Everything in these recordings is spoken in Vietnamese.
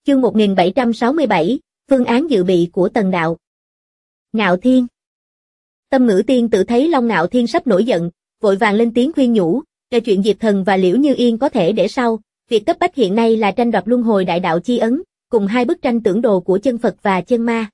Chương 1767, phương án dự bị của Tần Đạo. Ngạo Thiên. Tâm Ngữ Tiên tự thấy Long Ngạo Thiên sắp nổi giận, vội vàng lên tiếng khuyên nhủ, về chuyện Diệp Thần và Liễu Như Yên có thể để sau, việc cấp bách hiện nay là tranh đoạt luân hồi đại đạo chi ấn, cùng hai bức tranh tưởng đồ của chân Phật và chân ma.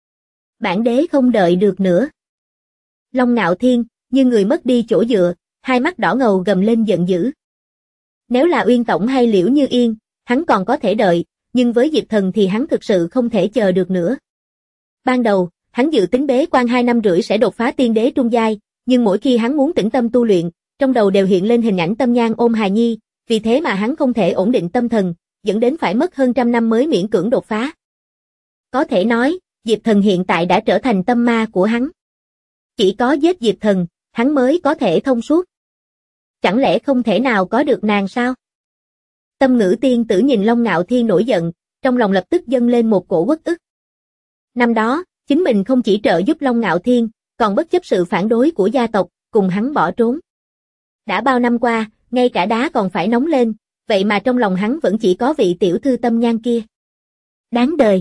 Bản đế không đợi được nữa. Long Ngạo Thiên, như người mất đi chỗ dựa, hai mắt đỏ ngầu gầm lên giận dữ. Nếu là Uyên Tổng hay Liễu Như Yên, hắn còn có thể đợi, nhưng với Diệp Thần thì hắn thực sự không thể chờ được nữa. Ban đầu, hắn dự tính bế quan 2 năm rưỡi sẽ đột phá tiên đế trung giai, nhưng mỗi khi hắn muốn tĩnh tâm tu luyện, trong đầu đều hiện lên hình ảnh Tâm Nhan ôm hài nhi, vì thế mà hắn không thể ổn định tâm thần, dẫn đến phải mất hơn trăm năm mới miễn cưỡng đột phá. Có thể nói, Diệp Thần hiện tại đã trở thành tâm ma của hắn. Chỉ có giết Diệp Thần, hắn mới có thể thông suốt. Chẳng lẽ không thể nào có được nàng sao? Tâm Ngữ Tiên tử nhìn Long Ngạo Thiên nổi giận, trong lòng lập tức dâng lên một cổ uất ức. Năm đó, chính mình không chỉ trợ giúp Long Ngạo Thiên, còn bất chấp sự phản đối của gia tộc, cùng hắn bỏ trốn. Đã bao năm qua, ngay cả đá còn phải nóng lên, vậy mà trong lòng hắn vẫn chỉ có vị tiểu thư Tâm Nhan kia. Đáng đời.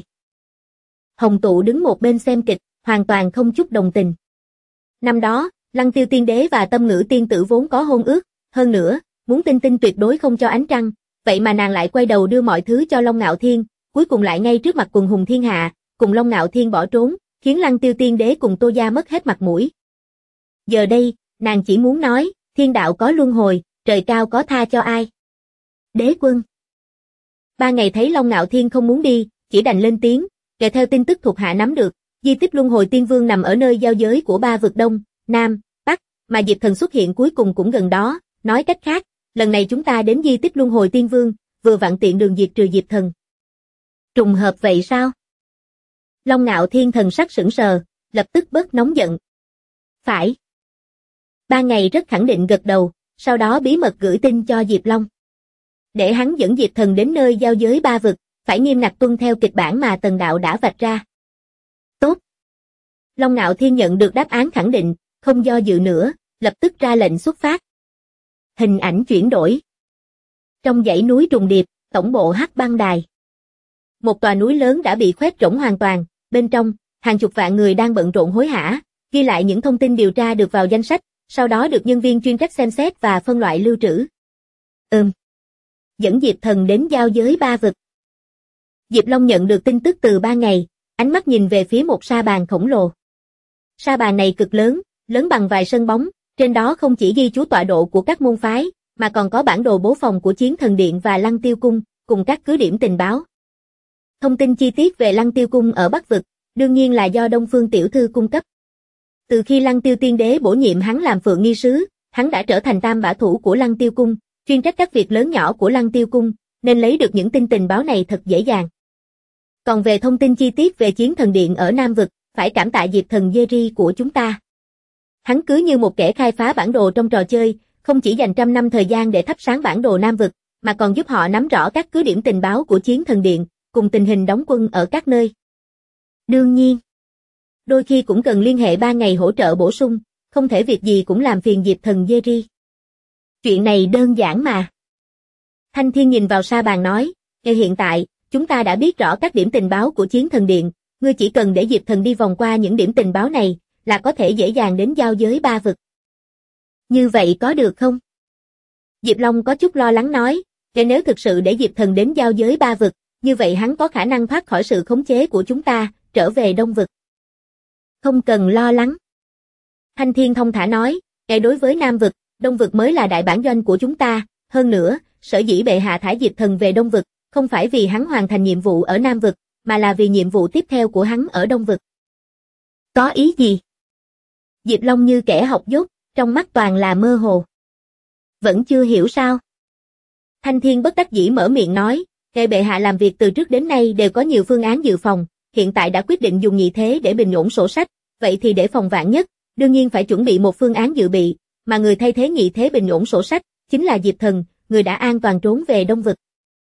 Hồng Tụ đứng một bên xem kịch, hoàn toàn không chút đồng tình. Năm đó, Lăng Tiêu Tiên Đế và Tâm Ngữ Tiên tử vốn có hôn ước, hơn nữa, muốn Tinh Tinh tuyệt đối không cho ánh trăng, vậy mà nàng lại quay đầu đưa mọi thứ cho Long Ngạo Thiên, cuối cùng lại ngay trước mặt quần hùng thiên hạ, cùng Long Ngạo Thiên bỏ trốn, khiến Lăng Tiêu Tiên Đế cùng Tô Gia mất hết mặt mũi. Giờ đây, nàng chỉ muốn nói, thiên đạo có luân hồi, trời cao có tha cho ai. Đế quân. 3 ngày thấy Long Ngạo Thiên không muốn đi, chỉ đành lên tiếng, kèm theo tin tức thuộc hạ nắm được, di tích luân hồi tiên vương nằm ở nơi giao giới của 3 vực Đông, Nam, Bắc, mà Diệp Thần xuất hiện cuối cùng cũng gần đó, nói cách khác, lần này chúng ta đến di tích luân hồi tiên vương, vừa vặn tiện đường diệt trừ Diệp Thần. Trùng hợp vậy sao? Long Ngạo Thiên thần sắc sững sờ, lập tức bớt nóng giận. Phải. 3 ngày rất khẳng định gật đầu, sau đó bí mật gửi tin cho Diệp Long. Để hắn dẫn Diệp Thần đến nơi giao giới 3 vực, phải nghiêm ngặt tuân theo kịch bản mà Tần Đạo đã vạch ra. Tốt. Long Ngạo Thiên nhận được đáp án khẳng định, không do dự nữa, lập tức ra lệnh xuất phát. Hình ảnh chuyển đổi. Trong dãy núi trùng điệp, tổng bộ Hắc Băng Đài. Một tòa núi lớn đã bị khoét rỗng hoàn toàn, bên trong, hàng chục vạn người đang bận rộn hối hả, ghi lại những thông tin điều tra được vào danh sách, sau đó được nhân viên chuyên trách xem xét và phân loại lưu trữ. Dẫn Diệp Thần đến giao giới 3 vực. Diệp Long nhận được tin tức từ 3 ngày, ánh mắt nhìn về phía một sa bàn khổng lồ. Sa bàn này cực lớn, lớn bằng vài sân bóng, trên đó không chỉ ghi chú tọa độ của các môn phái, mà còn có bản đồ bố phòng của Chiến Thần Điện và Lăng Tiêu Cung, cùng các cứ điểm tình báo. Thông tin chi tiết về Lăng Tiêu Cung ở Bắc vực, đương nhiên là do Đông Phương tiểu thư cung cấp. Từ khi Lăng Tiêu Tiên Đế bổ nhiệm hắn làm Phượng Nghi Sứ, hắn đã trở thành tam bả thủ của Lăng Tiêu Cung, chuyên trách các việc lớn nhỏ của Lăng Tiêu Cung, nên lấy được những tình báo này thật dễ dàng. Còn về thông tin chi tiết về Chiến Thần Điện ở Nam vực, phải cảm tạ Diệp Thần Jerry của chúng ta. Hắn cứ như một kẻ khai phá bản đồ trong trò chơi, không chỉ dành trăm năm thời gian để thắp sáng bản đồ Nam vực, mà còn giúp họ nắm rõ các cứ điểm tình báo của Chiến Thần Điện, cùng tình hình đóng quân ở các nơi. Đương nhiên, đôi khi cũng cần liên hệ 3 ngày hỗ trợ bổ sung, không thể việc gì cũng làm phiền Diệp Thần Jerry. Chuyện này đơn giản mà. Thanh Thiên nhìn vào sa bàn nói, hiện tại, chúng ta đã biết rõ các điểm tình báo của Chiến Thần Điện, ngươi chỉ cần để Diệp Thần đi vòng qua những điểm tình báo này, là có thể dễ dàng đến giao giới 3 vực. Như vậy có được không? Diệp Long có chút lo lắng nói, nếu thực sự để Diệp Thần đến giao giới 3 vực, như vậy hắn có khả năng thoát khỏi sự khống chế của chúng ta, trở về Đông vực. Không cần lo lắng. Thanh Thiên thông thả nói, đối với Nam vực, Đông vực mới là đại bản doanh của chúng ta, hơn nữa, sở dĩ bệ hạ thả Diệp Thần về Đông vực, không phải vì hắn hoàn thành nhiệm vụ ở Nam vực, mà là vì nhiệm vụ tiếp theo của hắn ở Đông vực. Có ý gì? Diệp Long như kẻ học dốt, trong mắt toàn là mơ hồ. Vẫn chưa hiểu sao? Thanh Thiên bất đắc dĩ mở miệng nói, bệ hạ làm việc từ trước đến nay đều có nhiều phương án dự phòng, hiện tại đã quyết định dùng nhị thế để bình ổn sổ sách, vậy thì để phòng vạn nhất, đương nhiên phải chuẩn bị một phương án dự bị, mà người thay thế nhị thế bình ổn sổ sách, chính là Diệp Thần, người đã an toàn trốn về Đông vực.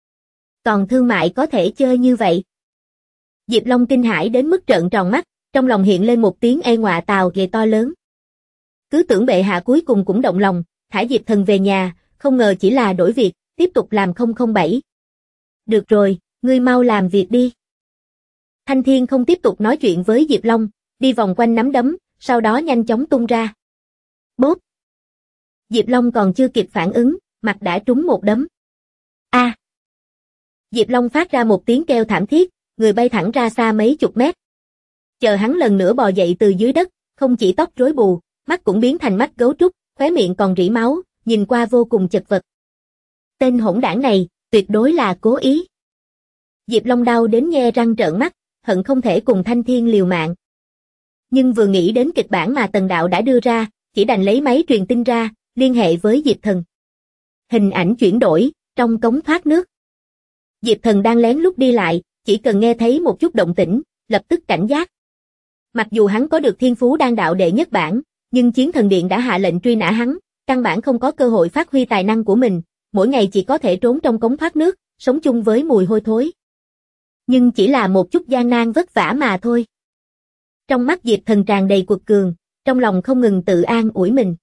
Còn thương mại có thể chơi như vậy? Diệp Long kinh hãi đến mức trợn tròn mắt, trong lòng hiện lên một tiếng ê ngọa tào ghê to lớn. Cứ tưởng bệ hạ cuối cùng cũng động lòng, thả Diệp Thần về nhà, không ngờ chỉ là đổi việc, tiếp tục làm 007. Được rồi, ngươi mau làm việc đi. Thanh Thiên không tiếp tục nói chuyện với Diệp Long, đi vòng quanh nắm đấm, sau đó nhanh chóng tung ra. Bốp! Diệp Long còn chưa kịp phản ứng, mặt đã trúng một đấm. A! Diệp Long phát ra một tiếng kêu thảm thiết, người bay thẳng ra xa mấy chục mét. Chờ hắn lần nữa bò dậy từ dưới đất, không chỉ tóc rối bù, mắt cũng biến thành mắt gấu trúc, khóe miệng còn rỉ máu, nhìn qua vô cùng chật vật. Tên hỗn đảng này, tuyệt đối là cố ý. Diệp Long đau đến nhe răng trợn mắt, hận không thể cùng Thanh Thiên liều mạng. Nhưng vừa nghĩ đến kịch bản mà Tần Đạo đã đưa ra, chỉ đành lấy máy truyền tin ra, liên hệ với Diệp Thần. Hình ảnh chuyển đổi, trong cống thoát nước. Diệp Thần đang lén lút đi lại, chỉ cần nghe thấy một chút động tĩnh, lập tức cảnh giác. Mặc dù hắn có được thiên phú đan đạo đệ nhất bảng, nhưng Chiến Thần Điện đã hạ lệnh truy nã hắn, căn bản không có cơ hội phát huy tài năng của mình, mỗi ngày chỉ có thể trốn trong cống thoát nước, sống chung với mùi hôi thối. Nhưng chỉ là một chút gian nan vất vả mà thôi. Trong mắt Diệp Thần tràn đầy quật cường, trong lòng không ngừng tự an ủi mình.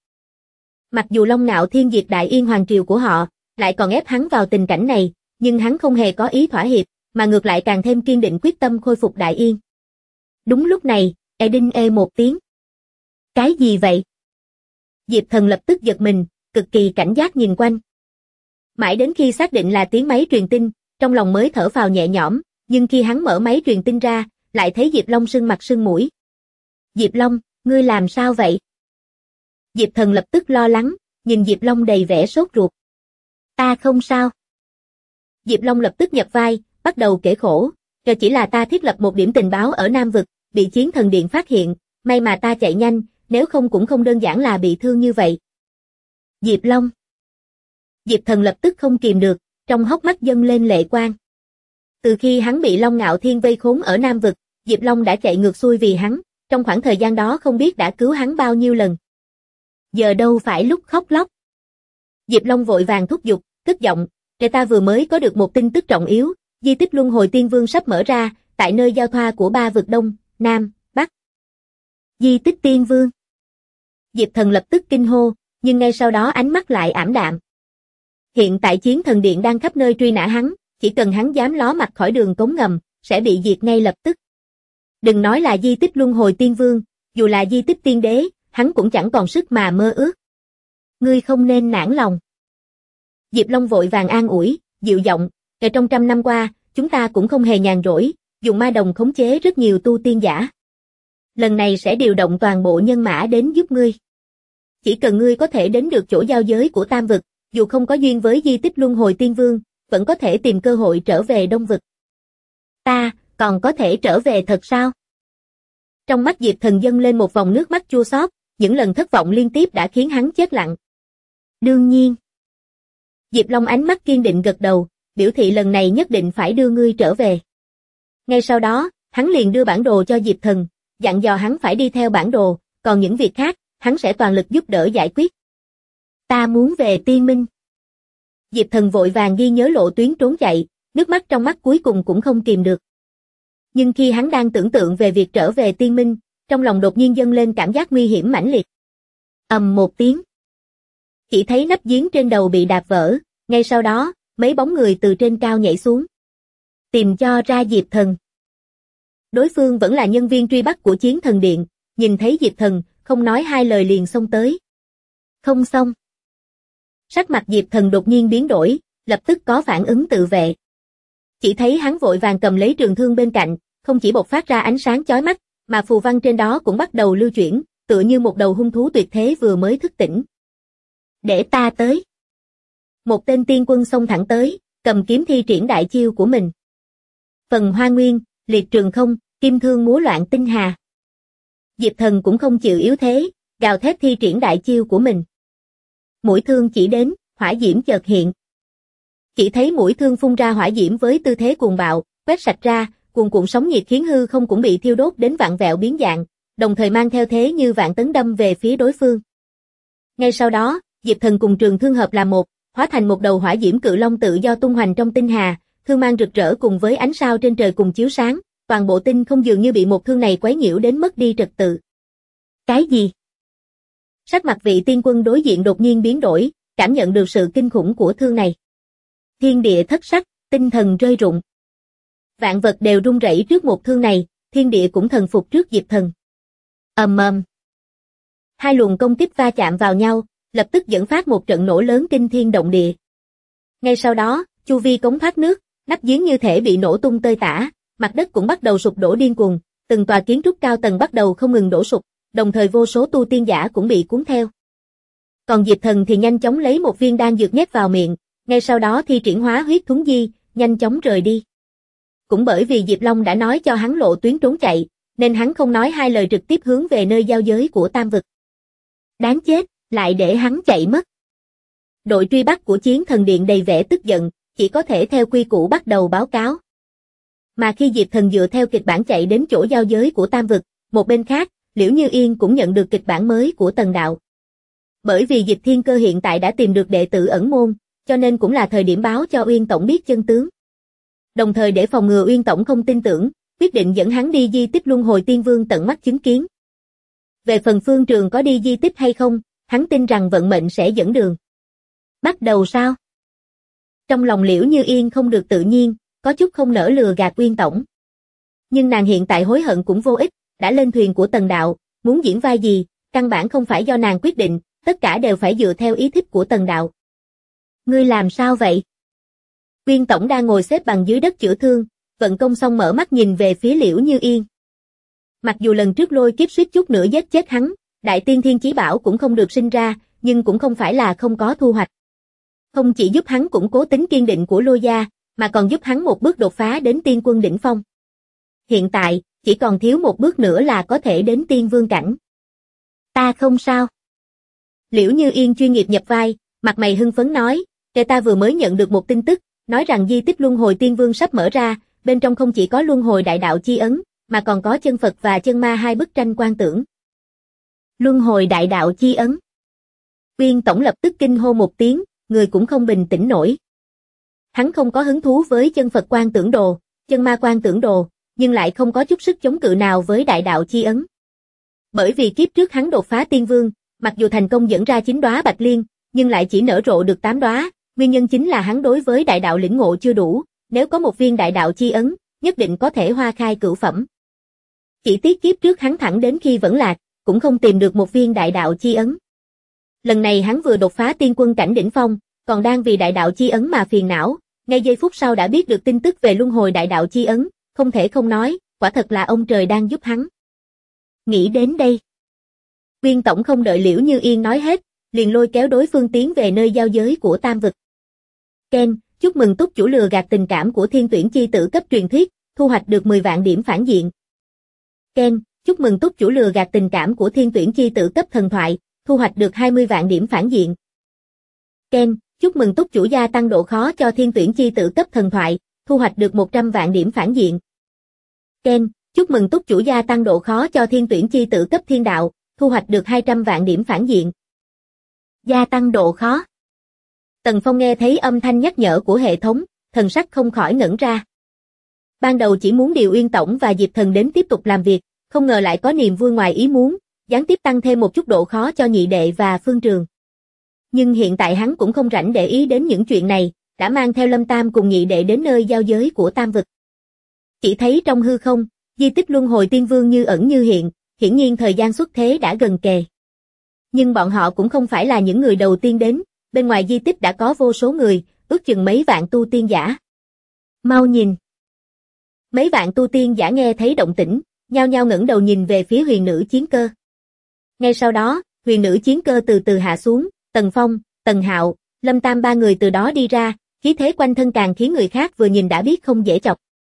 Mặc dù Long Ngạo Thiên diệt Đại Yên Hoàng Triều của họ, lại còn ép hắn vào tình cảnh này, nhưng hắn không hề có ý thỏa hiệp, mà ngược lại càng thêm kiên định quyết tâm khôi phục Đại Yên. Đúng lúc này, đinh một tiếng. Cái gì vậy? Diệp Thần lập tức giật mình, cực kỳ cảnh giác nhìn quanh. Mãi đến khi xác định là tiếng máy truyền tin, trong lòng mới thở phào nhẹ nhõm, nhưng khi hắn mở máy truyền tin ra, lại thấy Diệp Long sưng mặt sưng mũi. Diệp Long, ngươi làm sao vậy? Diệp Thần lập tức lo lắng, nhìn Diệp Long đầy vẻ sốt ruột. Ta không sao. Diệp Long lập tức nhập vai, bắt đầu kể khổ, cho chỉ là ta thiết lập một điểm tình báo ở Nam Vực, bị Chiến Thần Điện phát hiện, may mà ta chạy nhanh, nếu không cũng không đơn giản là bị thương như vậy. Diệp Long. Diệp Thần lập tức không kìm được, trong hốc mắt dâng lên lệ quang. Từ khi hắn bị Long Ngạo Thiên vây khốn ở Nam Vực, Diệp Long đã chạy ngược xuôi vì hắn, trong khoảng thời gian đó không biết đã cứu hắn bao nhiêu lần. Giờ đâu phải lúc khóc lóc. Diệp Long vội vàng thúc giục, cất giọng, ta vừa mới có được một tin tức trọng yếu, di tích Luân Hồi Tiên Vương sắp mở ra, tại nơi giao thoa của ba vực Đông, Nam, Bắc. Di tích Tiên Vương. Diệp Thần lập tức kinh hô, nhưng ngay sau đó ánh mắt lại ảm đạm. Hiện tại Chiến Thần Điện đang khắp nơi truy nã hắn, chỉ cần hắn dám ló mặt khỏi đường cống ngầm, sẽ bị diệt ngay lập tức. Đừng nói là di tích Luân Hồi Tiên Vương, dù là di tích Tiên Đế, hắn cũng chẳng còn sức mà mơ ước. Ngươi không nên nản lòng. Diệp Long vội vàng an ủi, dịu giọng, trong 100 năm qua, chúng ta cũng không hề nhàn rỗi, dùng ma đồng khống chế rất nhiều tu tiên giả. Lần này sẽ điều động toàn bộ nhân mã đến giúp ngươi. Chỉ cần ngươi có thể đến được chỗ giao giới của Tam Vực, dù không có duyên với di tích Luân Hồi Tiên Vương, vẫn có thể tìm cơ hội trở về Đông Vực. Ta, còn có thể trở về thật sao? Trong mắt Diệp Thần dâng lên một vòng nước mắt chua xót, những lần thất vọng liên tiếp đã khiến hắn chết lặng. Đương nhiên. Diệp Long ánh mắt kiên định gật đầu, biểu thị lần này nhất định phải đưa ngươi trở về. Ngay sau đó, hắn liền đưa bản đồ cho Diệp Thần, dặn dò hắn phải đi theo bản đồ, còn những việc khác, hắn sẽ toàn lực giúp đỡ giải quyết. Ta muốn về Tiên Minh. Diệp Thần vội vàng ghi nhớ lộ tuyến trốn chạy, nước mắt trong mắt cuối cùng cũng không kìm được. Nhưng khi hắn đang tưởng tượng về việc trở về Tiên Minh, trong lòng đột nhiên dâng lên cảm giác nguy hiểm mãnh liệt. Ầm một tiếng. Chỉ thấy nắp giếng trên đầu bị đạp vỡ, ngay sau đó, mấy bóng người từ trên cao nhảy xuống. Tìm cho ra Diệp Thần. Đối phương vẫn là nhân viên truy bắt của Chiến Thần Điện, nhìn thấy Diệp Thần, không nói hai lời liền xông tới. Không xong. Sắc mặt Diệp Thần đột nhiên biến đổi, lập tức có phản ứng tự vệ. Chỉ thấy hắn vội vàng cầm lấy trường thương bên cạnh, không chỉ bộc phát ra ánh sáng chói mắt, mà phù văn trên đó cũng bắt đầu lưu chuyển, tựa như một đầu hung thú tuyệt thế vừa mới thức tỉnh. Để ta tới. Một tên tiên quân xông thẳng tới, cầm kiếm thi triển đại chiêu của mình. Phần Hoa Nguyên, liệt trường không, kim thương múa loạn tinh hà. Diệp Thần cũng không chịu yếu thế, gào thét thi triển đại chiêu của mình. Mũi thương chỉ đến, hỏa diễm chợt hiện. Chỉ thấy mũi thương phun ra hỏa diễm với tư thế cuồng bạo, quét sạch ra, cuồn cuộn sóng nhiệt khiến hư không cũng bị thiêu đốt đến vạn vẹo biến dạng, đồng thời mang theo thế như vạn tấn đâm về phía đối phương. Ngay sau đó, Diệp Thần cùng trường thương hợp làm một, hóa thành một đầu hỏa diễm cự long tự do tung hoành trong tinh hà, thương mang rực rỡ cùng với ánh sao trên trời cùng chiếu sáng, toàn bộ tinh không dường như bị một thương này quấy nhiễu đến mất đi trật tự. Cái gì? Sắc mặt vị tiên quân đối diện đột nhiên biến đổi, cảm nhận được sự kinh khủng của thương này. Thiên địa thất sắc, tinh thần rơi rụng. Vạn vật đều run rẩy trước một thương này, thiên địa cũng thần phục trước Diệp Thần. Ầm ầm. Hai luồng công kích va chạm vào nhau, lập tức dẫn phát một trận nổ lớn kinh thiên động địa. Ngay sau đó, chu vi cống thoát nước, nắp giếng như thể bị nổ tung tơi tả, mặt đất cũng bắt đầu sụp đổ điên cuồng, từng tòa kiến trúc cao tầng bắt đầu không ngừng đổ sụp, đồng thời vô số tu tiên giả cũng bị cuốn theo. Còn Diệp Thần thì nhanh chóng lấy một viên đan dược nhét vào miệng, ngay sau đó thi triển hóa huyết thuấn di, nhanh chóng rời đi. Cũng bởi vì Diệp Long đã nói cho hắn lộ tuyến trốn chạy, nên hắn không nói hai lời trực tiếp hướng về nơi giao giới của Tam vực. Đáng chết, lại để hắn chạy mất. Đội truy bắt của Chiến Thần Điện đầy vẻ tức giận, chỉ có thể theo quy củ bắt đầu báo cáo. Mà khi Diệp Thần dựa theo kịch bản chạy đến chỗ giao giới của Tam vực, một bên khác, Liễu Như Yên cũng nhận được kịch bản mới của Tần Đạo. Bởi vì Diệp Thiên Cơ hiện tại đã tìm được đệ tử ẩn môn, cho nên cũng là thời điểm báo cho Uyên Tổng biết chân tướng. Đồng thời để phòng ngừa Uyên Tổng không tin tưởng, quyết định dẫn hắn đi di tích Luân Hồi Tiên Vương tận mắt chứng kiến. Về phần Phương Trường có đi di tích hay không, hắn tin rằng vận mệnh sẽ dẫn đường. Bắt đầu sao? Trong lòng Liễu Như Yên không được tự nhiên, có chút không nỡ lừa gạt Uyên Tổng. Nhưng nàng hiện tại hối hận cũng vô ích, đã lên thuyền của Tần Đạo, muốn diễn vai gì, căn bản không phải do nàng quyết định, tất cả đều phải dựa theo ý thích của Tần Đạo. Ngươi làm sao vậy? Uyên Tổng đang ngồi xếp bằng dưới đất chữa thương, vận công xong mở mắt nhìn về phía Liễu Như Yên. Mặc dù lần trước lôi kiếp suýt chút nữa giết chết hắn, Đại Tiên Thiên Chí Bảo cũng không được sinh ra, nhưng cũng không phải là không có thu hoạch. Không chỉ giúp hắn củng cố tính kiên định của Lôi gia, mà còn giúp hắn một bước đột phá đến tiên quân đỉnh phong. Hiện tại, chỉ còn thiếu một bước nữa là có thể đến tiên vương cảnh. Ta không sao. Liễu Như Yên chuyên nghiệp nhập vai, mặt mày hưng phấn nói, ta vừa mới nhận được một tin tức, nói rằng di tích Luân Hồi Tiên Vương sắp mở ra, bên trong không chỉ có Luân Hồi Đại Đạo chi ấn, mà còn có chân Phật và chân ma hai bức tranh quan tưởng. Luân Hồi Đại Đạo chi ấn. Uyên Tổng lập tức kinh hô một tiếng, người cũng không bình tĩnh nổi. Hắn không có hứng thú với chân Phật quan tưởng đồ, chân ma quan tưởng đồ, nhưng lại không có chút sức chống cự nào với Đại Đạo chi ấn. Bởi vì kiếp trước hắn đột phá tiên vương, mặc dù thành công dẫn ra 9 đóa bạch liên, nhưng lại chỉ nở rộ được 8 đóa, nguyên nhân chính là hắn đối với đại đạo lĩnh ngộ chưa đủ, nếu có một viên đại đạo chi ấn, nhất định có thể hoa khai cửu phẩm. Chỉ tiếc kiếp trước hắn thẳng đến khi vẫn lạc, cũng không tìm được một viên đại đạo chi ấn. Lần này hắn vừa đột phá tiên quân cảnh đỉnh phong, còn đang vì đại đạo chi ấn mà phiền não, ngay giây phút sau đã biết được tin tức về luân hồi đại đạo chi ấn, không thể không nói, quả thật là ông trời đang giúp hắn. Nghĩ đến đây, Uyên Tổng không đợi Liễu Như Yên nói hết, liền lôi kéo đối phương tiến về nơi giao giới của Tam vực. Ken, chúc mừng túc chủ lừa gạt tình cảm của thiên tuyển chi tử cấp truyền thuyết, thu hoạch được 10 vạn điểm phản diện. Ken, chúc mừng túc chủ lừa gạt tình cảm của thiên tuyển chi tử cấp thần thoại, thu hoạch được 20 vạn điểm phản diện. Ken, chúc mừng túc chủ gia tăng độ khó cho thiên tuyển chi tử cấp thần thoại, thu hoạch được 100 vạn điểm phản diện. Ken, chúc mừng túc chủ gia tăng độ khó cho thiên tuyển chi tử cấp thiên đạo, thu hoạch được 200 vạn điểm phản diện. Gia tăng độ khó. Tần Phong nghe thấy âm thanh nhắc nhở của hệ thống, thần sắc không khỏi ngẩn ra. Ban đầu chỉ muốn điều Uyên Tổng và Diệp Thần đến tiếp tục làm việc, không ngờ lại có niềm vui ngoài ý muốn, gián tiếp tăng thêm một chút độ khó cho nhị đệ và Phương Trường. Nhưng hiện tại hắn cũng không rảnh để ý đến những chuyện này, đã mang theo Lâm Tam cùng nhị đệ đến nơi giao giới của Tam vực. Chỉ thấy trong hư không, di tích Luân Hồi Tiên Vương như ẩn như hiện, hiển nhiên thời gian xuất thế đã gần kề. Nhưng bọn họ cũng không phải là những người đầu tiên đến, bên ngoài di tích đã có vô số người, ước chừng mấy vạn tu tiên giả. Mau nhìn! Mấy vạn tu tiên giả nghe thấy động tĩnh, nhao nhao ngẩng đầu nhìn về phía huyền nữ chiến cơ. Ngay sau đó, huyền nữ chiến cơ từ từ hạ xuống, Tần Phong, Tần Hạo, Lâm Tam ba người từ đó đi ra, khí thế quanh thân càng khiến người khác vừa nhìn đã biết không dễ chọc.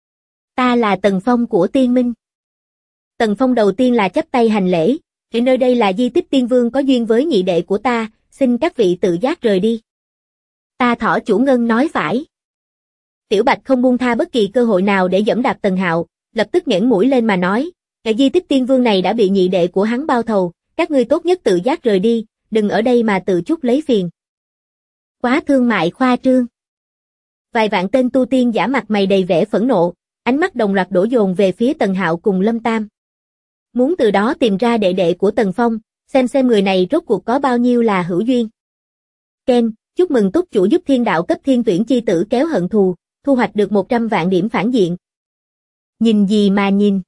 Ta là Tần Phong của Tiên Minh. Tần Phong đầu tiên là chắp tay hành lễ, ở nơi đây là di tích Tiên Vương có duyên với nhị đệ của ta, xin các vị tự giác rời đi. Ta Thỏ chủ Ngân nói phải. Tiểu Bạch không buông tha bất kỳ cơ hội nào để giẫm đạp Tần Hạo, lập tức nhếch mũi lên mà nói, cái di tích Tiên Vương này đã bị nhị đệ của hắn bao thầu, các ngươi tốt nhất tự giác rời đi, đừng ở đây mà tự chuốc lấy phiền. Quá thương mại khoa trương. Vài vạn tên tu tiên giả mặt mày đầy vẻ phẫn nộ, ánh mắt đồng loạt đổ dồn về phía Tần Hạo cùng Lâm Tam. Muốn từ đó tìm ra đệ đệ của Tần Phong, xem người này rốt cuộc có bao nhiêu là hữu duyên. Ken, chúc mừng túc chủ giúp thiên đạo cấp thiên tuyển chi tử kéo hận thù, thu hoạch được 100 vạn điểm phản diện. Nhìn gì mà nhìn?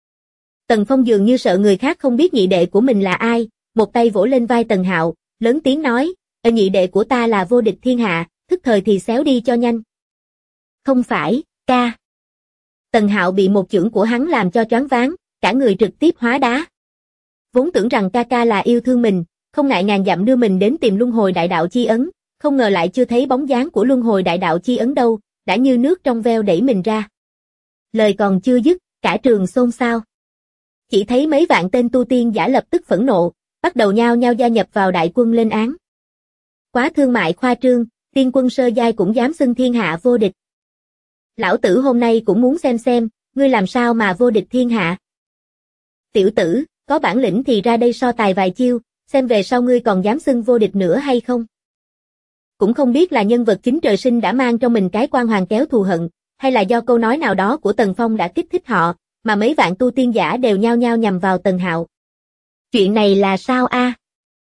Tần Phong dường như sợ người khác không biết nhị đệ của mình là ai, một tay vỗ lên vai Tần Hạo, lớn tiếng nói, nhị đệ của ta là vô địch thiên hạ, thức thời thì xéo đi cho nhanh. Không phải, ca. Tần Hạo bị một chưởng của hắn làm cho choáng váng, cả người trực tiếp hóa đá. Vốn tưởng rằng ca ca là yêu thương mình, không ngại ngàn dặm đưa mình đến tìm luân hồi đại đạo chi ấn, không ngờ lại chưa thấy bóng dáng của luân hồi đại đạo chi ấn đâu, đã như nước trong veo đẩy mình ra. Lời còn chưa dứt, cả trường xôn xao. Chỉ thấy mấy vạn tên tu tiên giả lập tức phẫn nộ, bắt đầu nhao nhao gia nhập vào đại quân lên án. Quá thương mại khoa trương, tiên quân sơ giai cũng dám xưng thiên hạ vô địch. Lão tử hôm nay cũng muốn xem, ngươi làm sao mà vô địch thiên hạ. Tiểu tử, có bản lĩnh thì ra đây so tài vài chiêu, xem về sau ngươi còn dám xưng vô địch nữa hay không. Cũng không biết là nhân vật chính trời sinh đã mang trong mình cái quan hoàng kéo thù hận, hay là do câu nói nào đó của Tần Phong đã kích thích họ, mà mấy vạn tu tiên giả đều nhao nhao nhằm vào Tần Hạo. Chuyện này là sao a?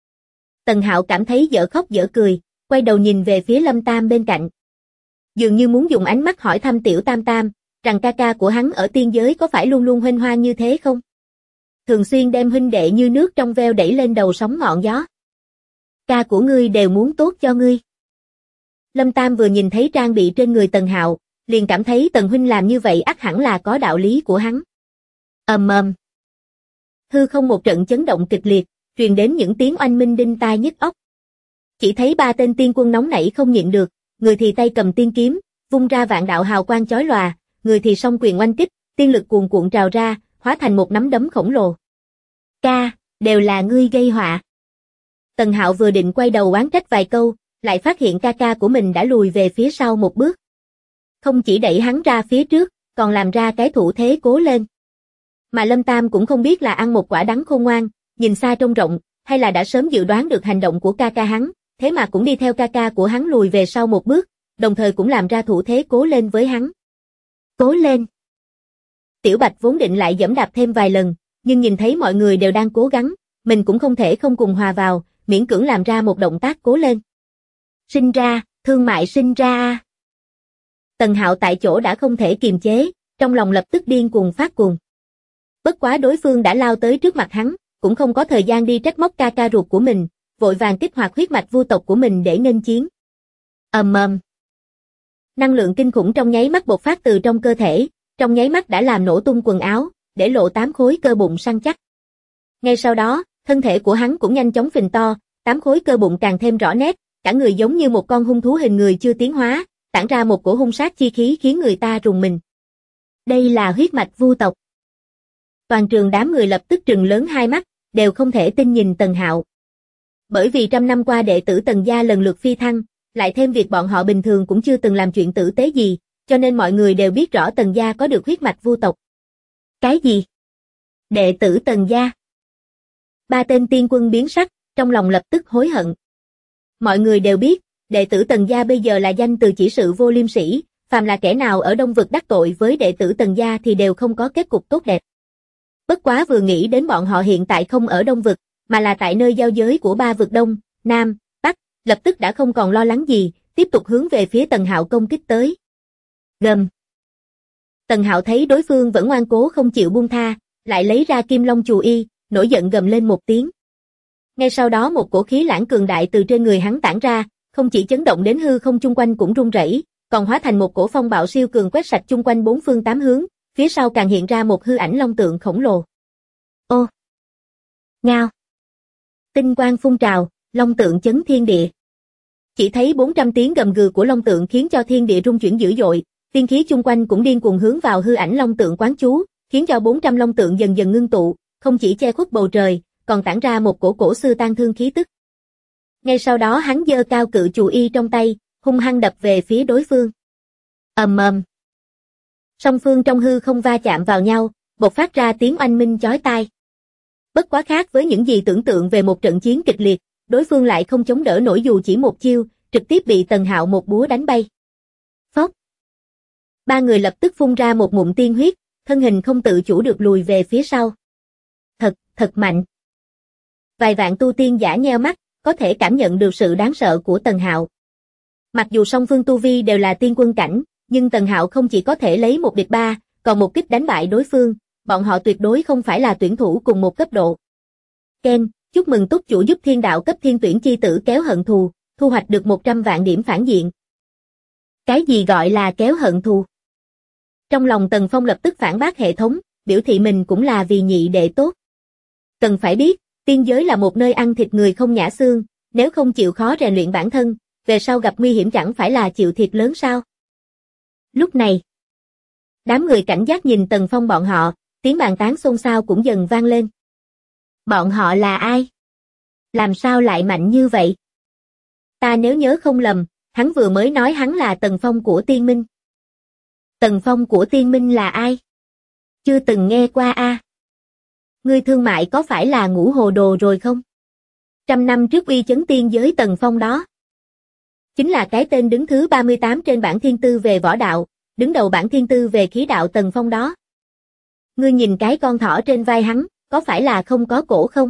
Tần Hạo cảm thấy dở khóc dở cười, quay đầu nhìn về phía Lâm Tam bên cạnh. Dường như muốn dùng ánh mắt hỏi thăm Tiểu Tam Tam, rằng ca ca của hắn ở tiên giới có phải luôn luôn huênh hoang như thế không? Thường xuyên đem huynh đệ như nước trong veo đẩy lên đầu sóng ngọn gió. Ca của ngươi đều muốn tốt cho ngươi. Lâm Tam vừa nhìn thấy trang bị trên người Tần Hạo, liền cảm thấy Tần huynh làm như vậy ắt hẳn là có đạo lý của hắn. Ầm ầm. Hư không một trận chấn động kịch liệt, truyền đến những tiếng oanh minh đinh tai nhức óc. Chỉ thấy ba tên tiên quân nóng nảy không nhịn được, người thì tay cầm tiên kiếm, vung ra vạn đạo hào quang chói lòa, người thì song quyền oanh kích, tiên lực cuồn cuộn trào ra, hóa thành một nắm đấm khổng lồ. Ca, đều là ngươi gây họa. Tần Hạo vừa định quay đầu oán trách vài câu, lại phát hiện ca ca của mình đã lùi về phía sau một bước. Không chỉ đẩy hắn ra phía trước, còn làm ra cái thủ thế cố lên. Mà Lâm Tam cũng không biết là ăn một quả đắng khôn ngoan, nhìn xa trông rộng, hay là đã sớm dự đoán được hành động của ca ca hắn, thế mà cũng đi theo ca ca của hắn lùi về sau một bước, đồng thời cũng làm ra thủ thế cố lên với hắn. Cố lên! Tiểu Bạch vốn định lại giẫm đạp thêm vài lần, nhưng nhìn thấy mọi người đều đang cố gắng, mình cũng không thể không cùng hòa vào, miễn cưỡng làm ra một động tác cố lên. Sinh ra, thương mại sinh ra. Tần Hạo tại chỗ đã không thể kiềm chế, trong lòng lập tức điên cuồng phát cuồng. Bất quá đối phương đã lao tới trước mặt hắn, cũng không có thời gian đi trách móc ca ca ruột của mình, vội vàng kích hoạt huyết mạch vu tộc của mình để nghênh chiến. Ầm ầm. Năng lượng kinh khủng trong nháy mắt bộc phát từ trong cơ thể, trong nháy mắt đã làm nổ tung quần áo, để lộ 8 khối cơ bụng săn chắc. Ngay sau đó, thân thể của hắn cũng nhanh chóng phình to, 8 khối cơ bụng càng thêm rõ nét, cả người giống như một con hung thú hình người chưa tiến hóa, tản ra một cổ hung sát chi khí khiến người ta rùng mình. Đây là huyết mạch vu tộc. Toàn trường đám người lập tức trừng lớn hai mắt, đều không thể tin nhìn Tần Hạo. Bởi vì trăm năm qua đệ tử Tần gia lần lượt phi thăng, lại thêm việc bọn họ bình thường cũng chưa từng làm chuyện tử tế gì, cho nên mọi người đều biết rõ Tần gia có được huyết mạch vu tộc. Cái gì? Đệ tử Tần gia? Ba tên tiên quân biến sắc, trong lòng lập tức hối hận. Mọi người đều biết, đệ tử Tần gia bây giờ là danh từ chỉ sự vô liêm sỉ, phàm là kẻ nào ở Đông Vực đắc tội với đệ tử Tần gia thì đều không có kết cục tốt đẹp. Bất quá vừa nghĩ đến bọn họ hiện tại không ở Đông Vực, mà là tại nơi giao giới của ba vực Đông, Nam, Bắc, lập tức đã không còn lo lắng gì, tiếp tục hướng về phía Tần Hạo công kích tới. Gầm. Tần Hạo thấy đối phương vẫn ngoan cố không chịu buông tha, lại lấy ra Kim Long Chù Y, nổi giận gầm lên một tiếng. Ngay sau đó một cổ khí lãng cường đại từ trên người hắn tản ra, không chỉ chấn động đến hư không chung quanh cũng rung rẩy, còn hóa thành một cổ phong bạo siêu cường quét sạch chung quanh bốn phương tám hướng, phía sau càng hiện ra một hư ảnh long tượng khổng lồ. Ô! Ngao! Tinh quang phun trào, long tượng chấn thiên địa. Chỉ thấy 400 tiếng gầm gừ của long tượng khiến cho thiên địa rung chuyển dữ dội, tiên khí chung quanh cũng điên cuồng hướng vào hư ảnh long tượng quán chú, khiến cho 400 long tượng dần dần ngưng tụ, không chỉ che khuất bầu trời, còn tản ra một cổ xưa tang thương khí tức. Ngay sau đó hắn giơ cao cự chù y trong tay, hung hăng đập về phía đối phương. Ầm ầm. Song phương trong hư không va chạm vào nhau, bộc phát ra tiếng oanh minh chói tai. Bất quá khác với những gì tưởng tượng về một trận chiến kịch liệt, đối phương lại không chống đỡ nổi dù chỉ một chiêu, trực tiếp bị Tần Hạo một búa đánh bay. Phốc. Ba người lập tức phun ra một ngụm tiên huyết, thân hình không tự chủ được lùi về phía sau. Thật mạnh. Vài vạn tu tiên giả nheo mắt, có thể cảm nhận được sự đáng sợ của Tần Hạo. Mặc dù song phương tu vi đều là tiên quân cảnh, nhưng Tần Hạo không chỉ có thể lấy một địch ba, còn một kích đánh bại đối phương, bọn họ tuyệt đối không phải là tuyển thủ cùng một cấp độ. Ken, chúc mừng túc chủ giúp thiên đạo cấp thiên tuyển chi tử kéo hận thù, thu hoạch được 100 vạn điểm phản diện. Cái gì gọi là kéo hận thù? Trong lòng Tần Phong lập tức phản bác hệ thống, biểu thị mình cũng là vì nhị đệ tốt. Cần phải biết, tiên giới là một nơi ăn thịt người không nhả xương, nếu không chịu khó rèn luyện bản thân, về sau gặp nguy hiểm chẳng phải là chịu thiệt lớn sao? Lúc này, đám người cảnh giác nhìn Tần Phong bọn họ, tiếng bàn tán xôn xao cũng dần vang lên. Bọn họ là ai? Làm sao lại mạnh như vậy? Ta nếu nhớ không lầm, hắn vừa mới nói hắn là Tần Phong của Tiên Minh. Tần Phong của Tiên Minh là ai? Chưa từng nghe qua a. Ngươi thương mại có phải là ngủ hồ đồ rồi không? 100 năm trước uy chấn tiên giới Tần Phong đó. Chính là cái tên đứng thứ 38 trên bảng thiên tư về võ đạo, đứng đầu bảng thiên tư về khí đạo Tần Phong đó. Ngươi nhìn cái con thỏ trên vai hắn, có phải là không có cổ không?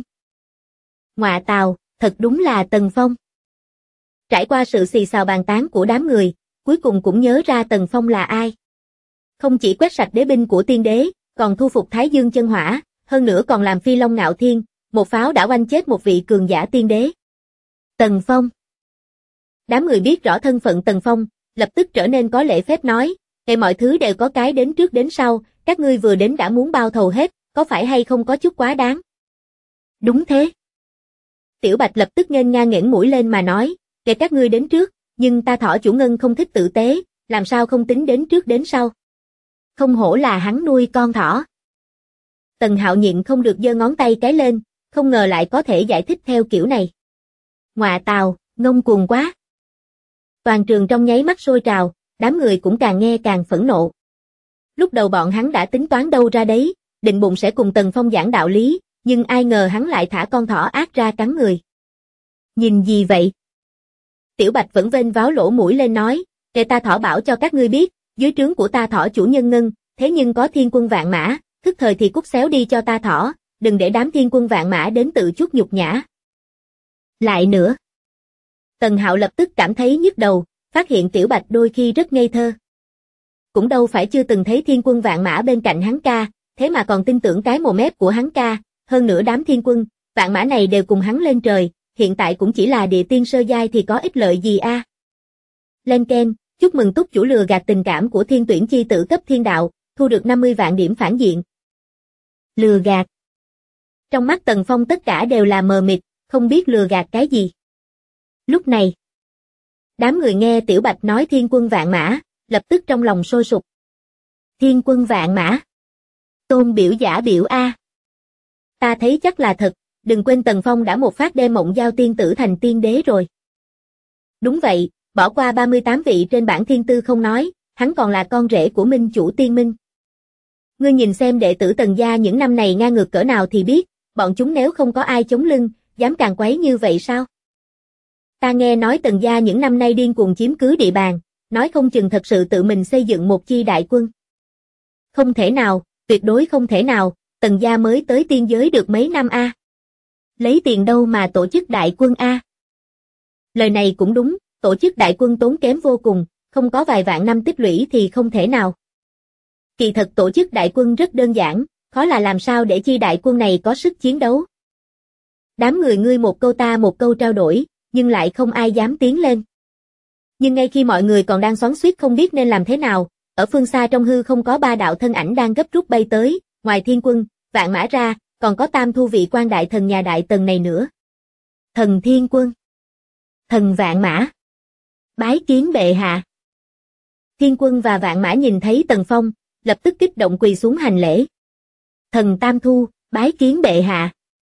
Ngọa tào, thật đúng là Tần Phong. Trải qua sự xì xào bàn tán của đám người, cuối cùng cũng nhớ ra Tần Phong là ai. Không chỉ quét sạch đế binh của tiên đế, còn thu phục Thái Dương chân hỏa, hơn nữa còn làm Phi Long Ngạo Thiên, một pháo đã oanh chết một vị cường giả tiên đế. Tần Phong. Đám người biết rõ thân phận Tần Phong, lập tức trở nên có lễ phép nói, mọi thứ đều có cái đến trước đến sau, các ngươi vừa đến đã muốn bao thầu hết, có phải hay không có chút quá đáng? Đúng thế. Tiểu Bạch lập tức nghênh ngang nghển mũi lên mà nói, kể các ngươi đến trước, nhưng ta thỏ chủ ngân không thích tử tế, làm sao không tính đến trước đến sau. Không hổ là hắn nuôi con thỏ. Tần Hạo nhịn không được giơ ngón tay cái lên, không ngờ lại có thể giải thích theo kiểu này. Ngọa tào, ngông cuồng quá. Toàn trường trong nháy mắt sôi trào, đám người cũng càng nghe càng phẫn nộ. Lúc đầu bọn hắn đã tính toán đâu ra đấy, định bụng sẽ cùng Tần Phong giảng đạo lý, nhưng ai ngờ hắn lại thả con thỏ ác ra cắn người. Nhìn gì vậy? Tiểu Bạch vẫn vênh váo lỗ mũi lên nói, để ta thỏ bảo cho các ngươi biết, dưới trướng của ta thỏ chủ nhân ngân, thế nhưng có thiên quân vạn mã, thức thời thì cút xéo đi cho ta thỏ, đừng để đám thiên quân vạn mã đến tự chuốc nhục nhã. Lại nữa. Tần Hạo lập tức cảm thấy nhức đầu, phát hiện Tiểu Bạch đôi khi rất ngây thơ. Cũng đâu phải chưa từng thấy thiên quân vạn mã bên cạnh hắn ca, thế mà còn tin tưởng cái mồm mép của hắn ca, hơn nữa đám thiên quân, vạn mã này đều cùng hắn lên trời, hiện tại cũng chỉ là địa tiên sơ giai thì có ích lợi gì a? Lên Ken, chúc mừng túc chủ lừa gạt tình cảm của thiên tuyển chi tử cấp thiên đạo, thu được 50 vạn điểm phản diện. Lừa gạt. Trong mắt Tần Phong tất cả đều là mờ mịt, không biết lừa gạt cái gì. Lúc này, đám người nghe Tiểu Bạch nói thiên quân vạn mã, lập tức trong lòng sôi sục. Thiên quân vạn mã. Tôn biểu giả biểu A. Ta thấy chắc là thật, đừng quên Tần Phong đã một phát đem Mộng Giao tiên tử thành tiên đế rồi. Đúng vậy, bỏ qua 38 vị trên bảng thiên tư không nói, hắn còn là con rể của minh chủ tiên minh. Ngươi nhìn xem đệ tử Tần gia những năm này ngang ngược cỡ nào thì biết, bọn chúng nếu không có ai chống lưng, dám càn quấy như vậy sao? Ta nghe nói Tần gia những năm nay điên cuồng chiếm cứ địa bàn, nói không chừng thật sự tự mình xây dựng một chi đại quân. Không thể nào, tuyệt đối không thể nào, Tần gia mới tới tiên giới được mấy năm a. Lấy tiền đâu mà tổ chức đại quân a? Lời này cũng đúng, tổ chức đại quân tốn kém vô cùng, không có vài vạn năm tích lũy thì không thể nào. Kỳ thật tổ chức đại quân rất đơn giản, khó là làm sao để chi đại quân này có sức chiến đấu. Đám người ngươi một câu ta một câu trao đổi, nhưng lại không ai dám tiến lên. Nhưng ngay khi mọi người còn đang xoắn xuýt không biết nên làm thế nào, ở phương xa trong hư không có ba đạo thân ảnh đang gấp rút bay tới, ngoài thiên quân, vạn mã ra, còn có tam thu vị quan đại thần nhà đại tần này nữa. Thần thiên quân. Thần vạn mã. Bái kiến bệ hạ. Thiên quân và vạn mã nhìn thấy Tần Phong, lập tức kích động quỳ xuống hành lễ. Thần Tam Thu, bái kiến bệ hạ.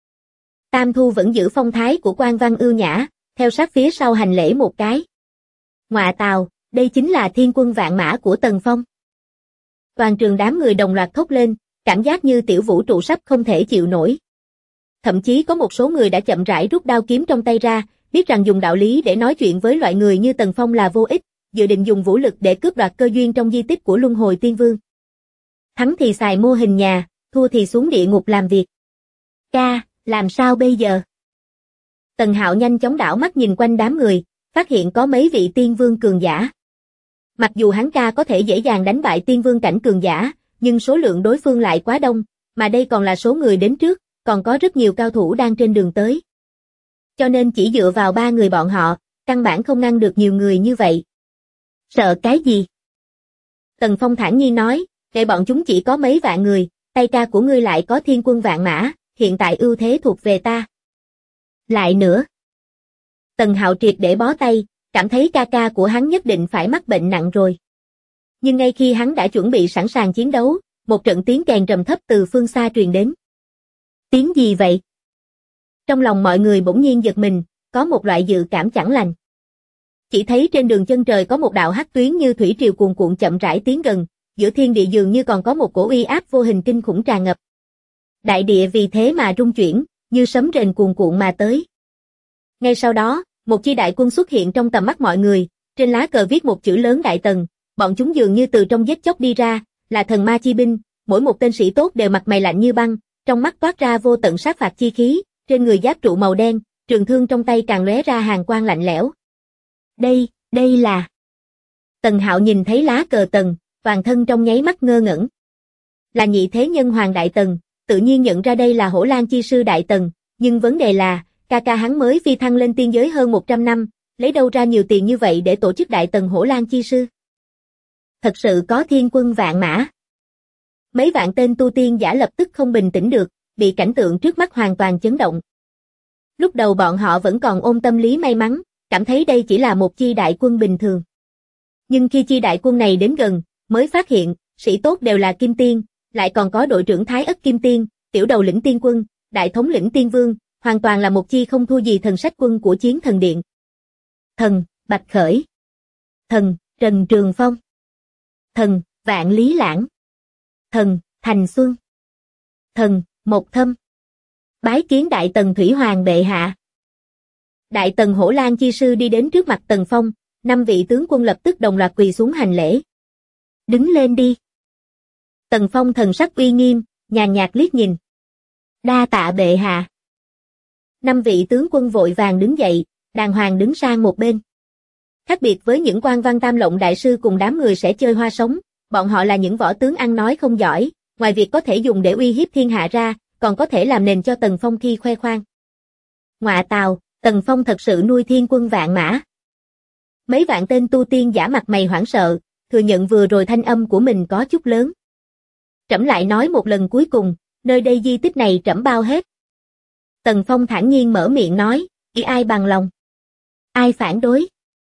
Tam Thu vẫn giữ phong thái của quan văn ưu nhã, theo sát phía sau hành lễ một cái. Ngọa tào, đây chính là thiên quân vạn mã của Tần Phong. Toàn trường đám người đồng loạt thốt lên, cảm giác như tiểu vũ trụ sắp không thể chịu nổi. Thậm chí có một số người đã chậm rãi rút đao kiếm trong tay ra, biết rằng dùng đạo lý để nói chuyện với loại người như Tần Phong là vô ích, dự định dùng vũ lực để cướp đoạt cơ duyên trong di tích của Luân Hồi Tiên Vương. Thắng thì xài mô hình nhà, thua thì xuống địa ngục làm việc. Ca, làm sao bây giờ? Tần Hạo nhanh chóng đảo mắt nhìn quanh đám người, phát hiện có mấy vị tiên vương cường giả. Mặc dù hắn ca có thể dễ dàng đánh bại tiên vương cảnh cường giả, nhưng số lượng đối phương lại quá đông, mà đây còn là số người đến trước, còn có rất nhiều cao thủ đang trên đường tới. Cho nên chỉ dựa vào 3 người bọn họ, căn bản không ngăn được nhiều người như vậy. Sợ cái gì? Tần Phong thản nhiên nói, để bọn chúng chỉ có mấy vạn người, tay ca của ngươi lại có thiên quân vạn mã, hiện tại ưu thế thuộc về ta. Lại nữa. Tần Hạo triệt để bó tay, cảm thấy ca ca của hắn nhất định phải mắc bệnh nặng rồi. Nhưng ngay khi hắn đã chuẩn bị sẵn sàng chiến đấu, một trận tiếng kèn trầm thấp từ phương xa truyền đến. Tiếng gì vậy? Trong lòng mọi người bỗng nhiên giật mình, có một loại dự cảm chẳng lành. Chỉ thấy trên đường chân trời có một đạo hắc tuyến như thủy triều cuồn cuộn chậm rãi tiến gần, giữa thiên địa dường như còn có một cổ uy áp vô hình kinh khủng tràn ngập. Đại địa vì thế mà rung chuyển, như sấm rền cuồn cuộn mà tới. Ngay sau đó, một chi đại quân xuất hiện trong tầm mắt mọi người, trên lá cờ viết một chữ lớn Đại Tần, bọn chúng dường như từ trong giết chóc đi ra, là thần ma chi binh, mỗi một tên sĩ tốt đều mặt mày lạnh như băng, trong mắt toát ra vô tận sát phạt chi khí, trên người giáp trụ màu đen, trường thương trong tay càng lóe ra hàn quang lạnh lẽo. Đây là... Tần Hạo nhìn thấy lá cờ Tần, toàn thân trong nháy mắt ngơ ngẩn. Là nhị thế nhân hoàng Đại Tần, tự nhiên nhận ra đây là Hổ Lang chi sư Đại Tần, nhưng vấn đề là, ca ca hắn mới phi thăng lên tiên giới hơn 100 năm, lấy đâu ra nhiều tiền như vậy để tổ chức Đại Tần Hổ Lang chi sư? Thật sự có thiên quân vạn mã. Mấy vạn tên tu tiên giả lập tức không bình tĩnh được, bị cảnh tượng trước mắt hoàn toàn chấn động. Lúc đầu bọn họ vẫn còn ôm tâm lý may mắn, cảm thấy đây chỉ là một chi đại quân bình thường. Nhưng khi chi đại quân này đến gần, mới phát hiện, sĩ tốt đều là Kim Tiên, lại còn có đội trưởng Thái Ất Kim Tiên, tiểu đầu lĩnh Tiên Quân, đại thống lĩnh Tiên Vương, hoàn toàn là một chi không thua gì thần sách quân của Chiến Thần Điện. Thần, Bạch Khởi. Thần, Trần Trường Phong. Thần, Vạn Lý Lãng. Thần, Thành Xuân. Thần, Mộc Thâm. Bái kiến Đại Tần Thủy Hoàng bệ hạ. Đại Tần Hổ Lang chi sư đi đến trước mặt Tần Phong, 5 vị tướng quân lập tức đồng loạt quỳ xuống hành lễ. Đứng lên đi. Tần Phong thần sắc uy nghiêm, nhàn nhạt liếc nhìn. Đa tạ bệ hạ. 5 vị tướng quân vội vàng đứng dậy, đàng hoàng đứng sang một bên. Khác biệt với những quan văn tam lộng đại sư cùng đám người sẽ chơi hoa sống, bọn họ là những võ tướng ăn nói không giỏi, ngoài việc có thể dùng để uy hiếp thiên hạ ra, còn có thể làm nền cho Tần Phong khi khoe khoang. Ngọa tào, Tần Phong thật sự nuôi thiên quân vạn mã. Mấy vạn tên tu tiên giả mặt mày hoảng sợ, thừa nhận vừa rồi thanh âm của mình có chút lớn. Trẫm lại nói một lần cuối cùng, nơi đây di tích này trẫm bao hết. Tần Phong thản nhiên mở miệng nói, ý ai bằng lòng? Ai phản đối?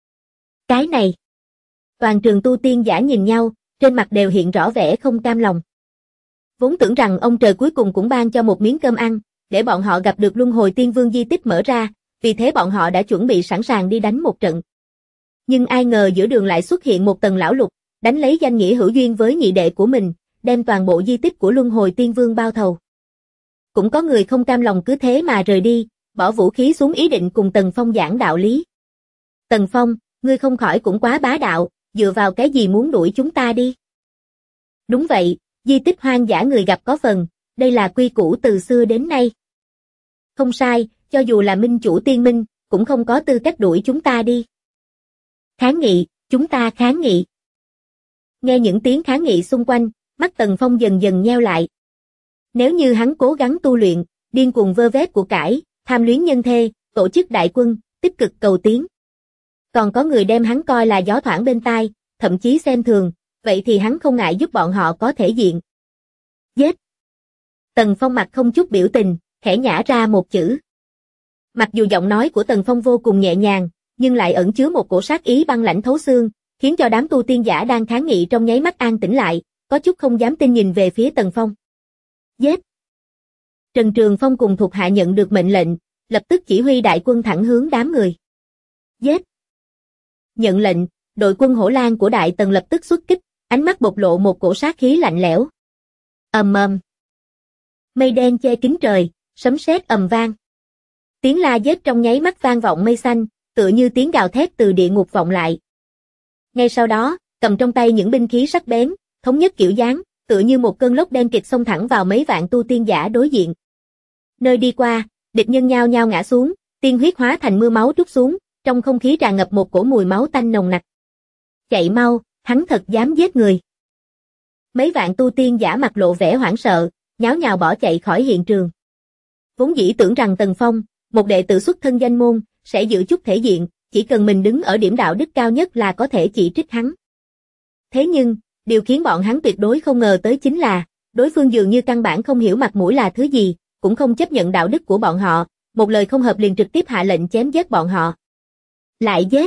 Cái này. Toàn trường tu tiên giả nhìn nhau, trên mặt đều hiện rõ vẻ không cam lòng. Vốn tưởng rằng ông trời cuối cùng cũng ban cho một miếng cơm ăn, để bọn họ gặp được luân hồi tiên vương di tích mở ra, vì thế bọn họ đã chuẩn bị sẵn sàng đi đánh một trận. Nhưng ai ngờ giữa đường lại xuất hiện một Tần lão lục, đánh lấy danh nghĩa hữu duyên với nhị đệ của mình, đem toàn bộ di tích của luân hồi tiên vương bao thầu. Cũng có người không cam lòng cứ thế mà rời đi, bỏ vũ khí xuống ý định cùng Tần Phong giảng đạo lý. Tần Phong, ngươi không khỏi cũng quá bá đạo, dựa vào cái gì muốn đuổi chúng ta đi? Đúng vậy, di tích hoang dã người gặp có phần, đây là quy củ từ xưa đến nay. Không sai, cho dù là minh chủ tiên minh, cũng không có tư cách đuổi chúng ta đi. Kháng nghị, chúng ta kháng nghị. Nghe những tiếng kháng nghị xung quanh, mắt Tần Phong dần dần nheo lại. Nếu như hắn cố gắng tu luyện, điên cuồng vơ vét của cải, tham luyến nhân thê, tổ chức đại quân, tích cực cầu tiến. Còn có người đem hắn coi là gió thoảng bên tai, thậm chí xem thường, vậy thì hắn không ngại giúp bọn họ có thể diện. Giết! Tần Phong mặt không chút biểu tình, khẽ nhả ra một chữ. Mặc dù giọng nói của Tần Phong vô cùng nhẹ nhàng, nhưng lại ẩn chứa một cổ sát ý băng lãnh thấu xương, khiến cho đám tu tiên giả đang kháng nghị trong nháy mắt an tĩnh lại, có chút không dám tin nhìn về phía Tần Phong. Giết! Trần Trường Phong cùng thuộc hạ nhận được mệnh lệnh, lập tức chỉ huy đại quân thẳng hướng đám người. Giết! Nhận lệnh, đội quân Hổ Lang của Đại Tần lập tức xuất kích, ánh mắt bộc lộ một cổ sát khí lạnh lẽo. Ầm ầm. Mây đen che kín trời, sấm sét ầm vang. Tiếng la giết trong nháy mắt vang vọng mây xanh, tựa như tiếng gào thét từ địa ngục vọng lại. Ngay sau đó, cầm trong tay những binh khí sắc bén, thống nhất kiểu dáng, tựa như một cơn lốc đen kịt xông thẳng vào mấy vạn tu tiên giả đối diện. Nơi đi qua, địch nhân nhao nhao ngã xuống, tiên huyết hóa thành mưa máu trút xuống, trong không khí tràn ngập một cổ mùi máu tanh nồng nặc. Chạy mau, hắn thật dám giết người. Mấy vạn tu tiên giả mặt lộ vẻ hoảng sợ, nháo nhào bỏ chạy khỏi hiện trường. Vốn dĩ tưởng rằng Tần Phong, một đệ tử xuất thân danh môn, sẽ giữ chút thể diện, chỉ cần mình đứng ở điểm đạo đức cao nhất là có thể chỉ trích hắn. Thế nhưng, điều khiến bọn hắn tuyệt đối không ngờ tới chính là, đối phương dường như căn bản không hiểu mặt mũi là thứ gì, cũng không chấp nhận đạo đức của bọn họ, một lời không hợp liền trực tiếp hạ lệnh chém giết bọn họ. Lại giết.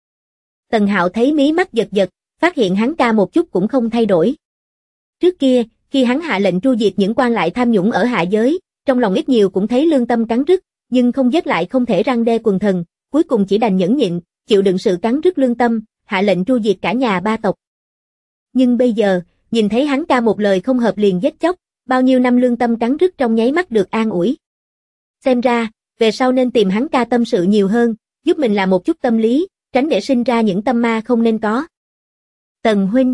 Tần Hạo thấy mí mắt giật giật, phát hiện hắn ca một chút cũng không thay đổi. Trước kia, khi hắn hạ lệnh tru diệt những quan lại tham nhũng ở hạ giới, trong lòng ít nhiều cũng thấy lương tâm cắn rứt, nhưng không giết lại không thể răn đe quần thần, cuối cùng chỉ đành nhẫn nhịn, chịu đựng sự cắn rứt lương tâm, hạ lệnh tru diệt cả nhà ba tộc. Nhưng bây giờ, nhìn thấy hắn ca một lời không hợp liền giết chóc, bao nhiêu năm lương tâm cắn rứt trong nháy mắt được an ủi. Xem ra, về sau nên tìm hắn ca tâm sự nhiều hơn, giúp mình làm một chút tâm lý, tránh để sinh ra những tâm ma không nên có. Tần huynh.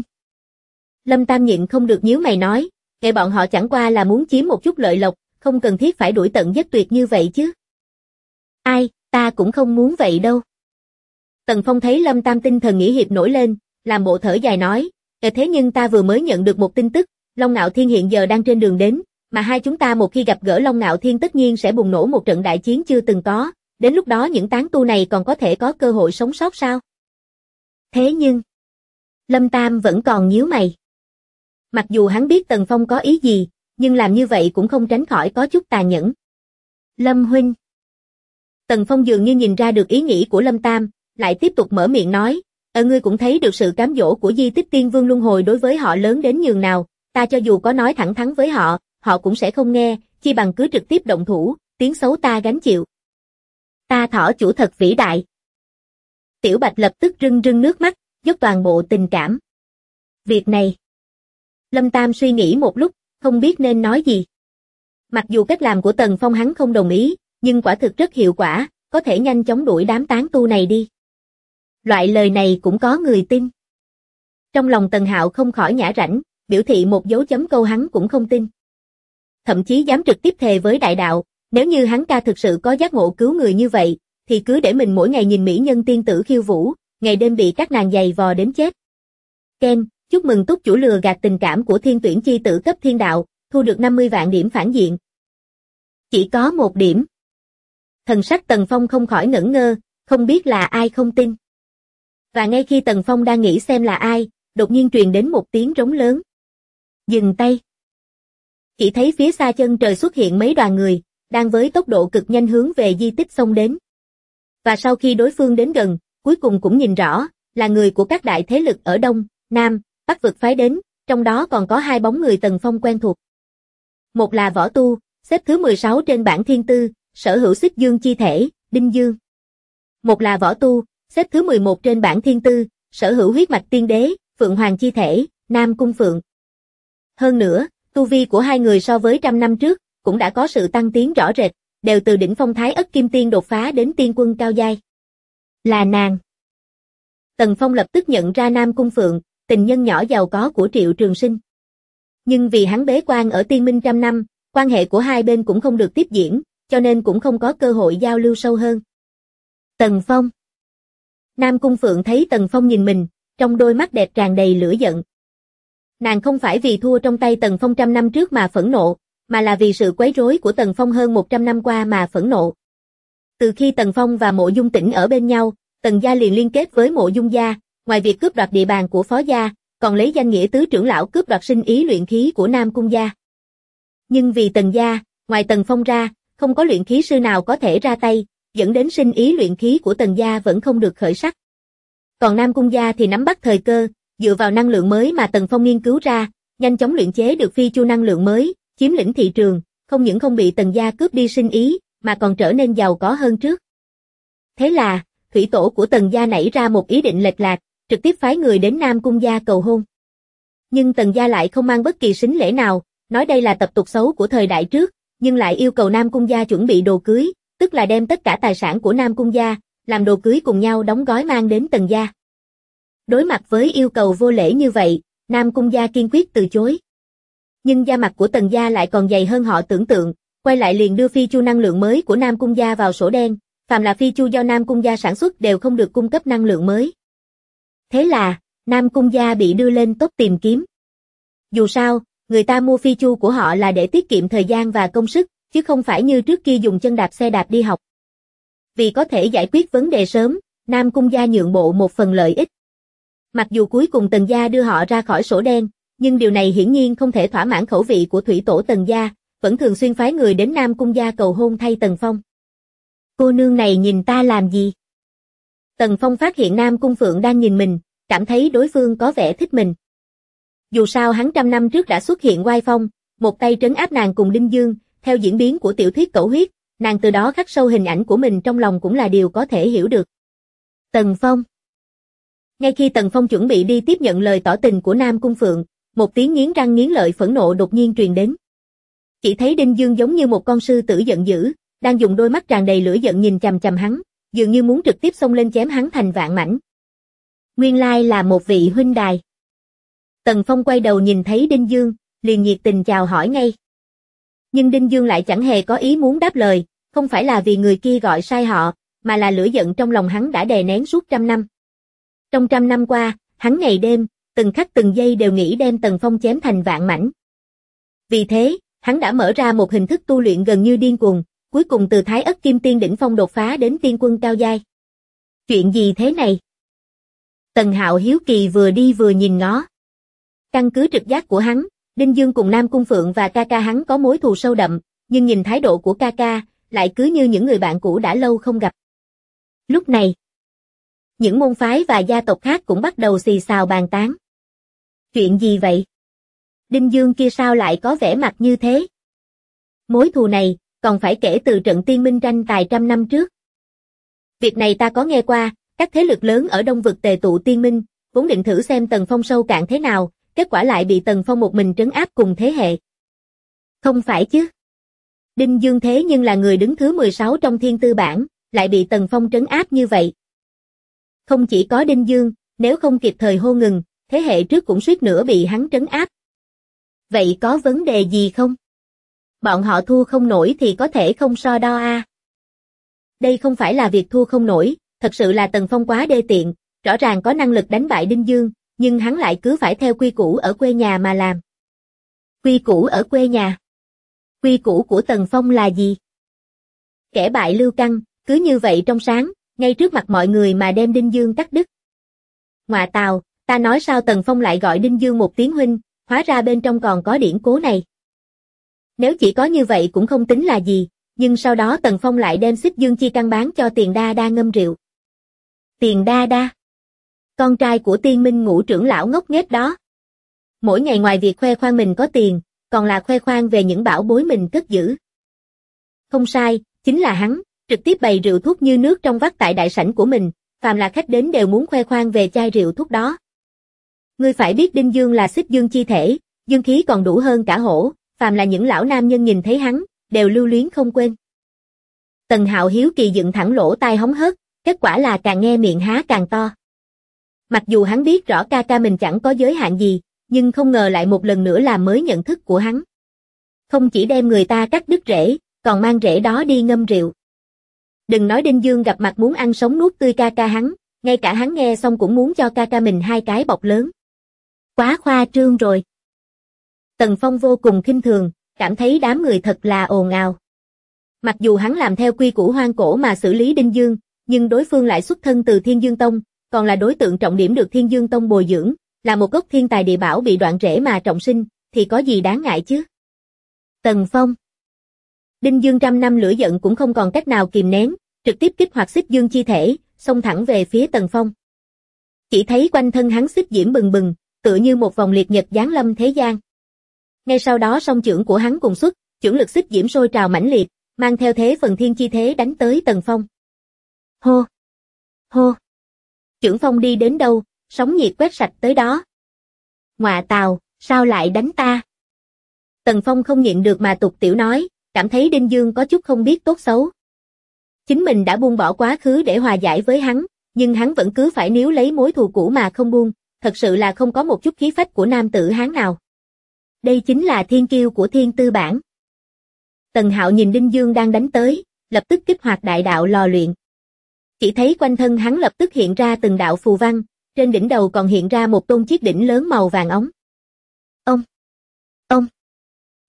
Lâm Tam nhịn không được nhíu mày nói, kệ bọn họ chẳng qua là muốn chiếm một chút lợi lộc, không cần thiết phải đuổi tận giết tuyệt như vậy chứ. Ai, ta cũng không muốn vậy đâu. Tần Phong thấy Lâm Tam tinh thần nghĩ hiệp nổi lên, làm bộ thở dài nói, thế nhưng ta vừa mới nhận được một tin tức, Long Ngạo Thiên hiện giờ đang trên đường đến, mà hai chúng ta một khi gặp gỡ Long Ngạo Thiên tất nhiên sẽ bùng nổ một trận đại chiến chưa từng có, đến lúc đó những tán tu này còn có thể có cơ hội sống sót sao? Thế nhưng, Lâm Tam vẫn còn nhíu mày. Mặc dù hắn biết Tần Phong có ý gì, nhưng làm như vậy cũng không tránh khỏi có chút tàn nhẫn. Lâm huynh. Tần Phong dường như nhìn ra được ý nghĩ của Lâm Tam, lại tiếp tục mở miệng nói, ngươi cũng thấy được sự cám dỗ của Di Tích Tiên Vương Luân Hồi đối với họ lớn đến nhường nào, ta cho dù có nói thẳng thắn với họ, họ cũng sẽ không nghe, chi bằng cứ trực tiếp động thủ, tiếng xấu ta gánh chịu. Ta thỏ chủ thật vĩ đại. Tiểu Bạch lập tức rưng rưng nước mắt, dốc toàn bộ tình cảm. Việc này. Lâm Tam suy nghĩ một lúc, không biết nên nói gì. Mặc dù cách làm của Tần Phong hắn không đồng ý, nhưng quả thực rất hiệu quả, có thể nhanh chóng đuổi đám tán tu này đi. Loại lời này cũng có người tin. Trong lòng Tần Hạo không khỏi nhả rãnh, biểu thị một dấu chấm câu hắn cũng không tin. Thậm chí dám trực tiếp thề với đại đạo, nếu như hắn ca thực sự có giác ngộ cứu người như vậy, thì cứ để mình mỗi ngày nhìn mỹ nhân tiên tử khiêu vũ, ngày đêm bị các nàng giày vò đến chết. Ken, chúc mừng túc chủ lừa gạt tình cảm của thiên tuyển chi tử cấp thiên đạo, thu được 50 vạn điểm phản diện. Chỉ có 1 điểm. Thần sắc Tần Phong không khỏi ngẩn ngơ, không biết là ai không tin. Và ngay khi Tần Phong đang nghĩ xem là ai, đột nhiên truyền đến một tiếng rống lớn. Dừng tay. Chỉ thấy phía xa chân trời xuất hiện mấy đoàn người, đang với tốc độ cực nhanh hướng về di tích xông đến. Và sau khi đối phương đến gần, cuối cùng cũng nhìn rõ, là người của các đại thế lực ở Đông, Nam, Bắc vực phái đến, trong đó còn có 2 bóng người Tần Phong quen thuộc. Một là võ tu, xếp thứ 16 trên bảng thiên tư, sở hữu xích dương chi thể, Đinh Dương. Một là võ tu, xếp thứ 11 trên bảng thiên tư, sở hữu huyết mạch tiên đế, Phượng Hoàng chi thể, Nam Cung Phượng. Hơn nữa, tu vi của hai người so với 100 năm trước, cũng đã có sự tăng tiến rõ rệt, đều từ đỉnh phong Thái Ất Kim Tiên đột phá đến tiên quân cao giai. Là nàng. Tần Phong lập tức nhận ra Nam Cung Phượng, tình nhân nhỏ giàu có của Triệu Trường Sinh. Nhưng vì hắn bế quan ở Tiên Minh 100 năm, quan hệ của hai bên cũng không được tiếp diễn, cho nên cũng không có cơ hội giao lưu sâu hơn. Tần Phong. Nam Cung Phượng thấy Tần Phong nhìn mình, trong đôi mắt đẹp tràn đầy lửa giận. Nàng không phải vì thua trong tay Tần Phong 100 năm trước mà phẫn nộ, mà là vì sự quấy rối của Tần Phong hơn 100 năm qua mà phẫn nộ. Từ khi Tần Phong và Mộ Dung Tĩnh ở bên nhau, Tần gia liền liên kết với Mộ Dung gia, ngoài việc cướp đoạt địa bàn của Phó gia, còn lấy danh nghĩa tứ trưởng lão cướp đoạt sinh ý luyện khí của Nam Cung gia. Nhưng vì Tần gia, ngoài Tần Phong ra, không có luyện khí sư nào có thể ra tay, dẫn đến sinh ý luyện khí của Tần gia vẫn không được khởi sắc. Còn Nam Cung gia thì nắm bắt thời cơ, dựa vào năng lượng mới mà Tần Phong nghiên cứu ra, nhanh chóng luyện chế được phi chu năng lượng mới, chiếm lĩnh thị trường, không những không bị Tần gia cướp đi sinh ý, mà còn trở nên giàu có hơn trước. Thế là, thủy tổ của Tần gia nảy ra một ý định lệch lạc, trực tiếp phái người đến Nam Cung gia cầu hôn. Nhưng Tần gia lại không mang bất kỳ sính lễ nào, nói đây là tập tục xấu của thời đại trước, nhưng lại yêu cầu Nam Cung gia chuẩn bị đồ cưới, tức là đem tất cả tài sản của Nam Cung gia, làm đồ cưới cùng nhau đóng gói mang đến Tần gia. Đối mặt với yêu cầu vô lễ như vậy, Nam Cung gia kiên quyết từ chối. Nhưng da mặt của Tần gia lại còn dày hơn họ tưởng tượng, quay lại liền đưa phi chu năng lượng mới của Nam Cung gia vào sổ đen, phàm là phi chu do Nam Cung gia sản xuất đều không được cung cấp năng lượng mới. Thế là, Nam Cung gia bị đưa lên top tìm kiếm. Dù sao, người ta mua phi chu của họ là để tiết kiệm thời gian và công sức, chứ không phải như trước kia dùng chân đạp xe đạp đi học. Vì có thể giải quyết vấn đề sớm, Nam Cung gia nhượng bộ một phần lợi ích. Mặc dù cuối cùng Tần gia đưa họ ra khỏi sổ đen, nhưng điều này hiển nhiên không thể thỏa mãn khẩu vị của thủy tổ Tần gia, vẫn thường xuyên phái người đến Nam Cung gia cầu hôn thay Tần Phong. Cô nương này nhìn ta làm gì? Tần Phong phát hiện Nam Cung Phượng đang nhìn mình, cảm thấy đối phương có vẻ thích mình. Dù sao hắn 100 năm trước đã xuất hiện oai phong, một tay trấn áp nàng cùng Đinh Dương, theo diễn biến của tiểu thuyết Cẩu Huyết, nàng từ đó khắc sâu hình ảnh của mình trong lòng cũng là điều có thể hiểu được. Tần Phong. Ngay khi Tần Phong chuẩn bị đi tiếp nhận lời tỏ tình của Nam Cung Phượng, một tiếng nghiến răng nghiến lợi phẫn nộ đột nhiên truyền đến. Chỉ thấy Đinh Dương giống như một con sư tử giận dữ, đang dùng đôi mắt tràn đầy lửa giận nhìn chằm chằm hắn, dường như muốn trực tiếp xông lên chém hắn thành vạn mảnh. Nguyên lai là một vị huynh đài. Tần Phong quay đầu nhìn thấy Đinh Dương, liền nhiệt tình chào hỏi ngay. Nhưng Đinh Dương lại chẳng hề có ý muốn đáp lời, không phải là vì người kia gọi sai họ, mà là lửa giận trong lòng hắn đã đè nén suốt 100 năm. Trong 100 năm qua, hắn ngày đêm, từng khắc từng giây đều nghĩ đem Tần Phong chém thành vạn mảnh. Vì thế, hắn đã mở ra một hình thức tu luyện gần như điên cuồng, cuối cùng từ Thái Ất Kim Tiên đỉnh phong đột phá đến tiên quân cao giai. Chuyện gì thế này? Tần Hạo hiếu kỳ vừa đi vừa nhìn ngó. Căn cứ trực giác của hắn, Đinh Dương cùng Nam Cung Phượng và ca ca hắn có mối thù sâu đậm, nhưng nhìn thái độ của ca ca, lại cứ như những người bạn cũ đã lâu không gặp. Lúc này, những môn phái và gia tộc khác cũng bắt đầu xì xào bàn tán. Chuyện gì vậy? Đinh Dương kia sao lại có vẻ mặt như thế? Mối thù này, còn phải kể từ trận tiên minh tranh tài 100 năm trước. Việc này ta có nghe qua, các thế lực lớn ở Đông Vực tề tụ tiên minh, vốn định thử xem Tần Phong sâu cạn thế nào, kết quả lại bị Tần Phong một mình trấn áp cùng thế hệ. Không phải chứ? Đinh Dương thế nhưng là người đứng thứ 16 trong thiên tư bảng, lại bị Tần Phong trấn áp như vậy. Không chỉ có Đinh Dương, nếu không kịp thời hô ngừng, thế hệ trước cũng suýt nữa bị hắn trấn áp. Vậy có vấn đề gì không? Bọn họ thua không nổi thì có thể không so đo a. Đây không phải là việc thua không nổi, thật sự là Tần Phong quá đê tiện, rõ ràng có năng lực đánh bại Đinh Dương, nhưng hắn lại cứ phải theo quy củ ở quê nhà mà làm. Quy củ ở quê nhà? Quy củ của Tần Phong là gì? Kẻ bại lưu căng, cứ như vậy trong sáng, ngay trước mặt mọi người mà đem Đinh Dương cắt đứt. Ngoạ tào, ta nói sao Tần Phong lại gọi Đinh Dương một tiếng huynh, hóa ra bên trong còn có điển cố này. Nếu chỉ có như vậy cũng không tính là gì, nhưng sau đó Tần Phong lại đem Xích Dương Chi Căn bán cho Tiền Đa Đa ngâm rượu. Tiền Đa Đa? Con trai của Tiên Minh Ngũ trưởng lão ngốc nghếch đó. Mỗi ngày ngoài việc khoe khoang mình có tiền, còn là khoe khoang về những bảo bối mình cất giữ. Không sai, chính là hắn, trực tiếp bày rượu thuốc như nước trong vắt tại đại sảnh của mình, phàm là khách đến đều muốn khoe khoang về chai rượu thuốc đó. Ngươi phải biết Đinh Dương là Xích Dương chi thể, dương khí còn đủ hơn cả hổ, phàm là những lão nam nhân nhìn thấy hắn, đều lưu luyến không quên. Tần Hạo hiếu kỳ dựng thẳng lỗ tai hóng hớt, kết quả là càng nghe miệng há càng to. Mặc dù hắn biết rõ ca ca mình chẳng có giới hạn gì, nhưng không ngờ lại một lần nữa làm mới nhận thức của hắn. Không chỉ đem người ta cắt đứt rễ, còn mang rễ đó đi ngâm rượu. Đừng nói Đinh Dương gặp mặt muốn ăn sống nuốt tươi ca ca hắn, ngay cả hắn nghe xong cũng muốn cho ca ca mình 2 cái bọc lớn. Quá khoa trương rồi. Tần Phong vô cùng khinh thường, cảm thấy đám người thật là ồn ào. Mặc dù hắn làm theo quy củ hoang cổ mà xử lý Đinh Dương, nhưng đối phương lại xuất thân từ Thiên Dương Tông, còn là đối tượng trọng điểm được Thiên Dương Tông bồi dưỡng, là một gốc thiên tài địa bảo bị đoạn rễ mà trọng sinh, thì có gì đáng ngại chứ? Tần Phong. Đinh Dương 100 năm lửa giận cũng không còn cách nào kìm nén, trực tiếp kích hoạt Xích Dương chi thể, xông thẳng về phía Tần Phong. Chỉ thấy quanh thân hắn xích diễm bừng bừng, tựa như một vòng liệt nhật giáng lâm thế gian. Ngay sau đó song chưởng của hắn cùng xuất, chưởng lực xích diễm sôi trào mãnh liệt, mang theo thế phần thiên chi thế đánh tới Tần Phong. Hô! Hô! Chưởng phong đi đến đâu, sóng nhiệt quét sạch tới đó. Ngoạ tào, sao lại đánh ta? Tần Phong không nhịn được mà tục tiểu nói, cảm thấy Đinh Dương có chút không biết tốt xấu. Chính mình đã buông bỏ quá khứ để hòa giải với hắn, nhưng hắn vẫn cứ phải níu lấy mối thù cũ mà không buông, thật sự là không có một chút khí phách của nam tử Hán nào. Đây chính là thiên kiêu của thiên tư bản. Tần Hạo nhìn Đinh Dương đang đánh tới, lập tức kích hoạt đại đạo lò luyện. Chỉ thấy quanh thân hắn lập tức hiện ra từng đạo phù văn, trên đỉnh đầu còn hiện ra một tôn chiếc đỉnh lớn màu vàng óng.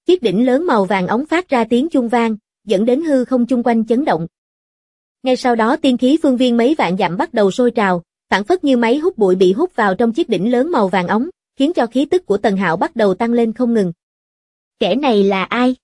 Chiếc đỉnh lớn màu vàng óng phát ra tiếng chuông vang, dẫn đến hư không chung quanh chấn động. Ngay sau đó tiên khí phương viên mấy vạn dặm bắt đầu sôi trào, phảng phất như máy hút bụi bị hút vào trong chiếc đỉnh lớn màu vàng óng, khiến cho khí tức của Tần Hạo bắt đầu tăng lên không ngừng. Kẻ này là ai?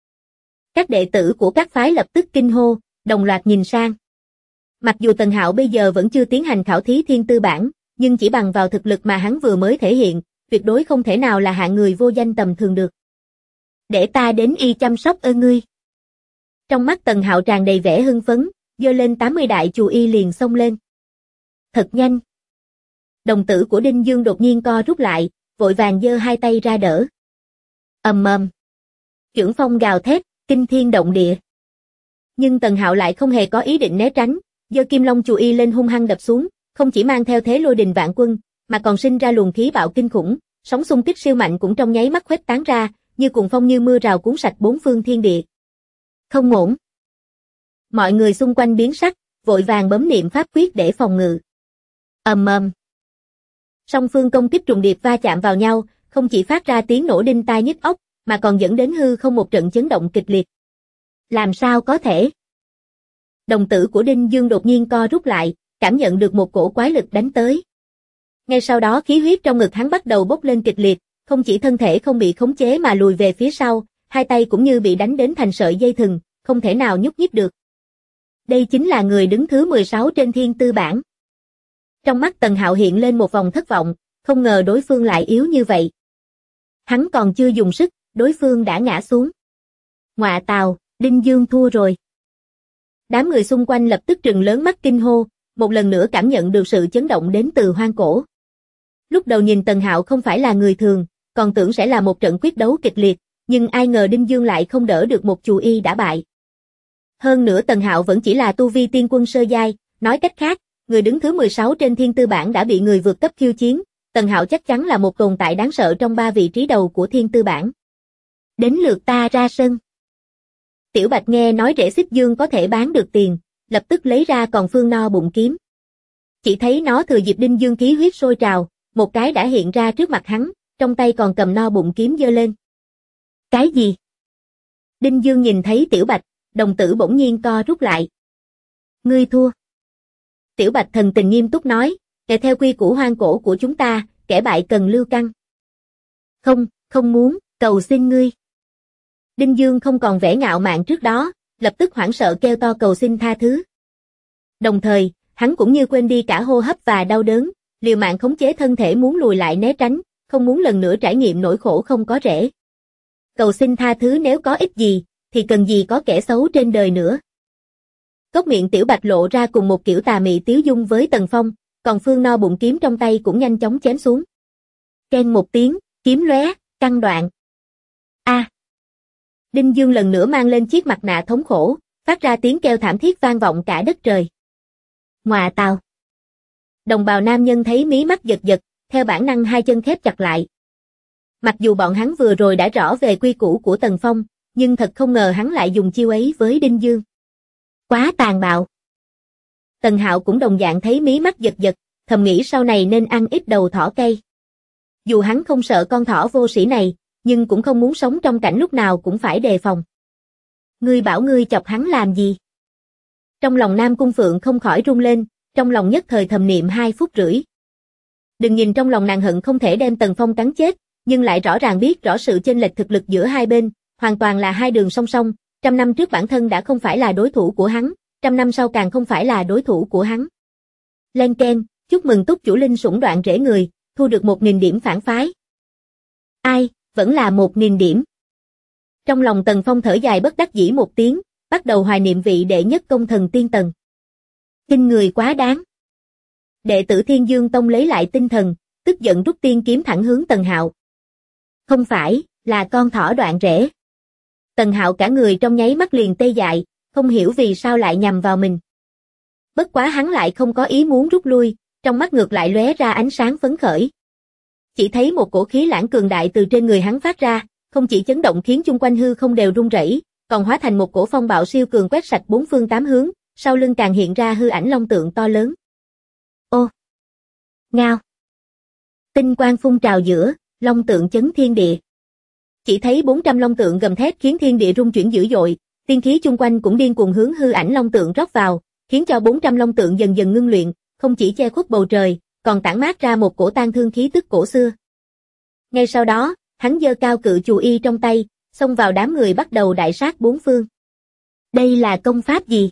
Các đệ tử của các phái lập tức kinh hô, đồng loạt nhìn sang. Mặc dù Tần Hạo bây giờ vẫn chưa tiến hành khảo thí thiên tư bản, nhưng chỉ bằng vào thực lực mà hắn vừa mới thể hiện, tuyệt đối không thể nào là hạng người vô danh tầm thường được. Để ta đến y chăm sóc ơn ngươi. Trong mắt Tần Hạo tràn đầy vẻ hưng phấn, giơ lên 80 đại chù y liền xông lên. Thật nhanh. Đồng tử của Đinh Dương đột nhiên co rút lại, vội vàng giơ hai tay ra đỡ. Ầm ầm. Chưởng phong gào thét, kinh thiên động địa. Nhưng Tần Hạo lại không hề có ý định né tránh, giơ Kim Long chù y lên hung hăng đập xuống, không chỉ mang theo thế lôi đình vạn quân, mà còn sinh ra luồng khí bạo kinh khủng, sóng xung kích siêu mạnh cũng trong nháy mắt khuếch tán ra, như cuồng phong như mưa rào cuốn sạch bốn phương thiên địa. Không ổn. Mọi người xung quanh biến sắc, vội vàng bấm niệm pháp quyết để phòng ngự. Ầm ầm. Song phương công kích trùng điệp va chạm vào nhau, không chỉ phát ra tiếng nổ đinh tai nhức óc, mà còn dẫn đến hư không một trận chấn động kịch liệt. Làm sao có thể? Đồng tử của Đinh Dương đột nhiên co rút lại, cảm nhận được một cổ quái lực đánh tới. Ngay sau đó khí huyết trong ngực hắn bắt đầu bốc lên kịch liệt, không chỉ thân thể không bị khống chế mà lùi về phía sau, hai tay cũng như bị đánh đến thành sợi dây thừng, không thể nào nhúc nhích được. Đây chính là người đứng thứ 16 trên thiên tư bảng. Trong mắt Tần Hạo hiện lên một vòng thất vọng, không ngờ đối phương lại yếu như vậy. Hắn còn chưa dùng sức, đối phương đã ngã xuống. Ngọa tào, Đinh Dương thua rồi. Đám người xung quanh lập tức trừng lớn mắt kinh hô, một lần nữa cảm nhận được sự chấn động đến từ hoang cổ. Lúc đầu nhìn Tần Hạo không phải là người thường, còn tưởng sẽ là một trận quyết đấu kịch liệt, nhưng ai ngờ Đinh Dương lại không đỡ được một chù y đã bại. Hơn nữa Tần Hạo vẫn chỉ là tu vi tiên quân sơ giai, nói cách khác, người đứng thứ 16 trên thiên tư bảng đã bị người vượt cấp khiêu chiến, Tần Hạo chắc chắn là một tồn tại đáng sợ trong 3 vị trí đầu của thiên tư bảng. Đến lượt ta ra sân. Tiểu Bạch nghe nói rễ xích dương có thể bán được tiền, lập tức lấy ra còn phương no bụng kiếm. Chỉ thấy nó thừa dịp Đinh Dương khí huyết sôi trào, một cái đã hiện ra trước mặt hắn, trong tay còn cầm no bụng kiếm giơ lên. Cái gì? Đinh Dương nhìn thấy Tiểu Bạch, đồng tử bỗng nhiên co rút lại. Ngươi thua. Tiểu Bạch thần tình nghiêm túc nói, kể theo quy củ hoang cổ của chúng ta, kẻ bại cần lưu căn. Không, không muốn, cầu xin ngươi. Đinh Dương không còn vẻ ngạo mạn trước đó, lập tức hoảng sợ kêu to cầu xin tha thứ. Đồng thời, hắn cũng như quên đi cả hô hấp và đau đớn, liều mạng khống chế thân thể muốn lùi lại né tránh, không muốn lần nữa trải nghiệm nỗi khổ không có rễ. Cầu xin tha thứ nếu có ích gì, thì cần gì có kẻ xấu trên đời nữa. Cốc miệng Tiểu Bạch lộ ra cùng một kiểu tà mị tiếu dung với Tần Phong, còn phương no bụng kiếm trong tay cũng nhanh chóng chém xuống. Keng một tiếng, kiếm lóe, căng đoạn. A. Đinh Dương lần nữa mang lên chiếc mặt nạ thống khổ, phát ra tiếng kêu thảm thiết vang vọng cả đất trời. Ngọa tào. Đồng bào nam nhân thấy mí mắt giật giật, theo bản năng hai chân khép chặt lại. Mặc dù bọn hắn vừa rồi đã rõ về quy củ của Tần Phong, nhưng thật không ngờ hắn lại dùng chiêu ấy với Đinh Dương. Quá tàn bạo. Tần Hạo cũng đồng dạng thấy mí mắt giật giật, thầm nghĩ sau này nên ăn ít đầu thỏ cây. Dù hắn không sợ con thỏ vô sĩ này, nhưng cũng không muốn sống trong cảnh lúc nào cũng phải đề phòng. Ngươi bảo ngươi chọc hắn làm gì? Trong lòng Nam Cung Phượng không khỏi rung lên, trong lòng nhất thời thầm niệm 2 phút rưỡi. Đừng nhìn trong lòng nàng hận không thể đem Tần Phong cắn chết, nhưng lại rõ ràng biết rõ sự chênh lệch thực lực giữa hai bên, hoàn toàn là hai đường song song, 100 năm trước bản thân đã không phải là đối thủ của hắn, 100 năm sau càng không phải là đối thủ của hắn. Len keng, chúc mừng túc chủ linh sủng đoạn rễ người, thu được 1000 điểm phản phái. Ai, vẫn là 1000 điểm. Trong lòng Tần Phong thở dài bất đắc dĩ một tiếng, bắt đầu hoài niệm vị đệ nhất công thần tiên tần. Kinh người quá đáng. Đệ tử Thiên Dương Tông lấy lại tinh thần, tức giận rút tiên kiếm thẳng hướng Tần Hạo. Không phải, là con thỏ đoạn rễ. Tần Hạo cả người trong nháy mắt liền tê dại, không hiểu vì sao lại nhằm vào mình. Bất quá hắn lại không có ý muốn rút lui, trong mắt ngược lại lóe ra ánh sáng phấn khởi. Chỉ thấy một cổ khí lãng cường đại từ trên người hắn phát ra, không chỉ chấn động khiến chung quanh hư không đều rung rẩy, còn hóa thành một cổ phong bạo siêu cường quét sạch bốn phương tám hướng, sau lưng càng hiện ra hư ảnh long tượng to lớn. Ô! Ngao! Tinh quang phun trào giữa, long tượng chấn thiên địa. Chỉ thấy 400 long tượng gầm thét khiến thiên địa rung chuyển dữ dội, tiên khí chung quanh cũng điên cuồng hướng hư ảnh long tượng rót vào, khiến cho 400 long tượng dần dần ngưng luyện, không chỉ che khuất bầu trời, còn tản mát ra một cổ tang thương khí tức cổ xưa. Ngay sau đó, hắn giơ cao cự chù y trong tay, xông vào đám người bắt đầu đại sát bốn phương. Đây là công pháp gì?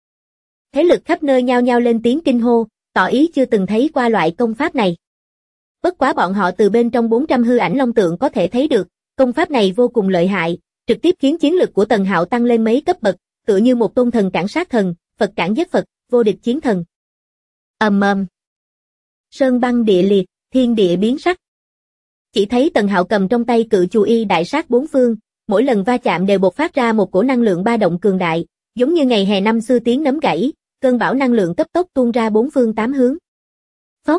Thế lực khắp nơi nhao nhao lên tiếng kinh hô, tỏ ý chưa từng thấy qua loại công pháp này. Bất quá bọn họ từ bên trong 400 hư ảnh long tượng có thể thấy được, công pháp này vô cùng lợi hại, trực tiếp khiến chiến lực của Tần Hạo tăng lên mấy cấp bậc, tựa như một tôn thần cản sát thần, Phật cản giết Phật, vô địch chiến thần. Ầm ầm. Sơn băng địa liệt, thiên địa biến sắc. Chỉ thấy Tần Hạo cầm trong tay cự chù y đại sát bốn phương, mỗi lần va chạm đều bộc phát ra một cổ năng lượng ba động cường đại, giống như ngày hè năm xưa tiếng nấm gãy, cơn bão năng lượng cấp tốc tuôn ra bốn phương tám hướng. Phốc.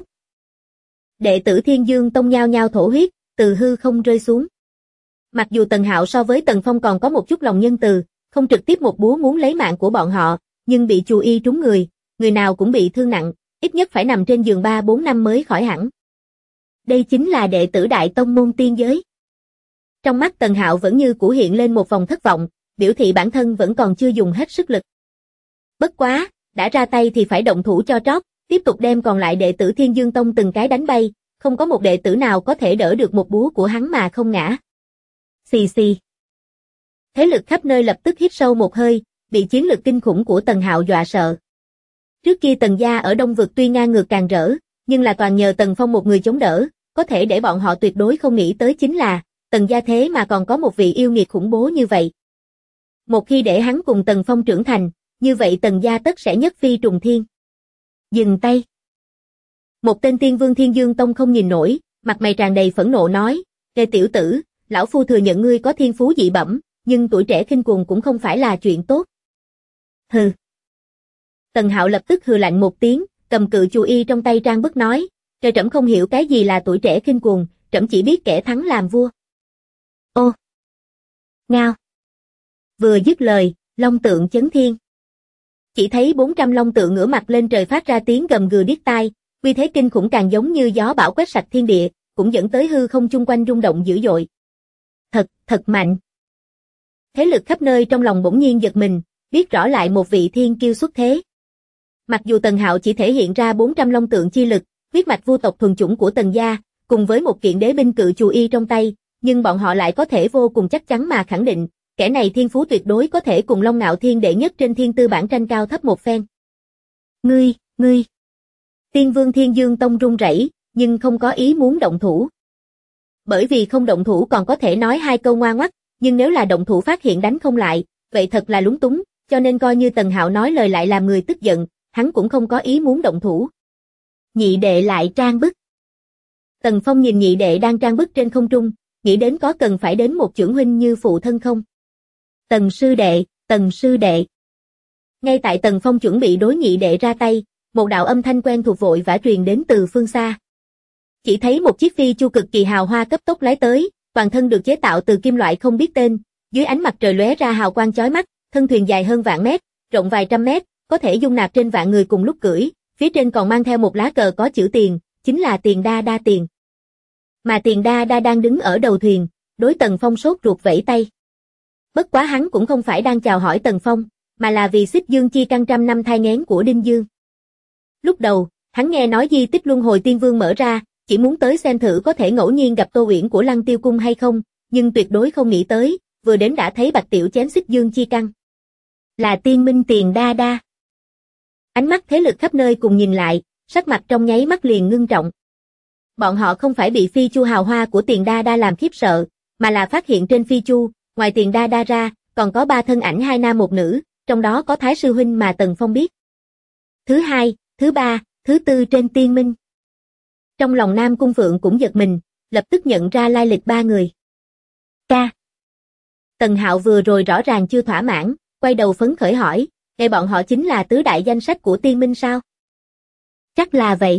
Đệ tử Thiên Dương Tông nhao nhao thổ huyết, từ hư không rơi xuống. Mặc dù Tần Hạo so với Tần Phong còn có một chút lòng nhân từ, không trực tiếp một búa muốn lấy mạng của bọn họ, nhưng bị chù y trúng người, người nào cũng bị thương nặng, ít nhất phải nằm trên giường 3-4 năm mới khỏi hẳn. Đây chính là đệ tử Đại Tông môn tiên giới. Trong mắt Tần Hạo vẫn như cũ hiện lên một vòng thất vọng, biểu thị bản thân vẫn còn chưa dùng hết sức lực. Bất quá, đã ra tay thì phải động thủ cho trót, tiếp tục đem còn lại đệ tử Thiên Dương Tông từng cái đánh bay, không có một đệ tử nào có thể đỡ được một búa của hắn mà không ngã. Xì xì. Thế lực khắp nơi lập tức hít sâu một hơi, bị chiến lực kinh khủng của Tần Hạo dọa sợ. Trước kia Tần gia ở Đông Vực tuy ngang ngược càng rỡ, nhưng là toàn nhờ Tần Phong một người chống đỡ, có thể để bọn họ tuyệt đối không nghĩ tới chính là, Tần gia thế mà còn có một vị yêu nghiệt khủng bố như vậy. Một khi để hắn cùng Tần Phong trưởng thành, như vậy Tần gia tất sẽ nhất phi trùng thiên. Dừng tay. Một tên tiên vương Thiên Dương Tông không nhìn nổi, mặt mày tràn đầy phẫn nộ nói, "Ê tiểu tử, lão phu thừa nhận ngươi có thiên phú dị bẩm, nhưng tuổi trẻ khinh cuồng cũng không phải là chuyện tốt." Hừ. Tần Hạo lập tức hừ lạnh một tiếng, cầm cự chù y trong tay trang bức nói, "Trời trẫm không hiểu cái gì là tuổi trẻ khinh cuồng, trẫm chỉ biết kẻ thắng làm vua." Ô. Ngao. Vừa dứt lời, long tượng chấn thiên. Chỉ thấy 400 long tượng ngửa mặt lên trời phát ra tiếng gầm gừ điếc tai, uy thế kinh khủng càng giống như gió bão quét sạch thiên địa, cũng dẫn tới hư không chung quanh rung động dữ dội. Thật mạnh. Thế lực khắp nơi trong lòng bỗng nhiên giật mình, biết rõ lại một vị thiên kiêu xuất thế. Mặc dù Tần Hạo chỉ thể hiện ra 400 long tượng chi lực, huyết mạch vu tộc thuần chủng của Tần gia, cùng với một kiện đế binh cự chù y trong tay, nhưng bọn họ lại có thể vô cùng chắc chắn mà khẳng định, kẻ này thiên phú tuyệt đối có thể cùng Long Ngạo Thiên đệ nhất trên thiên tư bản tranh cao thấp một phen. Ngươi. Tiên vương Thiên Dương Tông run rẩy, nhưng không có ý muốn động thủ. Bởi vì không động thủ còn có thể nói hai câu ngoa ngoắt, nhưng nếu là động thủ phát hiện đánh không lại, vậy thật là lúng túng, cho nên coi như Tần Hạo nói lời lại làm người tức giận, hắn cũng không có ý muốn động thủ. Nhị đệ lại trang bức. Tần Phong nhìn nhị đệ đang trang bức trên không trung, nghĩ đến có cần phải đến một chưởng huynh như phụ thân không? Tần sư đệ. Ngay tại Tần Phong chuẩn bị đối nhị đệ ra tay, một đạo âm thanh quen thuộc vội vã truyền đến từ phương xa. Chỉ thấy một chiếc phi chu cực kỳ hào hoa cấp tốc lái tới, toàn thân được chế tạo từ kim loại không biết tên, dưới ánh mặt trời lóe ra hào quang chói mắt, thân thuyền dài hơn vạn mét, rộng vài trăm mét, có thể dung nạp trên vạn người cùng lúc cưỡi, phía trên còn mang theo một lá cờ có chữ tiền, chính là Tiền Đa Đa Tiền. Mà Tiền Đa Đa đang đứng ở đầu thuyền, đối Tần Phong sốt ruột vẫy tay. Bất quá hắn cũng không phải đang chào hỏi Tần Phong, mà là vì Xích Dương chi căn trăm năm thai nghén của Đinh Dương. Lúc đầu, hắn nghe nói di tích Luân Hồi Tiên Vương mở ra, chỉ muốn tới xem thử có thể ngẫu nhiên gặp Tô Uyển của Lăng Tiêu Cung hay không, nhưng tuyệt đối không nghĩ tới, vừa đến đã thấy Bạch Tiểu chém Xích Dương chi căn. Là tiên minh Tiền Đa Đa. Ánh mắt thế lực khắp nơi cùng nhìn lại, sắc mặt trong nháy mắt liền ngưng trọng. Bọn họ không phải bị phi chu hào hoa của Tiền Đa Đa làm khiếp sợ, mà là phát hiện trên phi chu, ngoài Tiền Đa Đa ra, còn có 3 thân ảnh 2 nam 1 nữ, trong đó có Thái sư huynh mà Tần Phong biết. Thứ 2, thứ 3, thứ 4 trên tiên minh. Trong lòng Nam Cung Phượng cũng giật mình, lập tức nhận ra lai lịch 3 người. Ca. Tần Hạo vừa rồi rõ ràng chưa thỏa mãn, quay đầu phấn khởi hỏi, "Vậy bọn họ chính là tứ đại danh sách của tiên minh sao?" Chắc là vậy.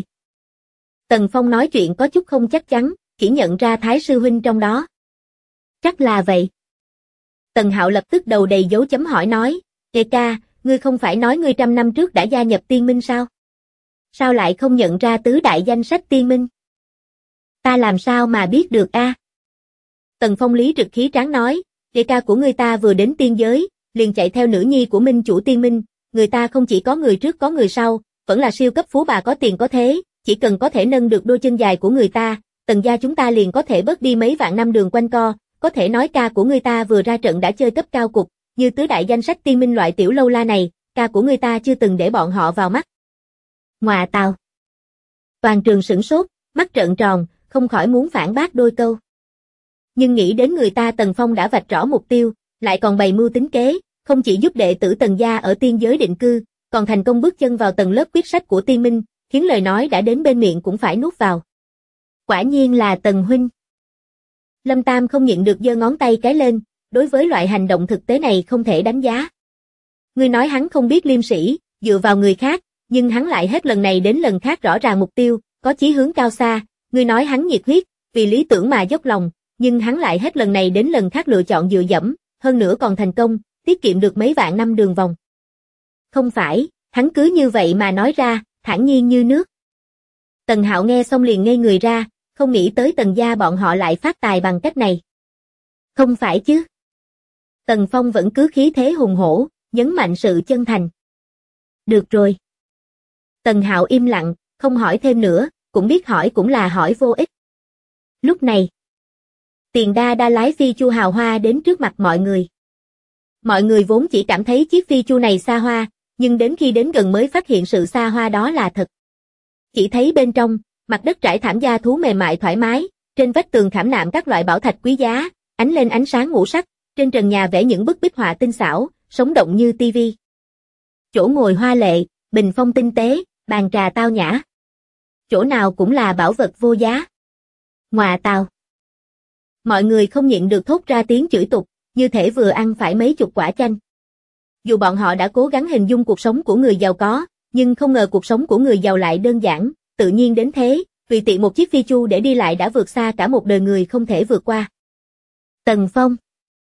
Tần Phong nói chuyện có chút không chắc chắn, chỉ nhận ra Thái sư huynh trong đó. Chắc là vậy. Tần Hạo lập tức đầu đầy dấu chấm hỏi nói, "Ê ca, ngươi không phải nói ngươi 100 năm trước đã gia nhập tiên minh sao? Sao lại không nhận ra tứ đại danh sách tiên minh?" "Ta làm sao mà biết được a?" Tần Phong lý trực khí tráng nói, đệ ca của người ta vừa đến tiên giới, liền chạy theo nữ nhi của minh chủ tiên minh, người ta không chỉ có người trước có người sau, vẫn là siêu cấp phú bà có tiền có thế, chỉ cần có thể nâng được đôi chân dài của người ta, Tần gia chúng ta liền có thể bớt đi mấy vạn năm đường quanh co, có thể nói ca của người ta vừa ra trận đã chơi cấp cao cục, như tứ đại danh sách tiên minh loại tiểu lâu la này, ca của người ta chưa từng để bọn họ vào mắt. Ngoà tào. Toàn trường sửng sốt, mắt trợn tròn, không khỏi muốn phản bác đôi câu. Nhưng nghĩ đến người ta Tần Phong đã vạch rõ mục tiêu, lại còn bày mưu tính kế, không chỉ giúp đệ tử Tần gia ở tiên giới định cư, còn thành công bước chân vào tầng lớp quyết sách của tiên minh, khiến lời nói đã đến bên miệng cũng phải nuốt vào. Quả nhiên là Tần huynh. Lâm Tam không nhịn được giơ ngón tay cái lên, đối với loại hành động thực tế này không thể đánh giá. Ngươi nói hắn không biết liêm sỉ, dựa vào người khác, nhưng hắn lại hết lần này đến lần khác rõ ràng mục tiêu, có chí hướng cao xa, ngươi nói hắn nhiệt huyết, vì lý tưởng mà dốc lòng, nhưng hắn lại hết lần này đến lần khác lựa chọn dựa dẫm, hơn nữa còn thành công, tiết kiệm được mấy vạn năm đường vòng. Không phải, hắn cứ như vậy mà nói ra, thản nhiên như nước. Tần Hạo nghe xong liền ngây người ra, không nghĩ tới Tần gia bọn họ lại phát tài bằng cách này. Không phải chứ. Tần Phong vẫn cứ khí thế hùng hổ, nhấn mạnh sự chân thành. Được rồi. Tần Hạo im lặng, không hỏi thêm nữa, cũng biết hỏi cũng là hỏi vô ích. Lúc này, Tiền Đa Đa lái phi chu hào hoa đến trước mặt mọi người. Mọi người vốn chỉ cảm thấy chiếc phi chu này xa hoa, nhưng đến khi đến gần mới phát hiện sự xa hoa đó là thật. Chỉ thấy bên trong, mặt đất trải thảm da thú mềm mại thoải mái, trên vách tường khảm nạm các loại bảo thạch quý giá, ánh lên ánh sáng ngũ sắc, trên trần nhà vẽ những bức bích họa tinh xảo, sống động như tivi. Chỗ ngồi hoa lệ, bình phong tinh tế, bàn trà tao nhã. Chỗ nào cũng là bảo vật vô giá. Ngoà tào. Mọi người không nhịn được thốt ra tiếng chửi tục, như thể vừa ăn phải mấy chục quả chanh. Dù bọn họ đã cố gắng hình dung cuộc sống của người giàu có, nhưng không ngờ cuộc sống của người giàu lại đơn giản, tự nhiên đến thế, tùy tiện một chiếc phi chu để đi lại đã vượt xa cả một đời người không thể vượt qua. Tần Phong.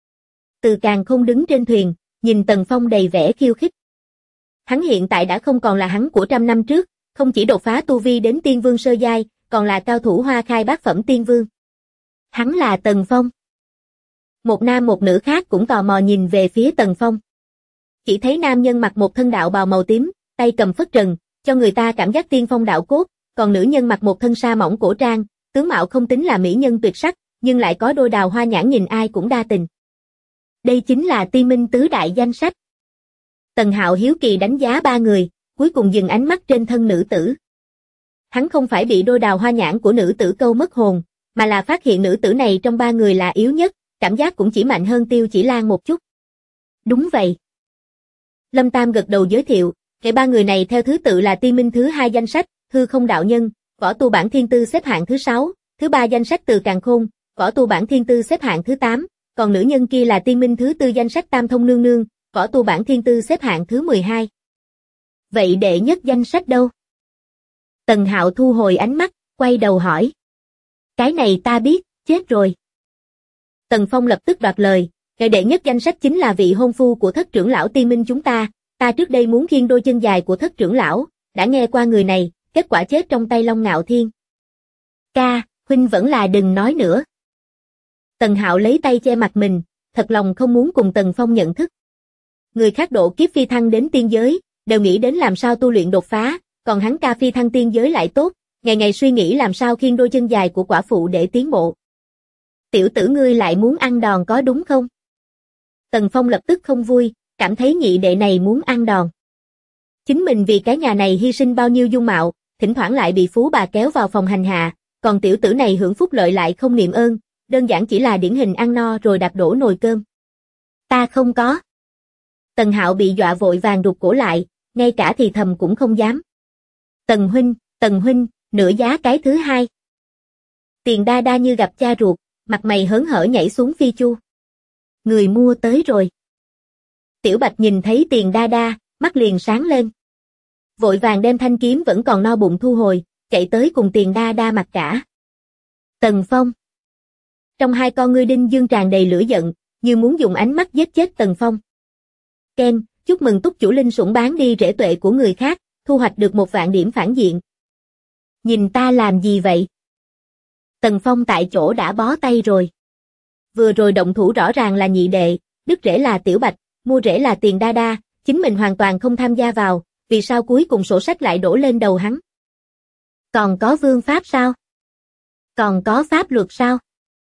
Từ Càn Khôn đứng trên thuyền, nhìn Tần Phong đầy vẻ khiêu khích. Hắn hiện tại đã không còn là hắn của trăm năm trước, không chỉ đột phá tu vi đến tiên vương sơ giai, còn là cao thủ hoa khai bát phẩm tiên vương. Hắn là Tần Phong. Một nam một nữ khác cũng tò mò nhìn về phía Tần Phong. Chỉ thấy nam nhân mặc một thân đạo bào màu tím, tay cầm phất trần, cho người ta cảm giác tiên phong đạo cốt, còn nữ nhân mặc một thân sa mỏng cổ trang, tướng mạo không tính là mỹ nhân tuyệt sắc, nhưng lại có đôi đào hoa nhãn nhìn ai cũng đa tình. Đây chính là Tiên Minh tứ đại danh sách. Tần Hạo hiếu kỳ đánh giá ba người, cuối cùng dừng ánh mắt trên thân nữ tử. Hắn không phải bị đôi đào hoa nhãn của nữ tử câu mất hồn, mà là phát hiện nữ tử này trong ba người là yếu nhất, cảm giác cũng chỉ mạnh hơn Tiêu Chỉ Lan một chút. Đúng vậy. Lâm Tam gật đầu giới thiệu, kể ba người này theo thứ tự là Tiên Minh thứ hai danh sách, Hư Không đạo nhân, Võ Tu Bản Thiên Tư xếp hạng thứ 6, thứ ba danh sách Từ Càn Khôn, Võ Tu Bản Thiên Tư xếp hạng thứ 8, còn nữ nhân kia là Tiên Minh thứ tư danh sách Tam Thông Nương Nương, Võ Tu Bản Thiên Tư xếp hạng thứ 12. Vậy đệ nhất danh sách đâu? Tần Hạo thu hồi ánh mắt, quay đầu hỏi. Cái này ta biết, chết rồi. Tần Phong lập tức đoạt lời, ngày đệ nhất danh sách chính là vị hôn phu của thất trưởng lão Tiên Minh chúng ta trước đây muốn khiêng đôi chân dài của thất trưởng lão, đã nghe qua người này, kết quả chết trong tay Long Ngạo Thiên. Ca, huynh vẫn là đừng nói nữa. Tần Hạo lấy tay che mặt mình, thật lòng không muốn cùng Tần Phong nhận thức. Người khác độ kiếp phi thăng đến tiên giới, đều nghĩ đến làm sao tu luyện đột phá, còn hắn ca phi thăng tiên giới lại tốt, ngày ngày suy nghĩ làm sao khiêng đôi chân dài của quả phụ để tiến bộ. Tiểu tử ngươi lại muốn ăn đòn có đúng không? Tần Phong lập tức không vui, cảm thấy nhị đệ này muốn ăn đòn. Chính mình vì cái nhà này hy sinh bao nhiêu dung mạo, thỉnh thoảng lại bị phú bà kéo vào phòng hành hạ, còn tiểu tử này hưởng phúc lợi lại không niệm ơn, đơn giản chỉ là điển hình ăn no rồi đạp đổ nồi cơm. Ta không có. Tần Hạo bị dọa vội vàng rụt cổ lại, ngay cả thì thầm cũng không dám. Tần huynh, nửa giá cái thứ hai. Tiền Đa Đa như gặp cha ruột, mặt mày hớn hở nhảy xuống phi chu. Người mua tới rồi. Tiểu Bạch nhìn thấy Tiền Đa Đa, mắt liền sáng lên. Vội vàng đem thanh kiếm vẫn còn no bụng thu hồi, chạy tới cùng Tiền Đa Đa mặc cả. Tần Phong. Trong hai con ngươi đinh dương tràn đầy lửa giận, như muốn dùng ánh mắt giết chết Tần Phong. Ken, chúc mừng túc chủ linh sủng bán đi rễ tuệ của người khác, thu hoạch được 1.000 điểm phản diện. Nhìn ta làm gì vậy? Tần Phong tại chỗ đã bó tay rồi. vừa rồi động thủ rõ ràng là nhị đệ, đứt rễ là Tiểu Bạch, mua rễ là Tiền Đa Đa, chính mình hoàn toàn không tham gia vào, vì sao cuối cùng sổ sách lại đổ lên đầu hắn? Còn có vương pháp sao? Còn có pháp luật sao?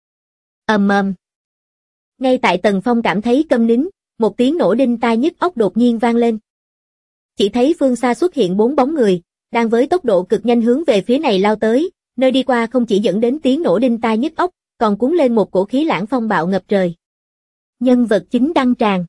Ngay tại Tần Phong cảm thấy câm nín, một tiếng nổ đinh tai nhức óc đột nhiên vang lên. Chỉ thấy phương xa xuất hiện 4 bóng người, đang với tốc độ cực nhanh hướng về phía này lao tới, nơi đi qua không chỉ dẫn đến tiếng nổ đinh tai nhức óc, còn cuốn lên một cổ khí lãng phong bạo ngập trời. Nhân vật chính đăng tràng.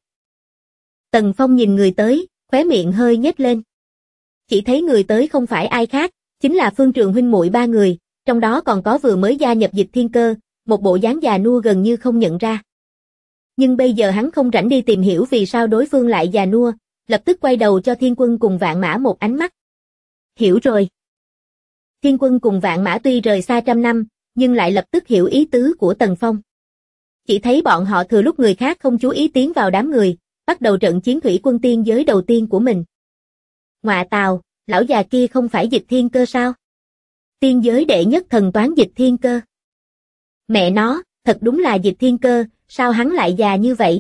Tần Phong nhìn người tới, khóe miệng hơi nhếch lên. Chỉ thấy người tới không phải ai khác, chính là Phương Trường huynh muội 3 người, trong đó còn có vừa mới gia nhập Dịch Thiên Cơ, một bộ dáng già nua gần như không nhận ra. Nhưng bây giờ hắn không rảnh đi tìm hiểu vì sao đối phương lại già nua, lập tức quay đầu cho Thiên Quân cùng Vạn Mã một ánh mắt. Hiểu rồi. Thiên Quân cùng Vạn Mã tuy rời xa trăm năm, nhưng lại lập tức hiểu ý tứ của Tần Phong. Chỉ thấy bọn họ thừa lúc người khác không chú ý tiến vào đám người, bắt đầu trận chiến thủy quân tiên giới đầu tiên của mình. Ngọa tào, lão già kia không phải Dịch Thiên Cơ sao? Tiên giới đệ nhất thần toán Dịch Thiên Cơ. Mẹ nó, thật đúng là Dịch Thiên Cơ, sao hắn lại già như vậy?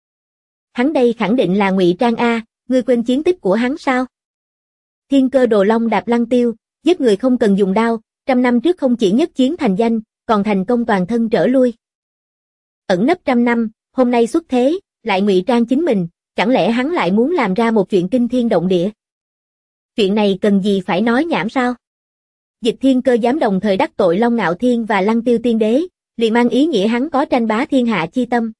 Hắn đây khẳng định là ngụy trang a, ngươi quên chiến tích của hắn sao? Thiên Cơ Đồ Long đạp lăng tiêu, giết người không cần dùng đao, trăm năm trước không chỉ nhất chiến thành danh, còn thành công toàn thân trở lui. Ẩn nấp trăm năm, hôm nay xuất thế, lại ngụy trang chính mình, chẳng lẽ hắn lại muốn làm ra một chuyện kinh thiên động địa? Chuyện này cần gì phải nói nhảm sao? Dịch Thiên Cơ dám đồng thời đắc tội Long Ngạo Thiên và Lăng Tiêu Tiên Đế, liền mang ý nghĩa hắn có tranh bá thiên hạ chi tâm.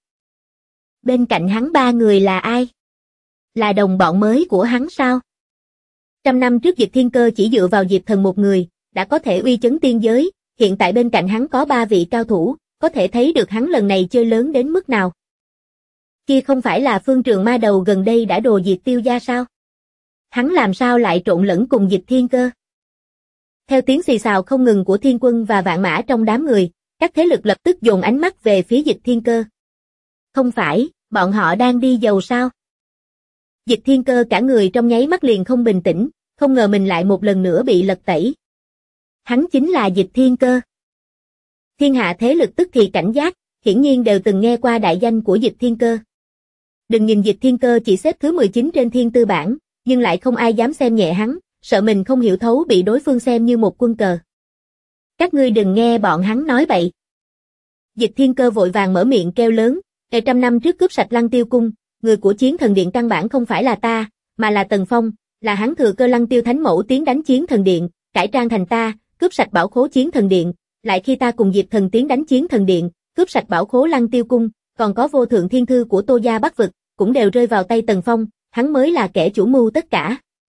Bên cạnh hắn 3 người là ai? Là đồng bọn mới của hắn sao? Trăm năm trước Dịch Thiên Cơ chỉ dựa vào Diệp Thần một người, đã có thể uy chấn tiên giới, hiện tại bên cạnh hắn có 3 vị cao thủ, có thể thấy được hắn lần này chơi lớn đến mức nào. Kia không phải là Phương Trường ma đầu gần đây đã đồ diệt Tiêu gia sao? Hắn làm sao lại trộn lẫn cùng Dịch Thiên Cơ? Theo tiếng xì xào không ngừng của Thiên Quân và Vạn Mã trong đám người, các thế lực lập tức dồn ánh mắt về phía Dịch Thiên Cơ. Không phải, bọn họ đang đi dầu sao? Dịch Thiên Cơ cả người trong nháy mắt liền không bình tĩnh, không ngờ mình lại một lần nữa bị lật tẩy. Hắn chính là Dịch Thiên Cơ. Thiên hạ thế lực tức thì cảnh giác, hiển nhiên đều từng nghe qua đại danh của Dịch Thiên Cơ. Đừng nhìn Dịch Thiên Cơ chỉ xếp thứ 19 trên thiên tư bảng, nhưng lại không ai dám xem nhẹ hắn, sợ mình không hiểu thấu bị đối phương xem như một quân cờ. Các ngươi đừng nghe bọn hắn nói bậy. Dịch Thiên Cơ vội vàng mở miệng kêu lớn, trăm năm trước cướp sạch Lăng Tiêu cung, người của Chiến Thần Điện căn bản không phải là ta, mà là Tần Phong, là hắn thừa cơ Lăng Tiêu Thánh Mẫu tiến đánh Chiến Thần Điện, cải trang thành ta, cướp sạch bảo khố Chiến Thần Điện, lại khi ta cùng Diệp Thần tiến đánh Chiến Thần Điện, cướp sạch bảo khố Lăng Tiêu cung, còn có vô thượng thiên thư của Tô gia Bắc vực, cũng đều rơi vào tay Tần Phong, hắn mới là kẻ chủ mưu tất cả.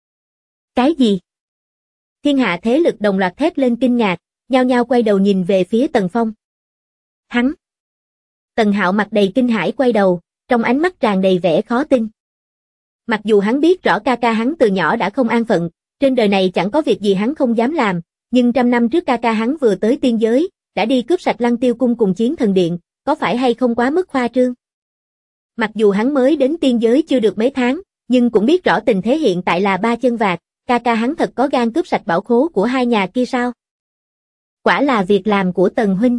Cái gì? Thiên hạ thế lực đồng loạt thét lên kinh ngạc, nhao nhao quay đầu nhìn về phía Tần Phong. Hắn. Tần Hạo mặt đầy kinh hãi quay đầu, trong ánh mắt tràn đầy vẻ khó tin. Mặc dù hắn biết rõ ca ca hắn từ nhỏ đã không an phận, trên đời này chẳng có việc gì hắn không dám làm, nhưng trăm năm trước ca ca hắn vừa tới tiên giới, đã đi cướp sạch Lăng Tiêu cung cùng Chiến Thần Điện, có phải hay không quá mức khoa trương? Mặc dù hắn mới đến tiên giới chưa được mấy tháng, nhưng cũng biết rõ tình thế hiện tại là ba chân vạc, ca ca hắn thật có gan cướp sạch bảo khố của hai nhà kia sao? Quả là việc làm của Tần huynh.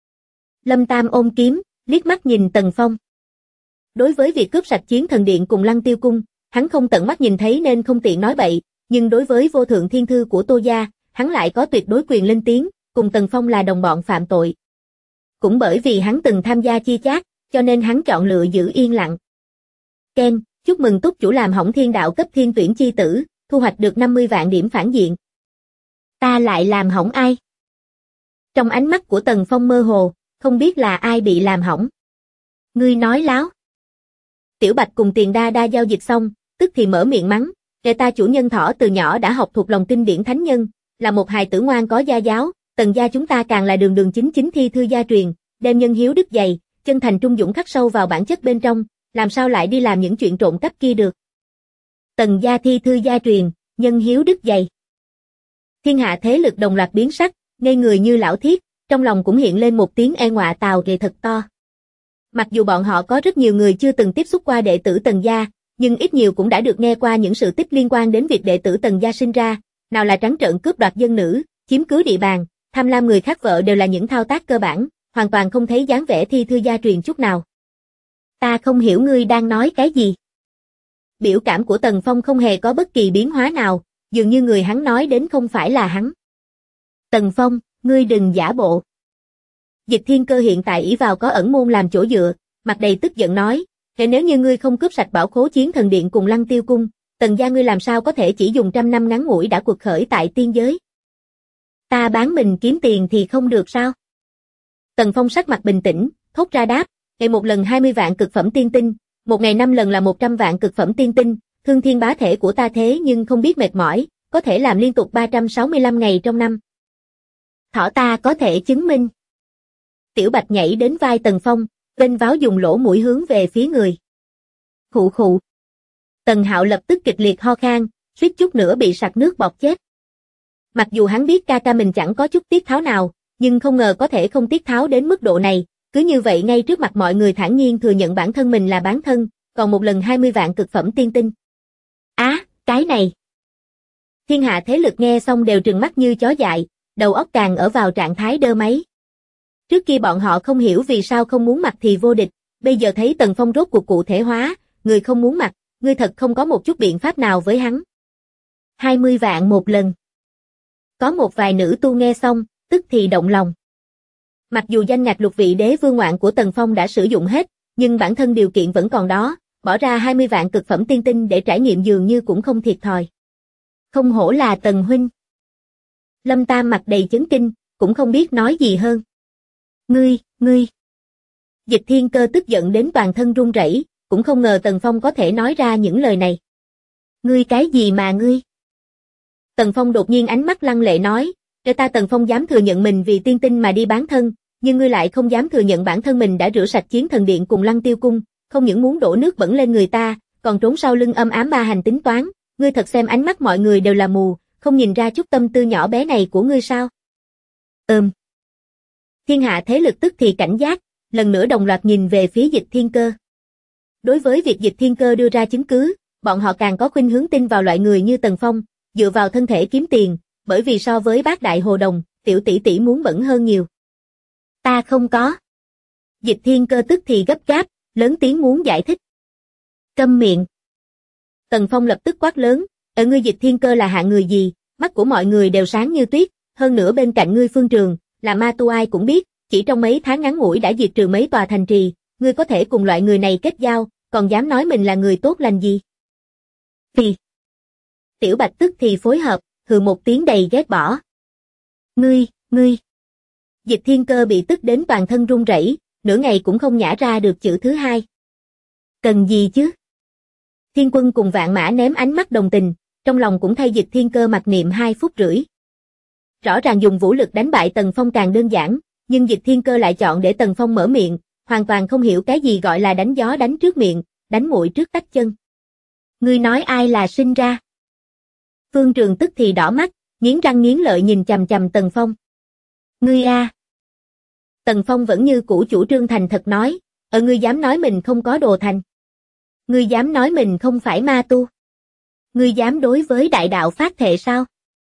Lâm Tam ôm kiếm, liếc mắt nhìn Tần Phong. Đối với việc cướp sạch Chiến Thần Điện cùng Lăng Tiêu cung, hắn không tận mắt nhìn thấy nên không tiện nói bậy, nhưng đối với vô thượng thiên thư của Tô gia, hắn lại có tuyệt đối quyền lên tiếng, cùng Tần Phong là đồng bọn phạm tội. Cũng bởi vì hắn từng tham gia chia chác, cho nên hắn chọn lựa giữ yên lặng. Ken, chúc mừng túc chủ làm hỏng thiên đạo cấp thiên tuyển chi tử, thu hoạch được 50 vạn điểm phản diện. Ta lại làm hỏng ai? Trong ánh mắt của Tần Phong mơ hồ, không biết là ai bị làm hỏng. Ngươi nói láo. Tiểu Bạch cùng Tiền Đa Đa giao dịch xong, tức thì mở miệng mắng, kẻ ta chủ nhân Thỏ từ nhỏ đã học thuộc lòng kinh điển thánh nhân, là một hài tử ngoan có gia giáo, Tần gia chúng ta càng là đường đường chính chính thi thư gia truyền, đem nhân hiếu đức dày, chân thành trung dũng khắc sâu vào bản chất bên trong, làm sao lại đi làm những chuyện trộm cắp kia được. Tần gia thi thư gia truyền, nhân hiếu đức dày. Thiên hạ thế lực đồng loạt biến sắc, ngây người như lão thiết, trong lòng cũng hiện lên một tiếng e ngọa tào ghê thật to. Mặc dù bọn họ có rất nhiều người chưa từng tiếp xúc qua đệ tử Tần gia, nhưng ít nhiều cũng đã được nghe qua những sự tích liên quan đến việc đệ tử Tần gia sinh ra, nào là trắng trợn cướp đoạt dân nữ, chiếm cứ địa bàn, tham lam người khác vợ đều là những thao tác cơ bản, hoàn toàn không thấy dáng vẻ thi thư gia truyền chút nào. Ta không hiểu ngươi đang nói cái gì. Biểu cảm của Tần Phong không hề có bất kỳ biến hóa nào, dường như người hắn nói đến không phải là hắn. Tần Phong, ngươi đừng giả bộ. Dịch Thiên Cơ hiện tại ỷ vào có ẩn môn làm chỗ dựa, mặt đầy tức giận nói, thế nếu như ngươi không cướp sạch bảo khố Chiến Thần Điện cùng Lăng Tiêu Cung, Tần gia ngươi làm sao có thể chỉ dùng 100 năm ngắn ngủi đã quật khởi tại tiên giới? Ta bán mình kiếm tiền thì không được sao? Tần Phong sắc mặt bình tĩnh, thốt ra đáp, ngày một lần 20 vạn cực phẩm tiên tinh, một ngày 5 lần là 100 vạn cực phẩm tiên tinh, thương thiên bá thể của ta thế nhưng không biết mệt mỏi, có thể làm liên tục 365 ngày trong năm. Thỏ ta có thể chứng minh. Tiểu Bạch nhảy đến vai Tần Phong, vênh váo dùng lỗ mũi hướng về phía người. Khụ khụ. Tần Hạo lập tức kịch liệt ho khan, suýt chút nữa bị sặc nước bọt chết. Mặc dù hắn biết ca ca mình chẳng có chút tiết tháo nào, nhưng không ngờ có thể không tiết tháo đến mức độ này, cứ như vậy ngay trước mặt mọi người thản nhiên thừa nhận bản thân mình là bán thân, còn một lần 20 vạn cực phẩm tiên tinh. Á, cái này. Thiên hạ thế lực nghe xong đều trừng mắt như chó dại, đầu óc càng ở vào trạng thái đơ máy. Trước kia bọn họ không hiểu vì sao không muốn mặt thì vô địch, bây giờ thấy Tần Phong rốt cuộc cụ thể hóa, người không muốn mặt, ngươi thật không có một chút biện pháp nào với hắn. 20 vạn một lần. Có một vài nữ tu nghe xong, tức thì động lòng. Mặc dù danh ngạch lục vị đế vương ngoạn của Tần Phong đã sử dụng hết, nhưng bản thân điều kiện vẫn còn đó, bỏ ra 20 vạn cực phẩm tiên tinh để trải nghiệm dường như cũng không thiệt thòi. Không hổ là Tần huynh. Lâm Tam mặt đầy chấn kinh, cũng không biết nói gì hơn. Ngươi. Dịch Thiên Cơ tức giận đến toàn thân run rẩy, cũng không ngờ Tần Phong có thể nói ra những lời này. Ngươi cái gì mà ngươi? Tần Phong đột nhiên ánh mắt lăng lệ nói, để ta Tần Phong dám thừa nhận mình vì tiên tinh mà đi bán thân, nhưng ngươi lại không dám thừa nhận bản thân mình đã rửa sạch Chiến Thần Điện cùng Lăng Tiêu Cung, không những muốn đổ nước bẩn lên người ta, còn trốn sau lưng âm ám ma hành tính toán, ngươi thật xem ánh mắt mọi người đều là mù, không nhìn ra chút tâm tư nhỏ bé này của ngươi sao? Thiên hạ thế lực tức thì cảnh giác, lần nữa đồng loạt nhìn về phía Dịch Thiên Cơ. Đối với việc Dịch Thiên Cơ đưa ra chứng cứ, bọn họ càng có khuynh hướng tin vào loại người như Tần Phong, dựa vào thân thể kiếm tiền, bởi vì so với bác đại hồ đồng, tiểu tỷ tỷ muốn bẩn hơn nhiều. Ta không có. Dịch Thiên Cơ tức thì gấp gáp, lớn tiếng muốn giải thích. Câm miệng. Tần Phong lập tức quát lớn, ở ngươi Dịch Thiên Cơ là hạng người gì, mắt của mọi người đều sáng như tuyết, hơn nữa bên cạnh ngươi Phương Trường, là ma tu ai cũng biết, chỉ trong mấy tháng ngắn ngủi đã diệt trừ mấy tòa thành trì, ngươi có thể cùng loại người này kết giao, còn dám nói mình là người tốt lành gì? Thì. Tiểu Bạch tức thì phối hợp, hừ một tiếng đầy ghét bỏ. Ngươi. Dịch Thiên Cơ bị tức đến toàn thân run rẩy, nửa ngày cũng không nhả ra được chữ thứ hai. Cần gì chứ? Thiên Quân cùng Vạn Mã ném ánh mắt đồng tình, trong lòng cũng thay Dịch Thiên Cơ mặc niệm 2 phút rưỡi. Rõ ràng dùng vũ lực đánh bại Tần Phong càng đơn giản, nhưng Dịch Thiên Cơ lại chọn để Tần Phong mở miệng, hoàn toàn không hiểu cái gì gọi là đánh gió đánh trước miệng, đánh muội trước tách chân. Ngươi nói ai là sinh ra? Phương Trường tức thì đỏ mắt, nghiến răng nghiến lợi nhìn chằm chằm Tần Phong. Ngươi a. Tần Phong vẫn như cũ chủ trương thành thật nói, ngươi dám nói mình không có đồ thành. Ngươi dám nói mình không phải ma tu. Ngươi dám đối với đại đạo phát thệ sao?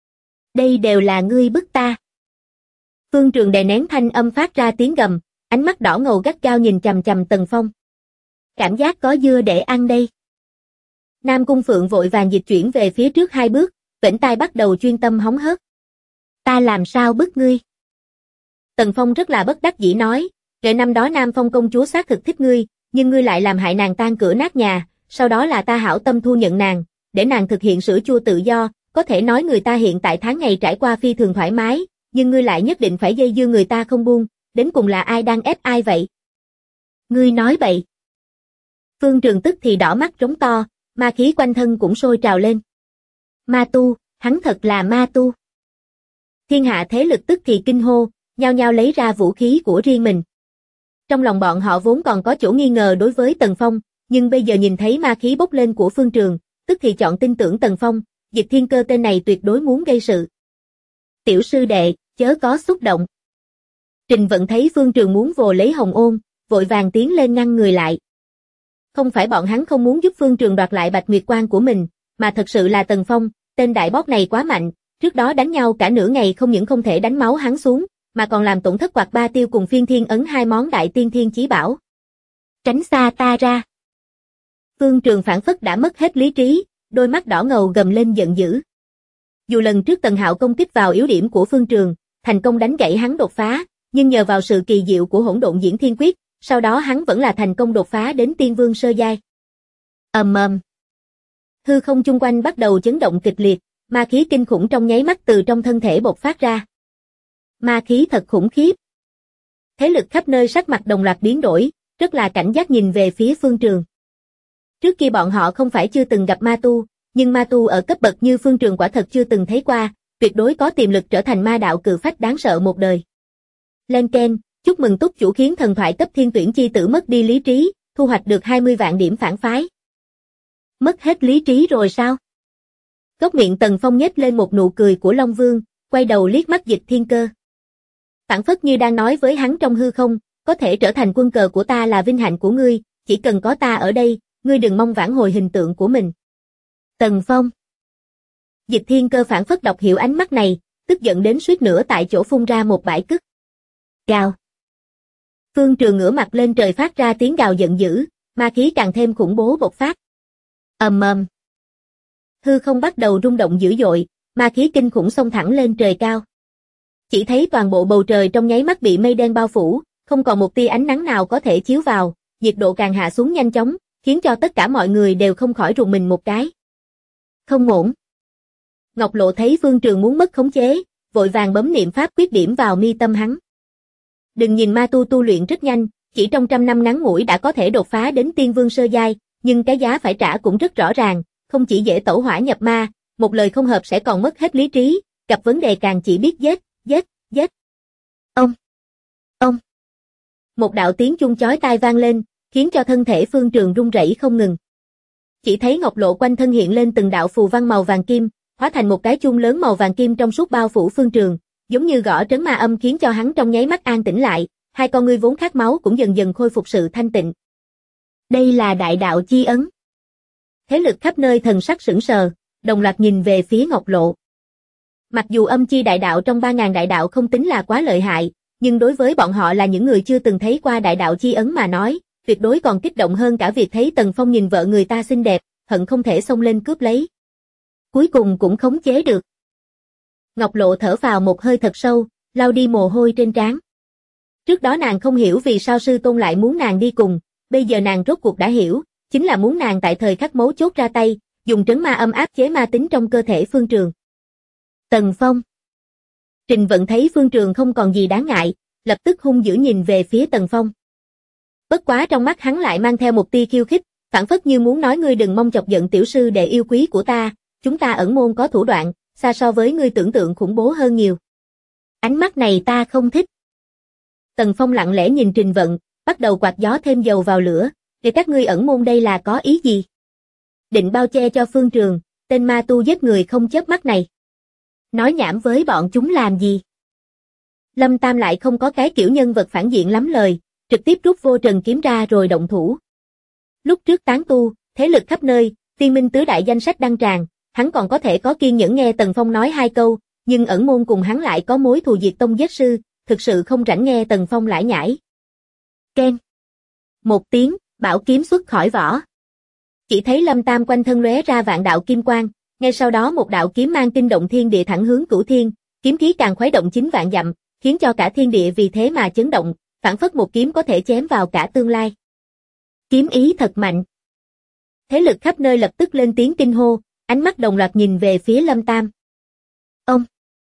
Đây đều là ngươi bức ta. Phương Trường đè nén thanh âm phát ra tiếng gầm, ánh mắt đỏ ngầu gắt gao nhìn chằm chằm Tần Phong. Cảm giác có dưa để ăn đây. Nam Cung Phượng vội vàng dịch chuyển về phía trước 2 bước, vểnh tai bắt đầu chuyên tâm hóng hớt. Ta làm sao bức ngươi? Tần Phong rất là bất đắc dĩ nói, kể năm đó Nam Phong công chúa xác thực thích ngươi, nhưng ngươi lại làm hại nàng tan cửa nát nhà, sau đó là ta hảo tâm thu nhận nàng, để nàng thực hiện sữa chua tự do, có thể nói người ta hiện tại tháng ngày trải qua phi thường thoải mái, nhưng ngươi lại nhất định phải dây dưa người ta không buông, đến cùng là ai đang ép ai vậy? Ngươi nói bậy. Phương Trường tức thì đỏ mắt trống to, ma khí quanh thân cũng sôi trào lên. Ma tu, hắn thật là ma tu. Thiên hạ thế lực tức thì kinh hô, nhao nhao lấy ra vũ khí của riêng mình. Trong lòng bọn họ vốn còn có chỗ nghi ngờ đối với Tần Phong, nhưng bây giờ nhìn thấy ma khí bốc lên của Phương Trường, tức thì chọn tin tưởng Tần Phong, Dịch Thiên Cơ tên này tuyệt đối muốn gây sự. Tiểu sư đệ, chớ có xúc động. Trình Vận thấy Phương Trường muốn vồ lấy Hồng Ôn, vội vàng tiến lên ngăn người lại. Không phải bọn hắn không muốn giúp Phương Trường đoạt lại Bạch Nguyệt Quan của mình, mà thật sự là Tần Phong, tên đại bót này quá mạnh, trước đó đánh nhau cả nửa ngày không những không thể đánh máu hắn xuống, mà còn làm tổn thất Quạt Ba Tiêu cùng Phiên Thiên Ấn hai món đại tiên thiên chí bảo. Tránh xa ta ra. Phương Trường phảng phất đã mất hết lý trí, đôi mắt đỏ ngầu gầm lên giận dữ. Dù lần trước Tần Hạo công kích vào yếu điểm của Phương Trường, thành công đánh gãy hắn đột phá, nhưng nhờ vào sự kỳ diệu của Hỗn Độn Diễn Thiên Quyết, sau đó hắn vẫn là thành công đột phá đến Tiên Vương sơ giai. Ầm ầm. Hư không chung quanh bắt đầu chấn động kịch liệt, ma khí kinh khủng trong nháy mắt từ trong thân thể bộc phát ra. Ma khí thật khủng khiếp. Thế lực khắp nơi sắc mặt đồng loạt biến đổi, rất là cảnh giác nhìn về phía Phương Trường. Trước kia bọn họ không phải chưa từng gặp ma tu, nhưng ma tu ở cấp bậc như Phương Trường quả thật chưa từng thấy qua, tuyệt đối có tiềm lực trở thành ma đạo cự phách đáng sợ một đời. Lên keng, chúc mừng túc chủ khiến thần thoại cấp thiên tuyển chi tử mất đi lý trí, thu hoạch được 20 vạn điểm phản phái. Mất hết lý trí rồi sao? Góc miệng Tần Phong nhếch lên một nụ cười của Long Vương, quay đầu liếc mắt Dịch Thiên Cơ. Phảng phất như đang nói với hắn trong hư không, có thể trở thành quân cờ của ta là vinh hạnh của ngươi, chỉ cần có ta ở đây, ngươi đừng mong vãn hồi hình tượng của mình. Tần Phong. Dịch Thiên Cơ phảng phất đọc hiểu ánh mắt này, tức giận đến suýt nữa tại chỗ phun ra một bãi cứt. Gào. Phương Trường ngửa mặt lên trời phát ra tiếng gào giận dữ, ma khí càng thêm khủng bố bộc phát. Ầm ầm. Hư không bắt đầu rung động dữ dội, ma khí kinh khủng xông thẳng lên trời cao. Chỉ thấy toàn bộ bầu trời trong nháy mắt bị mây đen bao phủ, không còn một tia ánh nắng nào có thể chiếu vào, nhiệt độ càng hạ xuống nhanh chóng, khiến cho tất cả mọi người đều không khỏi rùng mình một cái. Không ổn. Ngọc Lộ thấy Phương Trường muốn mất khống chế, vội vàng bấm niệm pháp quyết điểm vào mi tâm hắn. Đừng nhìn ma tu tu luyện rất nhanh, chỉ trong 100 năm ngắn ngủi đã có thể đột phá đến Tiên Vương sơ giai, nhưng cái giá phải trả cũng rất rõ ràng, không chỉ dễ tẩu hỏa nhập ma, một lời không hợp sẽ còn mất hết lý trí, gặp vấn đề càng chỉ biết giết, giết, giết. Ông. Một đạo tiếng chuông chói tai vang lên, khiến cho thân thể Phương Trường rung rẩy không ngừng. Chỉ thấy Ngọc Lộ quanh thân hiện lên từng đạo phù văn màu vàng kim, hóa thành một cái chuông lớn màu vàng kim trong suốt bao phủ Phương Trường, giống như gõ trấn ma âm khiến cho hắn trong nháy mắt an tĩnh lại, hai con ngươi vốn khát máu cũng dần dần khôi phục sự thanh tịnh. Đây là đại đạo chi ấn. Thế lực khắp nơi thần sắc sững sờ, đồng loạt nhìn về phía Ngọc Lộ. Mặc dù âm chi đại đạo trong 3.000 đại đạo không tính là quá lợi hại, nhưng đối với bọn họ là những người chưa từng thấy qua đại đạo chi ấn mà nói, tuyệt đối còn kích động hơn cả việc thấy Tần Phong nhìn vợ người ta xinh đẹp, hận không thể xông lên cướp lấy. Cuối cùng cũng khống chế được. Ngọc Lộ thở vào một hơi thật sâu, lau đi mồ hôi trên trán. Trước đó nàng không hiểu vì sao sư tôn lại muốn nàng đi cùng, bây giờ nàng rốt cuộc đã hiểu, chính là muốn nàng tại thời khắc mấu chốt ra tay, dùng trấn ma âm áp chế ma tính trong cơ thể Phương Trường. Tần Phong. Trình Vận thấy Phương Trường không còn gì đáng ngại, lập tức hung dữ nhìn về phía Tần Phong. Bất quá trong mắt hắn lại mang theo một tia khiêu khích, phảng phất như muốn nói ngươi đừng mong chọc giận tiểu sư đệ yêu quý của ta, chúng ta ẩn môn có thủ đoạn, xa so với ngươi tưởng tượng khủng bố hơn nhiều. Ánh mắt này ta không thích. Tần Phong lặng lẽ nhìn Trình Vận, bắt đầu quạt gió thêm dầu vào lửa, để các ngươi ẩn môn đây là có ý gì? Định bao che cho Phương Trường, tên ma tu giết người không chớp mắt này. Nói nhảm với bọn chúng làm gì? Lâm Tam lại không có cái kiểu nhân vật phản diện lắm lời, trực tiếp rút vô trần kiếm ra rồi động thủ. Lúc trước tán tu, thế lực khắp nơi, tiên minh tứ đại danh sách đăng tràn, hắn còn có thể có kiên nhẫn nghe Tần Phong nói hai câu, nhưng ẩn môn cùng hắn lại có mối thù diệt tông giết sư, thực sự không rảnh nghe Tần Phong lải nhải. Keng. Một tiếng, bảo kiếm xuất khỏi vỏ. Chỉ thấy Lâm Tam quanh thân lóe ra vạn đạo kim quang, ngay sau đó một đạo kiếm mang kinh động thiên địa thẳng hướng Cửu Thiên, kiếm khí càng khuấy động 9 vạn dặm, khiến cho cả thiên địa vì thế mà chấn động, phảng phất một kiếm có thể chém vào cả tương lai. Kiếm ý thật mạnh. Thế lực khắp nơi lập tức lên tiếng kinh hô, ánh mắt đồng loạt nhìn về phía Lâm Tam. Ông.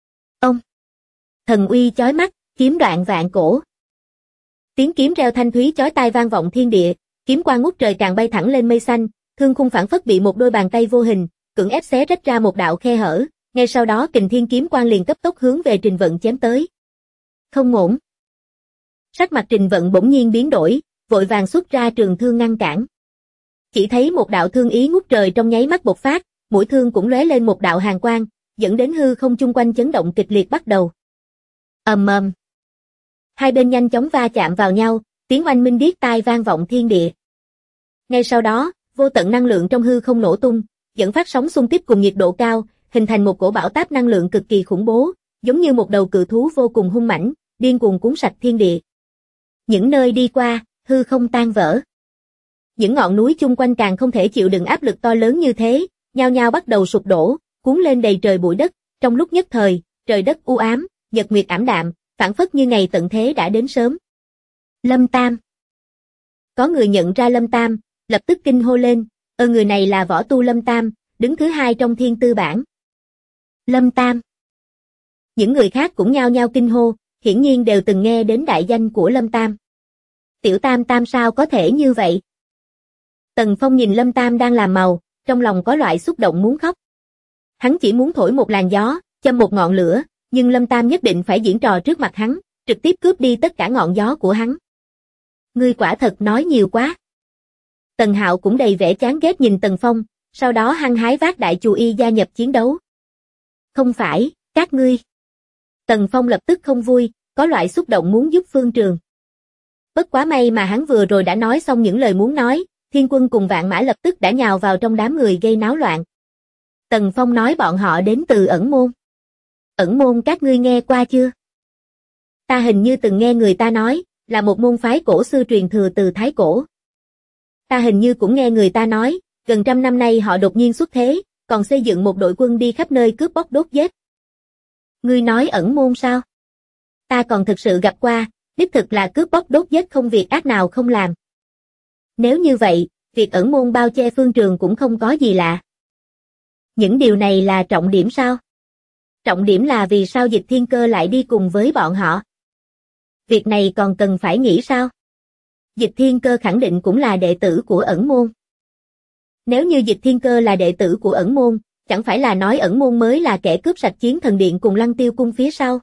Thần uy chói mắt, kiếm đoạn vạn cổ. Tiếng kiếm reo thanh thúy chói tai vang vọng thiên địa, kiếm quang ngút trời càng bay thẳng lên mây xanh, thương khung phảng phất bị một đôi bàn tay vô hình cưỡng ép xé rách ra một đạo khe hở, ngay sau đó Kình Thiên kiếm quang liền cấp tốc hướng về Trình Vận chém tới. Không ổn. Sắc mặt Trình Vận bỗng nhiên biến đổi, vội vàng xuất ra trường thương ngăn cản. Chỉ thấy một đạo thương ý ngút trời trong nháy mắt bộc phát, mũi thương cũng lóe lên một đạo hàn quang, dẫn đến hư không chung quanh chấn động kịch liệt bắt đầu. Ầm ầm. Hai bên nhanh chóng va chạm vào nhau, tiếng oanh minh điếc tai vang vọng thiên địa. Ngay sau đó, vô tận năng lượng trong hư không nổ tung, dẫn phát sóng xung kích cùng nhiệt độ cao, hình thành một cổ bão táp năng lượng cực kỳ khủng bố, giống như một đầu cự thú vô cùng hung mãnh, điên cuồng cuốn sạch thiên địa. Những nơi đi qua, hư không tan vỡ. Những ngọn núi chung quanh càng không thể chịu đựng áp lực to lớn như thế, nhao nhao bắt đầu sụp đổ, cuốn lên đầy trời bụi đất, trong lúc nhất thời, trời đất u ám, nhật nguyệt ảm đạm, phảng phất như ngày tận thế đã đến sớm. Lâm Tam. Có người nhận ra Lâm Tam, lập tức kinh hô lên, người này là võ tu Lâm Tam, đứng thứ hai trong thiên tư bảng. Lâm Tam. Những người khác cũng nhao nhao kinh hô, hiển nhiên đều từng nghe đến đại danh của Lâm Tam. Tiểu Tam Tam sao có thể như vậy? Tần Phong nhìn Lâm Tam đang làm màu, trong lòng có loại xúc động muốn khóc. Hắn chỉ muốn thổi một làn gió, châm một ngọn lửa, nhưng Lâm Tam nhất định phải diễn trò trước mặt hắn, trực tiếp cướp đi tất cả ngọn gió của hắn. Ngươi quả thật nói nhiều quá. Tần Hạo cũng đầy vẻ chán ghét nhìn Tần Phong, sau đó hăng hái vác đại chù y gia nhập chiến đấu. Không phải, các ngươi. Tần Phong lập tức không vui, có loại xúc động muốn giúp Phương Trường. Bất quá may mà hắn vừa rồi đã nói xong những lời muốn nói, Thiên Quân cùng Vạn Mã lập tức đã nhào vào trong đám người gây náo loạn. Tần Phong nói bọn họ đến từ Ẩn Môn. Ẩn Môn các ngươi nghe qua chưa? Ta hình như từng nghe người ta nói, là một môn phái cổ xưa truyền thừa từ Thái Cổ. Ta hình như cũng nghe người ta nói, gần 100 năm nay họ đột nhiên xuất thế, còn xây dựng một đội quân đi khắp nơi cướp bóc đốt giết. Ngươi nói Ẩn Môn sao? Ta còn thực sự gặp qua, đích thực là cướp bóc đốt giết không việc ác nào không làm. Nếu như vậy, việc Ẩn Môn bao che Phương Trường cũng không có gì lạ. Những điều này là trọng điểm sao? Trọng điểm là vì sao Dịch Thiên Cơ lại đi cùng với bọn họ? Việc này còn cần phải nghĩ sao? Dịch Thiên Cơ khẳng định cũng là đệ tử của Ẩn Môn. Nếu như Dịch Thiên Cơ là đệ tử của Ẩn Môn, chẳng phải là nói Ẩn Môn mới là kẻ cướp sạch Chiến Thần Điện cùng Lăng Tiêu Cung phía sau?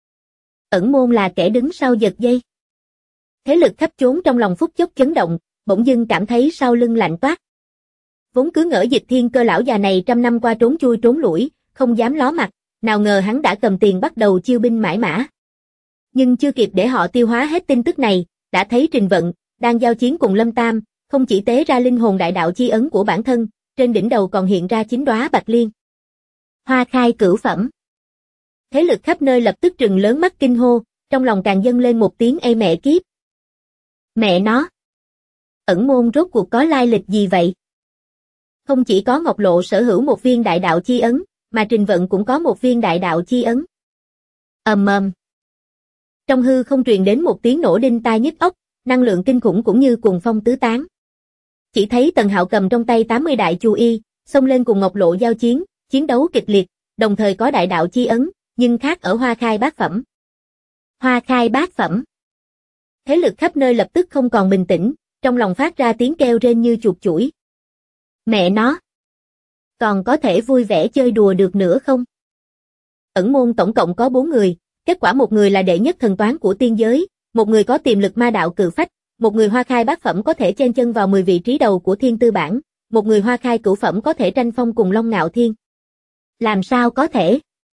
Ẩn Môn là kẻ đứng sau giật dây. Thế lực khắp chốn trong lòng phút chốc chấn động, bỗng dưng cảm thấy sau lưng lạnh toát. Vốn cứ ngỡ Dịch Thiên Cơ lão già này 100 năm qua trốn chui trốn lủi, không dám ló mặt, nào ngờ hắn đã cầm tiền bắt đầu chiêu binh mãi mã. Nhưng chưa kịp để họ tiêu hóa hết tin tức này, đã thấy Trình Vận đang giao chiến cùng Lâm Tam, không chỉ tế ra linh hồn đại đạo chi ấn của bản thân, trên đỉnh đầu còn hiện ra 9 đóa bạch liên. Hoa khai cửu phẩm. Thế lực khắp nơi lập tức trừng lớn mắt kinh hô, trong lòng càng dâng lên một tiếng ê mẹ kiếp. Mẹ nó! Ẩn Môn rốt cuộc có lai lịch gì vậy? Không chỉ có Ngọc Lộ sở hữu một viên đại đạo chi ấn, mà Trình Vận cũng có một viên đại đạo chi ấn. Ầm ầm. Trong hư không truyền đến một tiếng nổ đinh tai nhức óc, năng lượng kinh khủng cũng như cuồng phong tứ tán. Chỉ thấy Tần Hạo cầm trong tay 80 đại chu y, xông lên cùng Ngọc Lộ giao chiến, chiến đấu kịch liệt, đồng thời có đại đạo chi ấn, nhưng khác ở Hoa khai bát phẩm. Hoa khai bát phẩm. Thế lực khắp nơi lập tức không còn bình tĩnh, trong lòng phát ra tiếng kêu rên như chuột chủi. Mẹ nó! Còn có thể vui vẻ chơi đùa được nữa không? Ẩn Môn tổng cộng có 4 người, kết quả một người là đệ nhất thần toán của tiên giới, một người có tiềm lực ma đạo cự phách, một người Hoa khai bát phẩm có thể chen chân vào 10 vị trí đầu của thiên tư bảng, một người Hoa khai cửu phẩm có thể tranh phong cùng Long Ngạo Thiên. Làm sao có thể?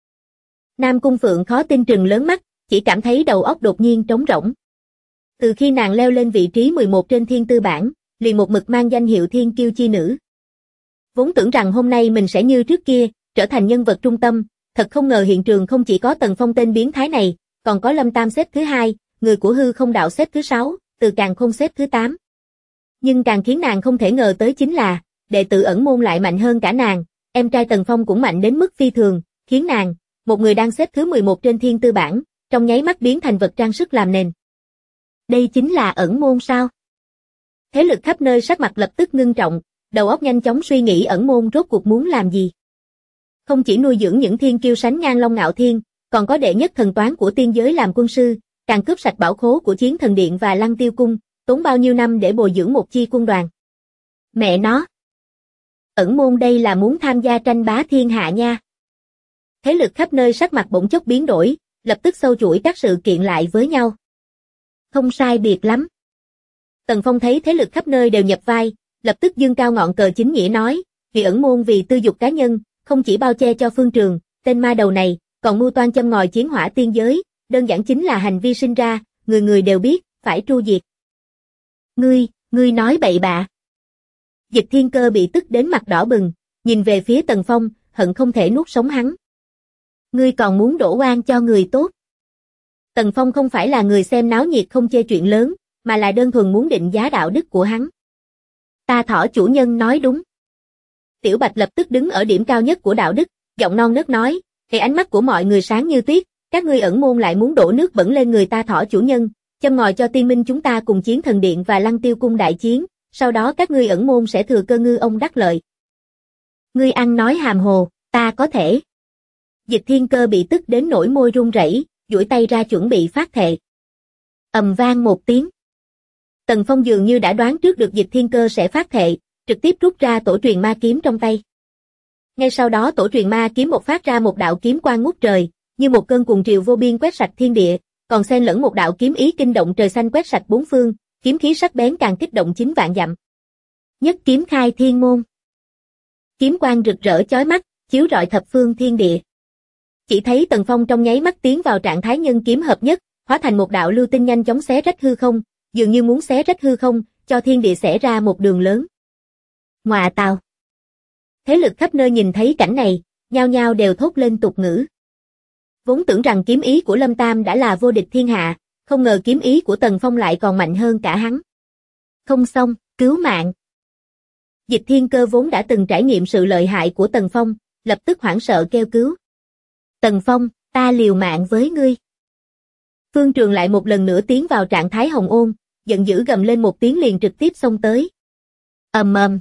Nam Cung Phượng khó tin trừng lớn mắt, chỉ cảm thấy đầu óc đột nhiên trống rỗng. Từ khi nàng leo lên vị trí 11 trên thiên tư bảng, liền một mực mang danh hiệu thiên kiêu chi nữ. Vốn tưởng rằng hôm nay mình sẽ như trước kia, trở thành nhân vật trung tâm, thật không ngờ hiện trường không chỉ có Tần Phong tên biến thái này, còn có Lâm Tam xếp thứ 2, người của hư không đạo xếp thứ 6, Từ Càn Khôn xếp thứ 8. Nhưng càng khiến nàng không thể ngờ tới chính là, đệ tử Ẩn Môn lại mạnh hơn cả nàng, em trai Tần Phong cũng mạnh đến mức phi thường, khiến nàng, một người đang xếp thứ 11 trên thiên tư bảng, trong nháy mắt biến thành vật trang sức làm nền. Đây chính là Ẩn Môn sao? Thế lực khắp nơi sắc mặt lập tức ngưng trọng, đầu óc nhanh chóng suy nghĩ Ẩn Môn rốt cuộc muốn làm gì. Không chỉ nuôi dưỡng những thiên kiêu sánh ngang Long Ngạo Thiên, còn có đệ nhất thần toán của tiên giới làm quân sư, càng cướp sạch bảo khố của Chiến Thần Điện và Lăng Tiêu Cung, tốn bao nhiêu năm để bồi dưỡng một chi quân đoàn. Mẹ nó! Ẩn Môn đây là muốn tham gia tranh bá thiên hạ nha. Thế lực khắp nơi sắc mặt bỗng chốc biến đổi, lập tức xâu chuỗi các sự kiện lại với nhau. Không sai biệt lắm. Tần Phong thấy thế lực khắp nơi đều nhập vai, lập tức giương cao ngọn cờ chính nghĩa nói, vì Ẩn Môn vì tư dục cá nhân, không chỉ bao che cho Phương Trường, tên ma đầu này, còn mưu toan châm ngòi chiến hỏa tiên giới, đơn giản chính là hành vi sinh ra, người người đều biết, phải tru diệt. Ngươi nói bậy bạ. Dịch Thiên Cơ bị tức đến mặt đỏ bừng, nhìn về phía Tần Phong, hận không thể nuốt sống hắn. Ngươi còn muốn đổ oan cho người tốt. Tần Phong không phải là người xem náo nhiệt không chê chuyện lớn, mà là đơn thuần muốn định giá đạo đức của hắn. Ta thỏ chủ nhân nói đúng. Tiểu Bạch lập tức đứng ở điểm cao nhất của đạo đức, giọng non nớt nói, "Cái ánh mắt của mọi người sáng như tuyết, các ngươi ẩn môn lại muốn đổ nước bẩn lên người ta thỏ chủ nhân, châm ngòi cho tiên minh chúng ta cùng chiến thần điện và Lăng Tiêu cung đại chiến, sau đó các ngươi ẩn môn sẽ thừa cơ ngư ông đắc lợi." Ngươi ăn nói hàm hồ, ta có thể. Dịch Thiên Cơ bị tức đến nỗi môi run rẩy, duỗi tay ra chuẩn bị phát thệ. Ầm vang một tiếng. Tần Phong dường như đã đoán trước được Dịch Thiên Cơ sẽ phát thệ, trực tiếp rút ra tổ truyền ma kiếm trong tay. Ngay sau đó tổ truyền ma kiếm một phát ra một đạo kiếm quang ngút trời, như một cơn cuồng triều vô biên quét sạch thiên địa, còn xen lẫn một đạo kiếm ý kinh động trời xanh quét sạch bốn phương, kiếm khí sắc bén càng kích động 9 vạn dặm. Nhất kiếm khai thiên môn. Kiếm quang rực rỡ chói mắt, chiếu rọi thập phương thiên địa. Chỉ thấy Tần Phong trong nháy mắt tiến vào trạng thái nhân kiếm hợp nhất, hóa thành một đạo lưu tinh nhanh chóng xé rách hư không, dường như muốn xé rách hư không, cho thiên địa xẻ ra một đường lớn. Ngoà tào. Thế lực khắp nơi nhìn thấy cảnh này, nhao nhao đều thốt lên tục ngữ. Vốn tưởng rằng kiếm ý của Lâm Tam đã là vô địch thiên hạ, không ngờ kiếm ý của Tần Phong lại còn mạnh hơn cả hắn. Không xong, cứu mạng. Dịch Thiên Cơ vốn đã từng trải nghiệm sự lợi hại của Tần Phong, lập tức hoảng sợ kêu cứu. Tần Phong, ta liều mạng với ngươi. Phương Trường lại một lần nữa tiến vào trạng thái hồng ôn, giận dữ gầm lên một tiếng liền trực tiếp xông tới. Ầm ầm.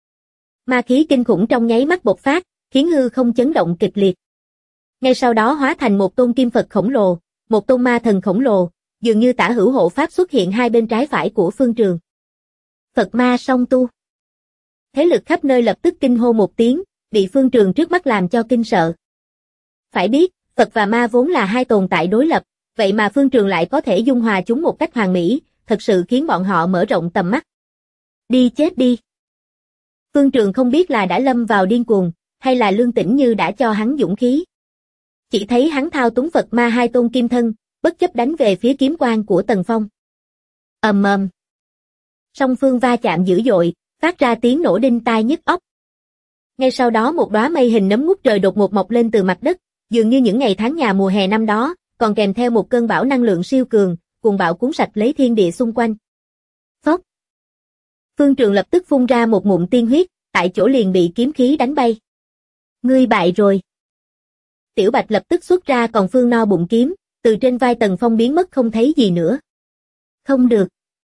Ma khí kinh khủng trong nháy mắt bộc phát, khiến hư không chấn động kịch liệt. Ngay sau đó hóa thành một tôn kim Phật khổng lồ, một tôn ma thần khổng lồ, dường như tả hữu hộ pháp xuất hiện hai bên trái phải của Phương Trường. Phật ma song tu. Thế lực khắp nơi lập tức kinh hô một tiếng, bị Phương Trường trước mắt làm cho kinh sợ. Phải biết, Phật và ma vốn là hai tồn tại đối lập, vậy mà Phương Trường lại có thể dung hòa chúng một cách hoàn mỹ, thật sự khiến bọn họ mở rộng tầm mắt. Đi chết đi. Phương Trường không biết là đã lâm vào điên cuồng, hay là Lương Tĩnh Như đã cho hắn dũng khí. Chỉ thấy hắn thao túng Phật ma hai tôn kim thân, bất chấp đánh về phía kiếm quang của Tần Phong. Ầm ầm. Song phương va chạm dữ dội, phát ra tiếng nổ đinh tai nhức óc. Ngay sau đó một đóa mây hình nấm ngút trời đột ngột mọc lên từ mặt đất, dường như những ngày tháng nhà mùa hè năm đó, còn kèm theo một cơn bão năng lượng siêu cường, cuồng bạo cuốn sạch lấy thiên địa xung quanh. Phốc. Phương Trường lập tức phun ra một ngụm tiên huyết, tại chỗ liền bị kiếm khí đánh bay. Ngươi bại rồi. Tiểu Bạch lập tức xuất ra còn phương no bụng kiếm, từ trên vai Tần Phong biến mất không thấy gì nữa. Không được.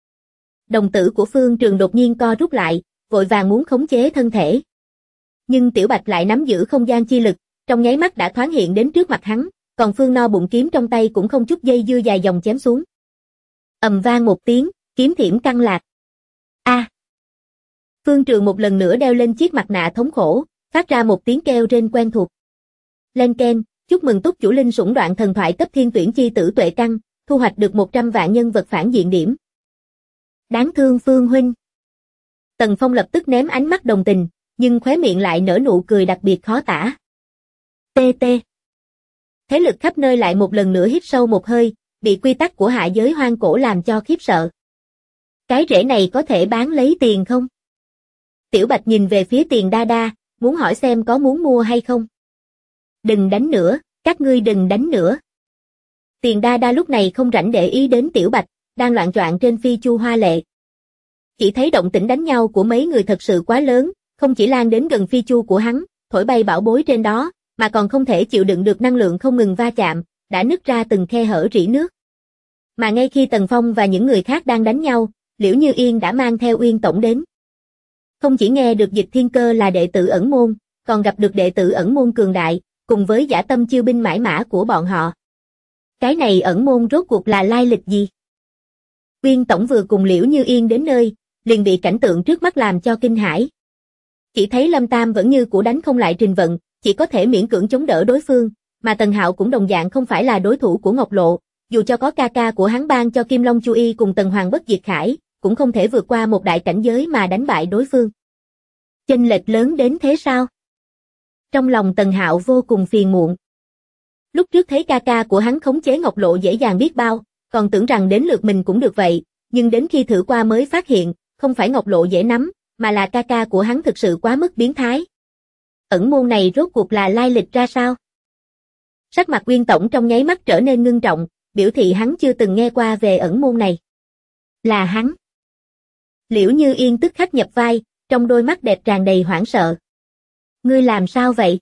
Đồng tử của Phương Trường đột nhiên co rút lại, vội vàng muốn khống chế thân thể. Nhưng Tiểu Bạch lại nắm giữ không gian chi lực, trong nháy mắt đã thoáng hiện đến trước mặt hắn, còn phương no bụng kiếm trong tay cũng không chút dây dưa dài dòng chém xuống. Ầm vang một tiếng, kiếm thiểm căng lạc. A. Phương Trường một lần nữa đeo lên chiếc mặt nạ thống khổ, phát ra một tiếng kêu rên quen thuộc. Lên ken, chúc mừng túc chủ linh sủng đoạn thần thoại cấp thiên tuyển chi tử tuệ căn, thu hoạch được 100 vạn nhân vật phản diện điểm. Đáng thương Phương huynh. Tần Phong lập tức ném ánh mắt đồng tình, nhưng khóe miệng lại nở nụ cười đặc biệt khó tả. TT. Thế lực khắp nơi lại một lần nữa hít sâu một hơi, bị quy tắc của hạ giới hoang cổ làm cho khiếp sợ. Cái rễ này có thể bán lấy tiền không? Tiểu Bạch nhìn về phía Tiền Đa Đa, muốn hỏi xem có muốn mua hay không. Đừng đánh nữa, các ngươi đừng đánh nữa. Tiền Đa Đa lúc này không rảnh để ý đến Tiểu Bạch, đang loạn choạng trên phi chu hoa lệ. Chỉ thấy động tĩnh đánh nhau của mấy người thật sự quá lớn, không chỉ lan đến gần phi chu của hắn, thổi bay bảo bối trên đó, mà còn không thể chịu đựng được năng lượng không ngừng va chạm, đã nứt ra từng khe hở rỉ nước. Mà ngay khi Tần Phong và những người khác đang đánh nhau, Liễu Như Yên đã mang theo Uyên Tổng đến. Không chỉ nghe được Dịch Thiên Cơ là đệ tử ẩn môn, còn gặp được đệ tử ẩn môn cường đại, cùng với dã tâm chiêu binh mãi mã của bọn họ. Cái này ẩn môn rốt cuộc là lai lịch gì? Uyên Tổng vừa cùng Liễu Như Yên đến nơi, liền bị cảnh tượng trước mắt làm cho kinh hãi. Chỉ thấy Lâm Tam vẫn như cũ đánh không lại Trình Vận, chỉ có thể miễn cưỡng chống đỡ đối phương, mà Tần Hạo cũng đồng dạng không phải là đối thủ của Ngọc Lộ, dù cho có ca ca của hắn ban cho Kim Long Chu Y cùng Tần Hoàng Bất Diệt Khải, cũng không thể vượt qua một đại cảnh giới mà đánh bại đối phương. Chênh lệch lớn đến thế sao? Trong lòng Tần Hạo vô cùng phiền muộn. Lúc trước thấy ca ca của hắn khống chế Ngọc Lộ dễ dàng biết bao, còn tưởng rằng đến lượt mình cũng được vậy, nhưng đến khi thử qua mới phát hiện, không phải Ngọc Lộ dễ nắm, mà là ca ca của hắn thực sự quá mức biến thái. Ẩn môn này rốt cuộc là lai lịch ra sao? Sắc mặt Uyên Tổng trong nháy mắt trở nên ngưng trọng, biểu thị hắn chưa từng nghe qua về ẩn môn này. Là hắn. Liễu Như Yên tức khắc nhập vai, trong đôi mắt đẹp tràn đầy hoảng sợ. Ngươi làm sao vậy?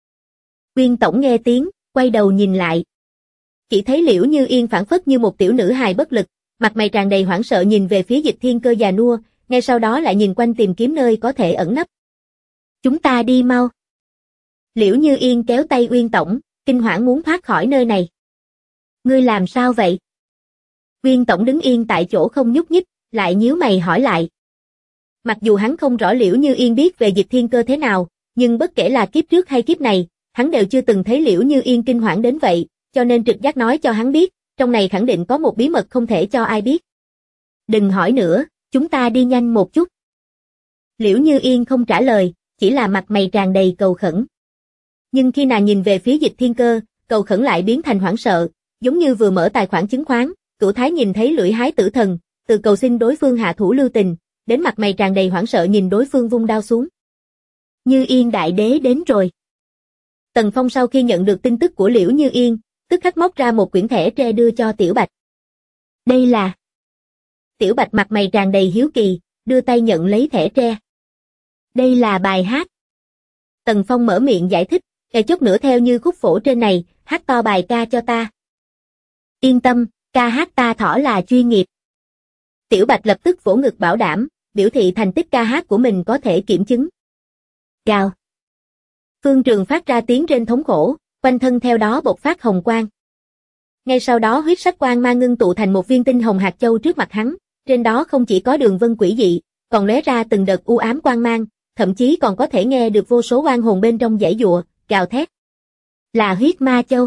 Uyên Tổng nghe tiếng, quay đầu nhìn lại. Chỉ thấy Liễu Như Yên phảng phất như một tiểu nữ hài bất lực, mặt mày tràn đầy hoảng sợ nhìn về phía Dịch Thiên Cơ già nua, ngay sau đó lại nhìn quanh tìm kiếm nơi có thể ẩn nấp. Chúng ta đi mau. Liễu Như Yên kéo tay Uyên Tổng, kinh hoảng muốn thoát khỏi nơi này. Ngươi làm sao vậy? Uyên Tổng đứng yên tại chỗ không nhúc nhích, lại nhíu mày hỏi lại. Mặc dù hắn không rõ Liễu Như Yên biết về Dịch Thiên Cơ thế nào, nhưng bất kể là kiếp trước hay kiếp này, hắn đều chưa từng thấy Liễu Như Yên kinh hoảng đến vậy, cho nên trực giác nói cho hắn biết, trong này khẳng định có một bí mật không thể cho ai biết. Đừng hỏi nữa, chúng ta đi nhanh một chút. Liễu Như Yên không trả lời, chỉ là mặt mày tràn đầy cầu khẩn. Nhưng khi nàng nhìn về phía Dịch Thiên Cơ, cầu khẩn lại biến thành hoảng sợ, giống như vừa mở tài khoản chứng khoán, Cửu Thái nhìn thấy lưỡi hái tử thần, từ cầu xin đối phương hạ thủ lưu tình, đến mặt mày tràn đầy hoảng sợ nhìn đối phương vung đao xuống. Như Yên đại đế đến rồi. Tần Phong sau khi nhận được tin tức của Liễu Như Yên, tức khắc móc ra một quyển thẻ tre đưa cho Tiểu Bạch. Đây là... Tiểu Bạch mặt mày tràn đầy hiếu kỳ, đưa tay nhận lấy thẻ tre. Đây là bài hát. Tần Phong mở miệng giải thích, kể chút nữa theo như khúc phổ trên này, hát to bài ca cho ta. Yên tâm, ca hát ta thỏ là chuyên nghiệp. Tiểu Bạch lập tức vỗ ngực bảo đảm, biểu thị thành tích ca hát của mình có thể kiểm chứng. Gào. Phương Trường phát ra tiếng rên thống khổ, quanh thân theo đó bộc phát hồng quang. Ngay sau đó huyết sắc quang mang ngưng tụ thành một viên tinh hồng hạt châu trước mặt hắn, trên đó không chỉ có đường vân quỷ dị, còn lóe ra từng đợt u ám quang mang, thậm chí còn có thể nghe được vô số oan hồn bên trong giãy giụa, gào thét. Là huyết ma châu.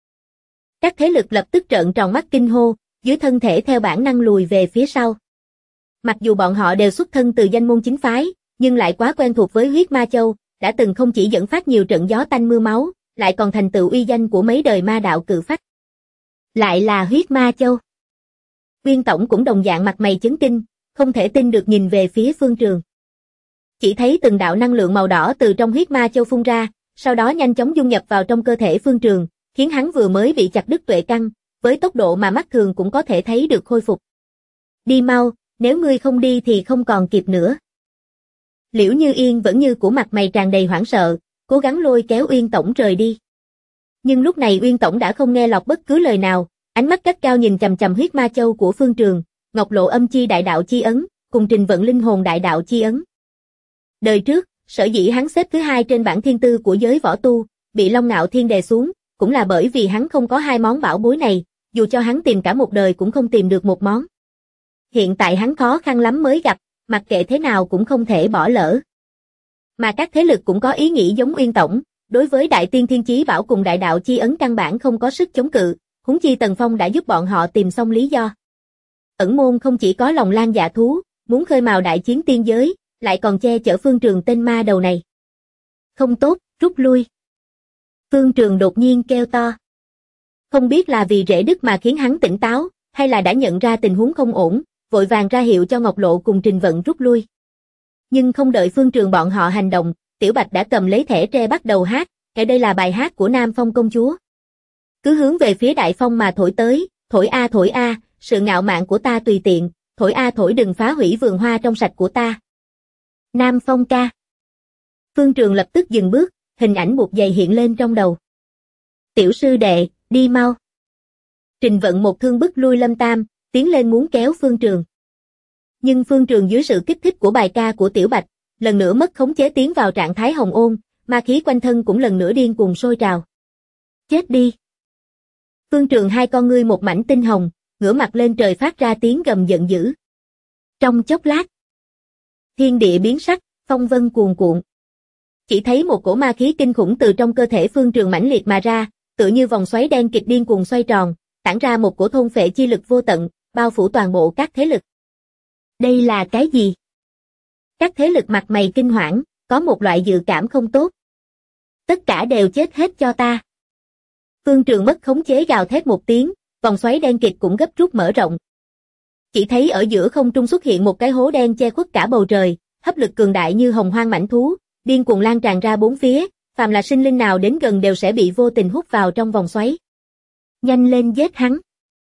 Các thế lực lập tức trợn tròn mắt kinh hô, dưới thân thể theo bản năng lùi về phía sau. Mặc dù bọn họ đều xuất thân từ danh môn chính phái, nhưng lại quá quen thuộc với huyết ma châu, đã từng không chỉ dẫn phát nhiều trận gió tanh mưa máu, lại còn thành tựu uy danh của mấy đời ma đạo cự phách. Lại là huyết ma châu. Uyên Tổng cũng đồng dạng mặt mày chấn kinh, không thể tin được nhìn về phía Phương Trường. Chỉ thấy từng đạo năng lượng màu đỏ từ trong huyết ma châu phun ra, sau đó nhanh chóng dung nhập vào trong cơ thể Phương Trường, khiến hắn vừa mới bị chặt đứt tuệ căn, với tốc độ mà mắt thường cũng có thể thấy được khôi phục. Đi mau, nếu ngươi không đi thì không còn kịp nữa. Liễu Như Yên vẫn như cũ mặt mày tràn đầy hoảng sợ, cố gắng lôi kéo Uyên Tổng rời đi. Nhưng lúc này Uyên Tổng đã không nghe lọt bất cứ lời nào, ánh mắt gắt cao nhìn chằm chằm huyết ma châu của Phương Trường, Ngọc Lộ Âm Chi Đại Đạo Chi Ấn, cùng Trình Vận Linh Hồn Đại Đạo Chi Ấn. Đời trước, sở dĩ hắn xếp thứ hai trên bảng thiên tư của giới võ tu, bị Long Ngạo Thiên đè xuống, cũng là bởi vì hắn không có hai món bảo bối này, dù cho hắn tìm cả một đời cũng không tìm được một món. Hiện tại hắn khó khăn lắm mới gặp, mặc kệ thế nào cũng không thể bỏ lỡ. Mà các thế lực cũng có ý nghĩ giống Uyên Tổng, đối với Đại Tiên Thiên Chí Bảo cùng Đại Đạo Chi Ấn căn bản không có sức chống cự, huống chi Tần Phong đã giúp bọn họ tìm xong lý do. Ẩn môn không chỉ có lòng lan dạ thú, muốn khơi mào đại chiến tiên giới, lại còn che chở Phương Trường tên ma đầu này. Không tốt, rút lui. Phương Trường đột nhiên kêu to. Không biết là vì rễ đức mà khiến hắn tỉnh táo, hay là đã nhận ra tình huống không ổn, vội vàng ra hiệu cho Ngọc Lộ cùng Trình Vận rút lui. Nhưng không đợi Phương Trường bọn họ hành động, Tiểu Bạch đã cầm lấy thẻ tre bắt đầu hát, cái đây là bài hát của Nam Phong công chúa. Cứ hướng về phía Đại Phong mà thổi tới, thổi a, sự ngạo mạn của ta tùy tiện, thổi a thổi đừng phá hủy vườn hoa trong sạch của ta. Nam Phong ca. Phương Trường lập tức dừng bước, hình ảnh buộc giày hiện lên trong đầu. Tiểu sư đệ, đi mau. Trình Vận một thương bức lui Lâm Tam, tiến lên muốn kéo Phương Trường. Nhưng Phương Trường dưới sự kích thích của bài ca của Tiểu Bạch, lần nữa mất khống chế tiến vào trạng thái hồng ôn, ma khí quanh thân cũng lần nữa điên cuồng sôi trào. Chết đi. Phương Trường hai con ngươi một mảnh tinh hồng, ngửa mặt lên trời phát ra tiếng gầm giận dữ. Trong chốc lát, thiên địa biến sắc, phong vân cuồn cuộn. Chỉ thấy một cổ ma khí kinh khủng từ trong cơ thể Phương Trường mãnh liệt mà ra, tựa như vòng xoáy đen kịch điên cuồng xoay tròn, tản ra một cổ thôn phệ chi lực vô tận, bao phủ toàn bộ các thế lực. Đây là cái gì? Các thế lực mặt mày kinh hoảng, có một loại dự cảm không tốt. Tất cả đều chết hết cho ta. Phương Trường mất khống chế gào thét một tiếng, vòng xoáy đen kịch cũng gấp rút mở rộng. Chỉ thấy ở giữa không trung xuất hiện một cái hố đen che khuất cả bầu trời, hấp lực cường đại như hồng hoang mãnh thú, điên cuồng lan tràn ra bốn phía, phàm là sinh linh nào đến gần đều sẽ bị vô tình hút vào trong vòng xoáy. Nhanh lên giết hắn.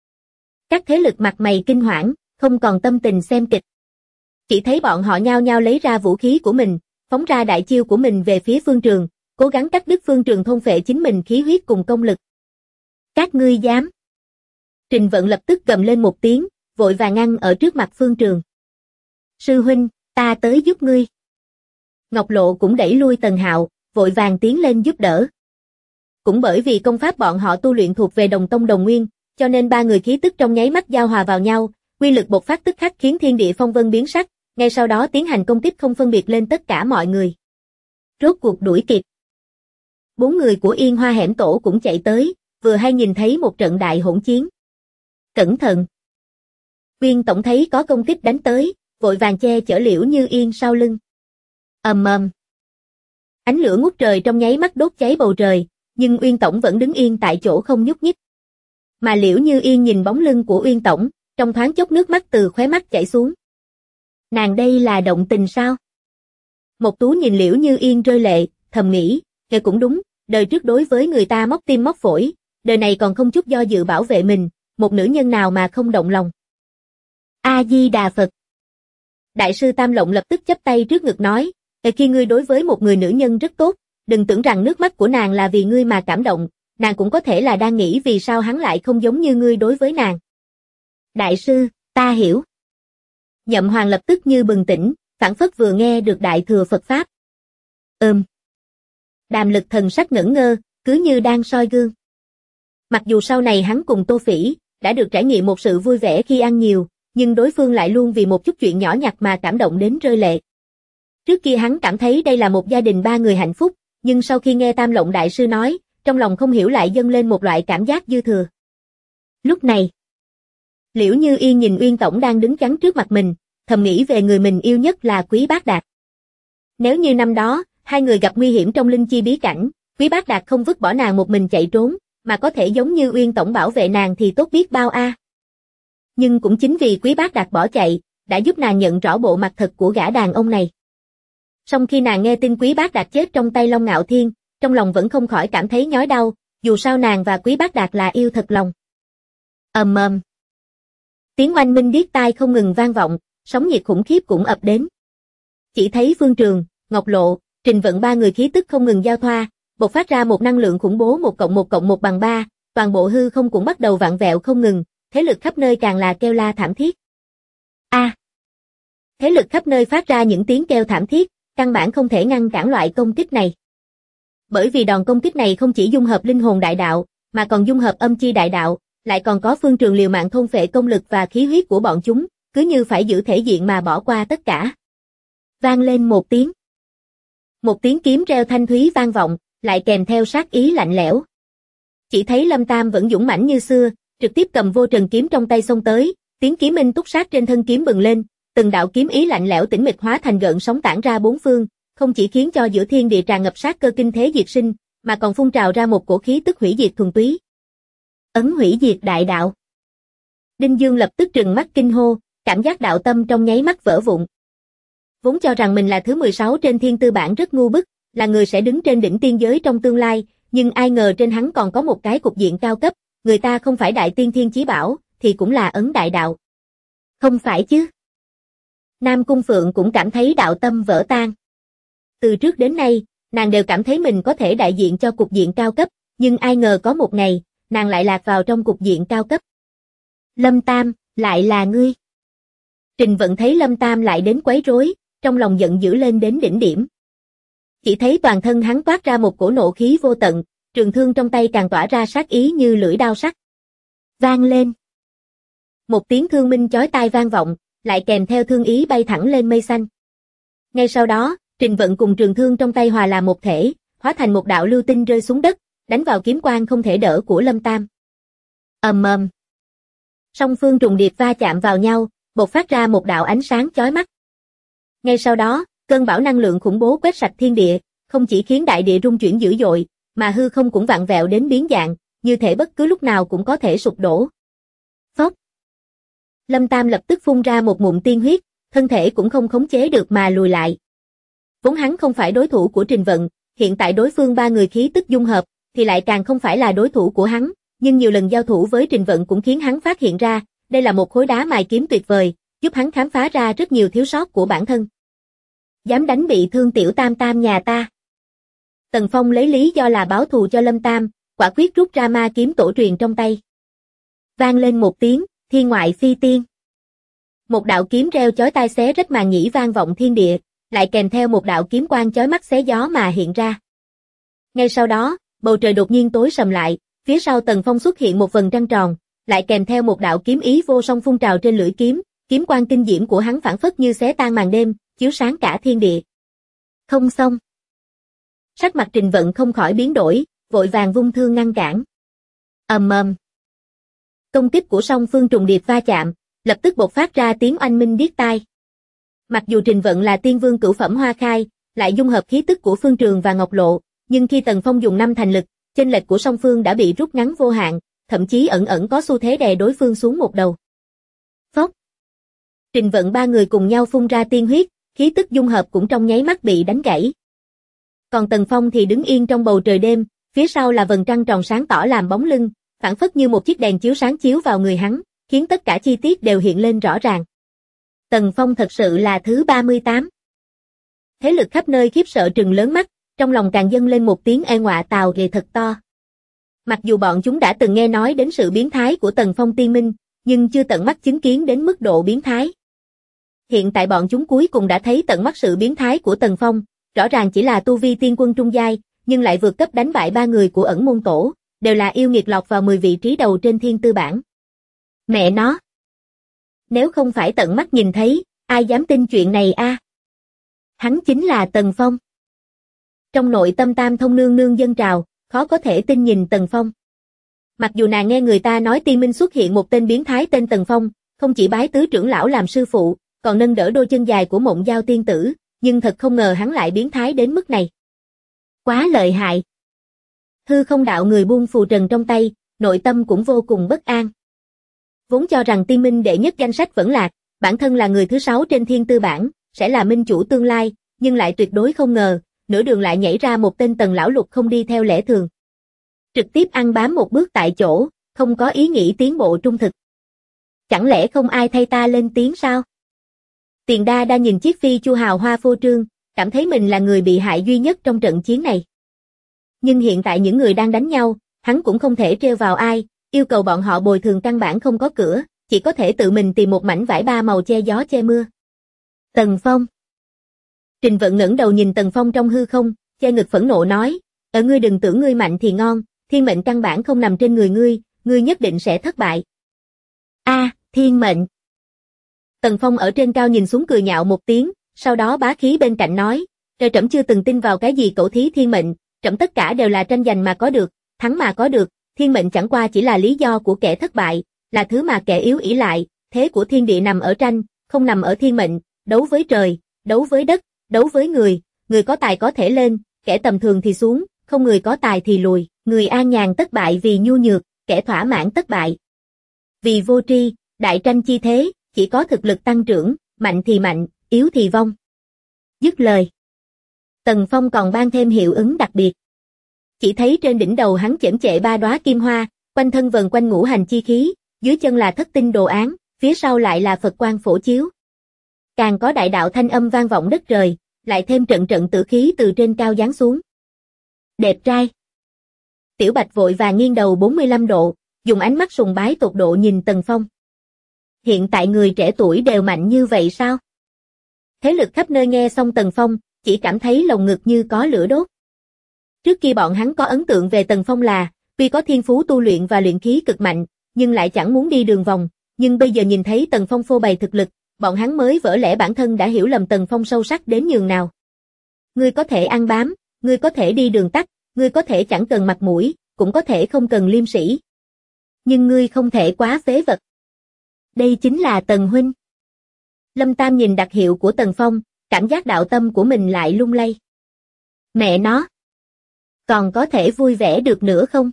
Các thế lực mặt mày kinh hoảng, không còn tâm tình xem kịch. Chỉ thấy bọn họ nhao nhao lấy ra vũ khí của mình, phóng ra đại chiêu của mình về phía Phương Trường, cố gắng cắt đứt Phương Trường thôn phệ chính mình khí huyết cùng công lực. Các ngươi dám? Trình Vận lập tức gầm lên một tiếng, vội vàng ngăn ở trước mặt Phương Trường. Sư huynh, ta tới giúp ngươi. Ngọc Lộ cũng đẩy lui Tần Hạo, vội vàng tiến lên giúp đỡ. Cũng bởi vì công pháp bọn họ tu luyện thuộc về đồng tông đồng nguyên, cho nên ba người khí tức trong nháy mắt giao hòa vào nhau, quy lực bộc phát tức khắc khiến thiên địa phong vân biến sắc, ngay sau đó tiến hành công kích không phân biệt lên tất cả mọi người. Rốt cuộc đuổi kịp. 4 người của Yên Hoa hẻm tổ cũng chạy tới, vừa hay nhìn thấy một trận đại hỗn chiến. Cẩn thận! Uyên tổng thấy có công kích đánh tới, vội vàng che chở Liễu Như Yên sau lưng. Ầm ầm. Ánh lửa ngút trời trong nháy mắt đốt cháy bầu trời, nhưng Uyên tổng vẫn đứng yên tại chỗ không nhúc nhích. Mà Liễu Như Yên nhìn bóng lưng của Uyên tổng, trong thoáng chốc nước mắt từ khóe mắt chảy xuống. Nàng đây là động tình sao? Mộc Tú nhìn Liễu Như Yên rơi lệ, thầm nghĩ, kể cũng đúng, đời trước đối với người ta móc tim móc phổi, đời này còn không chút do dự bảo vệ mình, một nữ nhân nào mà không động lòng. A Di Đà Phật. Đại sư Tam Lộng lập tức chắp tay trước ngực nói, khi ngươi đối với một người nữ nhân rất tốt, đừng tưởng rằng nước mắt của nàng là vì ngươi mà cảm động, nàng cũng có thể là đang nghĩ vì sao hắn lại không giống như ngươi đối với nàng. Đại sư, ta hiểu. Nhậm Hoàng lập tức như bừng tỉnh, phảng phất vừa nghe được đại thừa Phật Pháp. Đàm Lực thần sắc ngẩn ngơ, cứ như đang soi gương. Mặc dù sau này hắn cùng Tô Phỉ đã được trải nghiệm một sự vui vẻ khi ăn nhiều, nhưng đối phương lại luôn vì một chút chuyện nhỏ nhặt mà cảm động đến rơi lệ. Trước kia hắn cảm thấy đây là một gia đình 3 người hạnh phúc, nhưng sau khi nghe Tam Lộng đại sư nói, trong lòng không hiểu lại dâng lên một loại cảm giác dư thừa. Lúc này, Liễu Như Yên nhìn Uyên tổng đang đứng chắn trước mặt mình, thầm nghĩ về người mình yêu nhất là Quý Bác Đạt. Nếu như năm đó, hai người gặp nguy hiểm trong linh chi bí cảnh, Quý Bác Đạt không vứt bỏ nàng một mình chạy trốn, mà có thể giống như Uyên tổng bảo vệ nàng thì tốt biết bao a. Nhưng cũng chính vì Quý Bác Đạt bỏ chạy, đã giúp nàng nhận rõ bộ mặt thật của gã đàn ông này. Song khi nàng nghe tin Quý Bác Đạt chết trong tay Long Ngạo Thiên, trong lòng vẫn không khỏi cảm thấy nhói đau, dù sao nàng và Quý Bác Đạt là yêu thật lòng. Ầm ầm. Tiếng oanh minh điếc tai không ngừng vang vọng, sóng nhiệt khủng khiếp cũng ập đến. Chỉ thấy Phương Trường, Ngọc Lộ, Trình Vận 3 người khí tức không ngừng giao thoa, bộc phát ra một năng lượng khủng bố 1+1 bằng 3, toàn bộ hư không cũng bắt đầu vặn vẹo không ngừng, thế lực khắp nơi càng là kêu la thảm thiết. Thế lực khắp nơi phát ra những tiếng kêu thảm thiết, căn bản không thể ngăn cản loại công kích này. Bởi vì đòn công kích này không chỉ dung hợp linh hồn đại đạo, mà còn dung hợp âm chi đại đạo, lại còn có Phương Trường liều mạng thôn phệ công lực và khí huyết của bọn chúng, cứ như phải giữ thể diện mà bỏ qua tất cả. Vang lên một tiếng. Một tiếng kiếm reo thanh thúy vang vọng, lại kèm theo sát ý lạnh lẽo. Chỉ thấy Lâm Tam vẫn dũng mãnh như xưa, trực tiếp cầm vô trần kiếm trong tay xông tới, tiếng kiếm minh túc sát trên thân kiếm bừng lên, từng đạo kiếm ý lạnh lẽo tĩnh mịch hóa thành gợn sóng tản ra bốn phương, không chỉ khiến cho giữa thiên địa tràn ngập sát cơ kinh thế diệt sinh, mà còn phun trào ra một cổ khí tức hủy diệt thuần túy. Ấn hủy diệt đại đạo. Đinh Dương lập tức trừng mắt kinh hô, cảm giác đạo tâm trong nháy mắt vỡ vụn. Vốn cho rằng mình là thứ 16 trên thiên tư bảng rất ngu bức, là người sẽ đứng trên đỉnh tiên giới trong tương lai, nhưng ai ngờ trên hắn còn có một cái cục diện cao cấp, người ta không phải đại tiên thiên chí bảo, thì cũng là ấn đại đạo. Không phải chứ? Nam Cung Phượng cũng cảm thấy đạo tâm vỡ tan. Từ trước đến nay, nàng đều cảm thấy mình có thể đại diện cho cục diện cao cấp, nhưng ai ngờ có một ngày, nàng lại lạc vào trong cục diện cao cấp. Lâm Tam, lại là ngươi. Trình Vận thấy Lâm Tam lại đến quấy rối, trong lòng giận dữ lên đến đỉnh điểm. Chỉ thấy toàn thân hắn toát ra một cổ nộ khí vô tận, trường thương trong tay càng tỏa ra sát ý như lưỡi đao sắc. Vang lên. Một tiếng thương minh chói tai vang vọng, lại kèm theo thương ý bay thẳng lên mây xanh. Ngay sau đó, Trình Vận cùng trường thương trong tay hòa làm một thể, hóa thành một đạo lưu tinh rơi xuống đất, đánh vào kiếm quang không thể đỡ của Lâm Tam. Ầm ầm. Song phương trùng điệp va chạm vào nhau, bộc phát ra một đạo ánh sáng chói mắt. Ngay sau đó, cơn bão năng lượng khủng bố quét sạch thiên địa, không chỉ khiến đại địa rung chuyển dữ dội, mà hư không cũng vặn vẹo đến biến dạng, như thể bất cứ lúc nào cũng có thể sụp đổ. Phốc. Lâm Tam lập tức phun ra một ngụm tiên huyết, thân thể cũng không khống chế được mà lùi lại. Vốn hắn không phải đối thủ của Trình Vận, hiện tại đối phương 3 người khí tức dung hợp, thì lại càng không phải là đối thủ của hắn, nhưng nhiều lần giao thủ với Trình Vận cũng khiến hắn phát hiện ra, đây là một khối đá mài kiếm tuyệt vời, giúp hắn khám phá ra rất nhiều thiếu sót của bản thân. Dám đánh bị thương tiểu tam tam nhà ta. Tần Phong lấy lý do là báo thù cho Lâm Tam, quả quyết rút ra ma kiếm tổ truyền trong tay. Vang lên một tiếng, thiên ngoại phi tiên. Một đạo kiếm reo chói tai xé rách màn nhĩ vang vọng thiên địa, lại kèm theo một đạo kiếm quang chói mắt xé gió mà hiện ra. Ngay sau đó, bầu trời đột nhiên tối sầm lại, phía sau Tần Phong xuất hiện một vầng trăng tròn, lại kèm theo một đạo kiếm ý vô song phun trào trên lưỡi kiếm, kiếm quang kinh diễm của hắn phảng phất như xé tan màn đêm, chiếu sáng cả thiên địa. Không xong. Sắc mặt Trình Vận không khỏi biến đổi, vội vàng vung thương ngăn cản. Ầm ầm. Công kích của song phương trùng điệp va chạm, lập tức bộc phát ra tiếng oanh minh điếc tai. Mặc dù Trình Vận là tiên vương cửu phẩm hoa khai, lại dung hợp khí tức của Phương Trường và Ngọc Lộ, nhưng khi Tần Phong dùng 5 thành lực, chênh lệch của song phương đã bị rút ngắn vô hạn, thậm chí ẩn ẩn có xu thế đè đối phương xuống một đầu. Phốc. Trình Vận ba người cùng nhau phun ra tiên huyết, khí tức dung hợp cũng trong nháy mắt bị đánh gãy. Còn Tần Phong thì đứng yên trong bầu trời đêm, phía sau là vầng trăng tròn sáng tỏ làm bóng lưng, phảng phất như một chiếc đèn chiếu sáng chiếu vào người hắn, khiến tất cả chi tiết đều hiện lên rõ ràng. Tần Phong thật sự là thứ 38. Thế lực khắp nơi khiếp sợ trừng lớn mắt, trong lòng càng dâng lên một tiếng ê ngọa tào ghê thật to. Mặc dù bọn chúng đã từng nghe nói đến sự biến thái của Tần Phong tiên minh, nhưng chưa tận mắt chứng kiến đến mức độ biến thái. Hiện tại bọn chúng cuối cùng đã thấy tận mắt sự biến thái của Tần Phong, rõ ràng chỉ là tu vi tiên quân trung giai, nhưng lại vượt cấp đánh bại 3 người của ẩn môn tổ, đều là yêu nghiệt lọt vào 10 vị trí đầu trên thiên tư bảng. Mẹ nó! Nếu không phải tận mắt nhìn thấy, ai dám tin chuyện này a? Hắn chính là Tần Phong. Trong nội tâm Tam Thông nương nương dâng trào, khó có thể tin nhìn Tần Phong. Mặc dù nàng nghe người ta nói tiên minh xuất hiện một tên biến thái tên Tần Phong, không chỉ bái tứ trưởng lão làm sư phụ, còn nâng đỡ đôi chân dài của Mộng Giao tiên tử, nhưng thật không ngờ hắn lại biến thái đến mức này. Quá lợi hại. Hư không đạo người buông phù trần trong tay, nội tâm cũng vô cùng bất an. Vốn cho rằng tiên minh đệ nhất danh sách vẫn lạc, bản thân là người thứ 6 trên thiên tư bảng, sẽ là minh chủ tương lai, nhưng lại tuyệt đối không ngờ, nửa đường lại nhảy ra một tên Tần lão lục không đi theo lẽ thường. Trực tiếp ăn bám một bước tại chỗ, không có ý nghĩ tiến bộ trung thực. Chẳng lẽ không ai thay ta lên tiếng sao? Tiền Đa đang nhìn chiếc phi chu hào hoa phô trương, cảm thấy mình là người bị hại duy nhất trong trận chiến này. Nhưng hiện tại những người đang đánh nhau, hắn cũng không thể trêu vào ai, yêu cầu bọn họ bồi thường căn bản không có cửa, chỉ có thể tự mình tìm một mảnh vải ba màu che gió che mưa. Tần Phong. Trình Vận ngẩng đầu nhìn Tần Phong trong hư không, che ngực phẫn nộ nói, ngươi đừng tưởng ngươi mạnh thì ngon, thiên mệnh căn bản không nằm trên người ngươi nhất định sẽ thất bại. Thiên mệnh. Tần Phong ở trên cao nhìn xuống cười nhạo một tiếng, sau đó bá khí bên cạnh nói, trẫm chưa từng tin vào cái gì cẩu thí thiên mệnh, trẫm tất cả đều là tranh giành mà có được, thắng mà có được, thiên mệnh chẳng qua chỉ là lý do của kẻ thất bại, là thứ mà kẻ yếu ỷ lại, thế của thiên địa nằm ở tranh, không nằm ở thiên mệnh, đấu với trời, đấu với đất, đấu với người có tài có thể lên, kẻ tầm thường thì xuống, không người có tài thì lùi, người an nhàn tất bại vì nhu nhược, kẻ thỏa mãn tất bại. Vì vô tri, đại tranh chi thế, chỉ có thực lực tăng trưởng, mạnh thì mạnh, yếu thì vong. Dứt lời. Tần Phong còn ban thêm hiệu ứng đặc biệt. Chỉ thấy trên đỉnh đầu hắn chễm chệ 3 đóa kim hoa, quanh thân vần quanh ngũ hành chi khí, dưới chân là thất tinh đồ án, phía sau lại là Phật quang phổ chiếu. Càng có đại đạo thanh âm vang vọng đất trời, lại thêm trận trận tử khí từ trên cao giáng xuống. Đẹp trai. Tiểu Bạch vội vàng nghiêng đầu 45 độ, dùng ánh mắt sùng bái tột độ nhìn Tần Phong. Hiện tại người trẻ tuổi đều mạnh như vậy sao? Thế lực khắp nơi nghe xong Tần Phong, chỉ cảm thấy lồng ngực như có lửa đốt. Trước kia bọn hắn có ấn tượng về Tần Phong là, tuy có thiên phú tu luyện và luyện khí cực mạnh, nhưng lại chẳng muốn đi đường vòng, nhưng bây giờ nhìn thấy Tần Phong phô bày thực lực, bọn hắn mới vỡ lẽ bản thân đã hiểu lầm Tần Phong sâu sắc đến nhường nào. Ngươi có thể ăn bám, ngươi có thể đi đường tắt, ngươi có thể chẳng cần mặt mũi, cũng có thể không cần liêm sĩ. Nhưng ngươi không thể quá phế vật. Đây chính là Tần huynh. Lâm Tam nhìn đặc hiệu của Tần Phong, cảm giác đạo tâm của mình lại lung lay. Mẹ nó! Còn có thể vui vẻ được nữa không?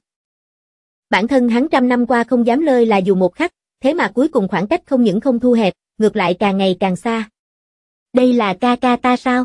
Bản thân hắn trăm năm qua không dám lơi là dù một khắc, thế mà cuối cùng khoảng cách không những không thu hẹp, ngược lại càng ngày càng xa. Đây là ca ca ta sao?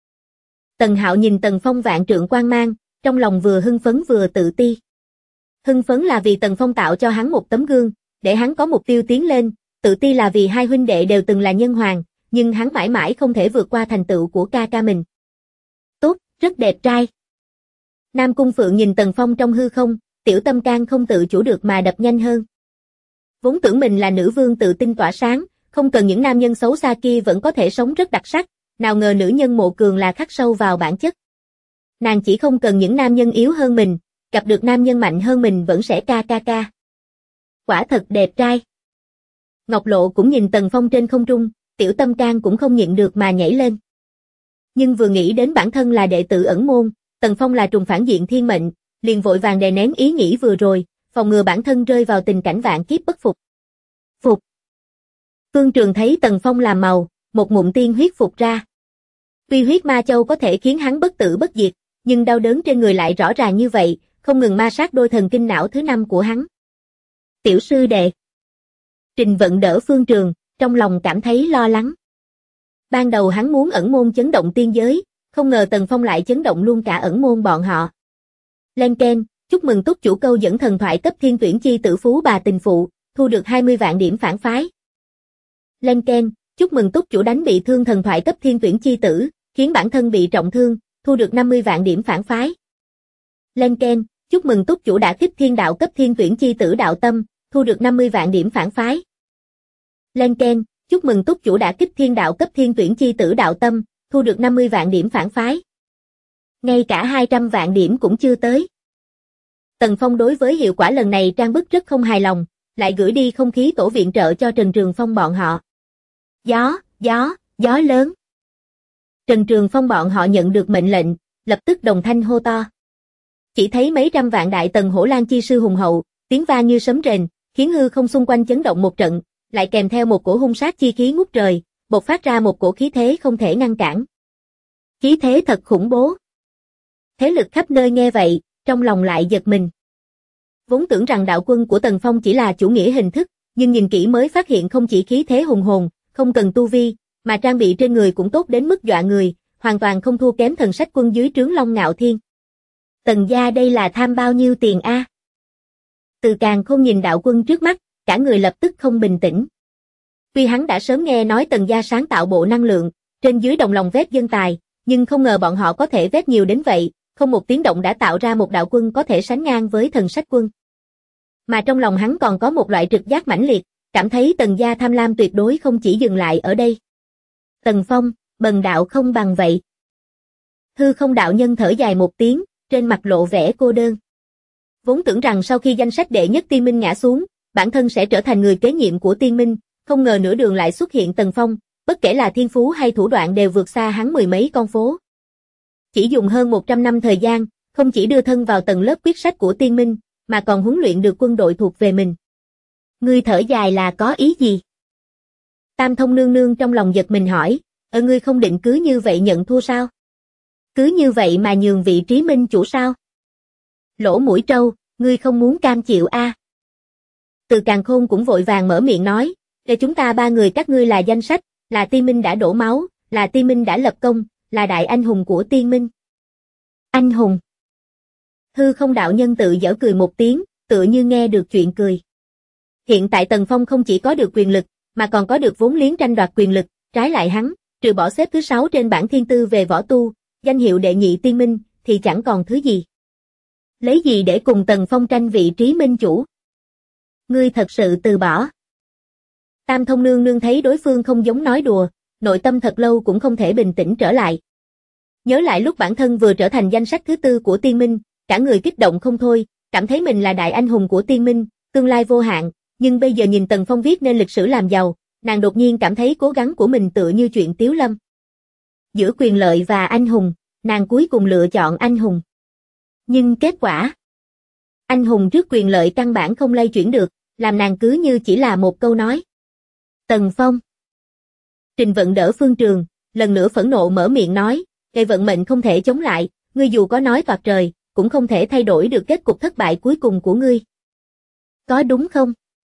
Tần Hạo nhìn Tần Phong vạn trượng quang mang, trong lòng vừa hưng phấn vừa tự ti. Hưng phấn là vì Tần Phong tạo cho hắn một tấm gương, để hắn có mục tiêu tiến lên, tự ti là vì hai huynh đệ đều từng là nhân hoàng, nhưng hắn mãi mãi không thể vượt qua thành tựu của ca ca mình. Tốt, rất đẹp trai. Nam Cung Phượng nhìn Tần Phong trong hư không, tiểu tâm can không tự chủ được mà đập nhanh hơn. Vốn tưởng mình là nữ vương tự tin tỏa sáng, không cần những nam nhân xấu xa kia vẫn có thể sống rất đặc sắc, nào ngờ nữ nhân Mộ Cường là khắc sâu vào bản chất. Nàng chỉ không cần những nam nhân yếu hơn mình, gặp được nam nhân mạnh hơn mình vẫn sẽ ca ca ca. Quả thật đẹp trai. Ngọc Lộ cũng nhìn Tần Phong trên không trung, tiểu tâm can cũng không nhịn được mà nhảy lên. Nhưng vừa nghĩ đến bản thân là đệ tử ẩn môn, Tần Phong là trùng phản diện thiên mệnh, liền vội vàng đè nén ý nghĩ vừa rồi, phòng ngừa bản thân rơi vào tình cảnh vạn kiếp bất phục. Phục. Phương Trường thấy Tần Phong làm màu, một ngụm tiên huyết phục ra. Tuy huyết ma châu có thể khiến hắn bất tử bất diệt, nhưng đau đớn trên người lại rõ ràng như vậy, không ngừng ma sát đôi thần kinh não thứ 5 của hắn. Tiểu sư đệ. Trình Vận đỡ Phương Trường, trong lòng cảm thấy lo lắng. Ban đầu hắn muốn ẩn môn chấn động tiên giới, không ngờ Tần Phong lại chấn động luôn cả ẩn môn bọn họ. Len Ken, chúc mừng túc chủ câu dẫn thần thoại cấp thiên tuyển chi tử phú bà tình phụ, thu được 20 vạn điểm phản phái. Len Ken, chúc mừng túc chủ đánh bị thương thần thoại cấp thiên tuyển chi tử, khiến bản thân bị trọng thương, thu được 50 vạn điểm phản phái. Len Ken, chúc mừng túc chủ đã kích thiên đạo cấp thiên tuyển chi tử đạo tâm, thu được 50 vạn điểm phản phái. Len Ken, chúc mừng túc chủ đã kích thiên đạo cấp thiên tuyển chi tử đạo tâm, thu được 50 vạn điểm phản phái. Ngay cả 200 vạn điểm cũng chưa tới. Tần Phong đối với hiệu quả lần này trang bức rất không hài lòng, lại gửi đi không khí tổ viện trợ cho Trần Trường Phong bọn họ. Gió lớn. Trần Trường Phong bọn họ nhận được mệnh lệnh, lập tức đồng thanh hô to. Chỉ thấy mấy trăm vạn đại tần hổ lan chi sư hùng hậu, tiếng vang như sấm rền, khiến hư không xung quanh chấn động một trận, lại kèm theo một cổ hung sát chi khí ngút trời, bộc phát ra một cổ khí thế không thể ngăn cản. Khí thế thật khủng bố. Thế lực khắp nơi nghe vậy, trong lòng lại giật mình. Vốn tưởng rằng đạo quân của Tần Phong chỉ là chủ nghĩa hình thức, nhưng nhìn kỹ mới phát hiện không chỉ khí thế hùng hồn, không cần tu vi, mà trang bị trên người cũng tốt đến mức dọa người, hoàn toàn không thua kém thần sách quân dưới trướng Long Ngạo Thiên. Tần gia đây là tham bao nhiêu tiền a? Từ Càn Khôn nhìn đạo quân trước mắt, cả người lập tức không bình tĩnh. Tuy hắn đã sớm nghe nói Tần gia sáng tạo bộ năng lượng, trên dưới đồng lòng vét dân tài, nhưng không ngờ bọn họ có thể vét nhiều đến vậy, không một tiếng động đã tạo ra một đạo quân có thể sánh ngang với thần sách quân. Mà trong lòng hắn còn có một loại trực giác mãnh liệt, cảm thấy Tần gia tham lam tuyệt đối không chỉ dừng lại ở đây. Tần Phong, bần đạo không bằng vậy. Hư không đạo nhân thở dài một tiếng, trên mặt lộ vẻ cô đơn. Vốn tưởng rằng sau khi danh sách đệ nhất tiên minh ngã xuống, bản thân sẽ trở thành người kế nhiệm của tiên minh, không ngờ nửa đường lại xuất hiện Tần Phong, bất kể là thiên phú hay thủ đoạn đều vượt xa hắn mười mấy con phố. Chỉ dùng hơn 100 năm thời gian, không chỉ đưa thân vào tầng lớp quyết sách của tiên minh, mà còn huấn luyện được quân đội thuộc về mình. Ngươi thở dài là có ý gì? Tam Thông nương nương trong lòng giật mình hỏi, ngươi không định cứ như vậy nhận thua sao? Cứ như vậy mà nhường vị trí minh chủ sao? Lỗ mũi trâu, ngươi không muốn cam chịu a? Từ Càn Khôn cũng vội vàng mở miệng nói, để chúng ta ba người các ngươi là danh sách, là tiên minh đã đổ máu, là tiên minh đã lập công, là đại anh hùng của tiên minh. Anh hùng. Hư không đạo nhân tự giở cười một tiếng, tựa như nghe được chuyện cười. Hiện tại Tần Phong không chỉ có được quyền lực, mà còn có được vốn liếng tranh đoạt quyền lực, trái lại hắn, trừ bỏ xếp thứ 6 trên bảng thiên tư về võ tu, danh hiệu đệ nhị tiên minh, thì chẳng còn thứ gì. Lấy gì để cùng Tần Phong tranh vị trí minh chủ? Ngươi thật sự từ bỏ. Tam Thông nương nương thấy đối phương không giống nói đùa, nội tâm thật lâu cũng không thể bình tĩnh trở lại. Nhớ lại lúc bản thân vừa trở thành danh sách thứ 4 của tiên minh, cả người kích động không thôi, cảm thấy mình là đại anh hùng của tiên minh, tương lai vô hạn, nhưng bây giờ nhìn Tần Phong viết nên lịch sử làm giàu, nàng đột nhiên cảm thấy cố gắng của mình tựa như chuyện tiếu lâm. Giữa quyền lợi và anh hùng, nàng cuối cùng lựa chọn anh hùng. Nhưng kết quả, anh hùng trước quyền lợi căn bản không lay chuyển được, làm nàng cứ như chỉ là một câu nói. Tần Phong. Trình Vận đỡ Phương Trường, lần nữa phẫn nộ mở miệng nói, cây vận mệnh không thể chống lại, ngươi dù có nói toạc trời, cũng không thể thay đổi được kết cục thất bại cuối cùng của ngươi. Có đúng không?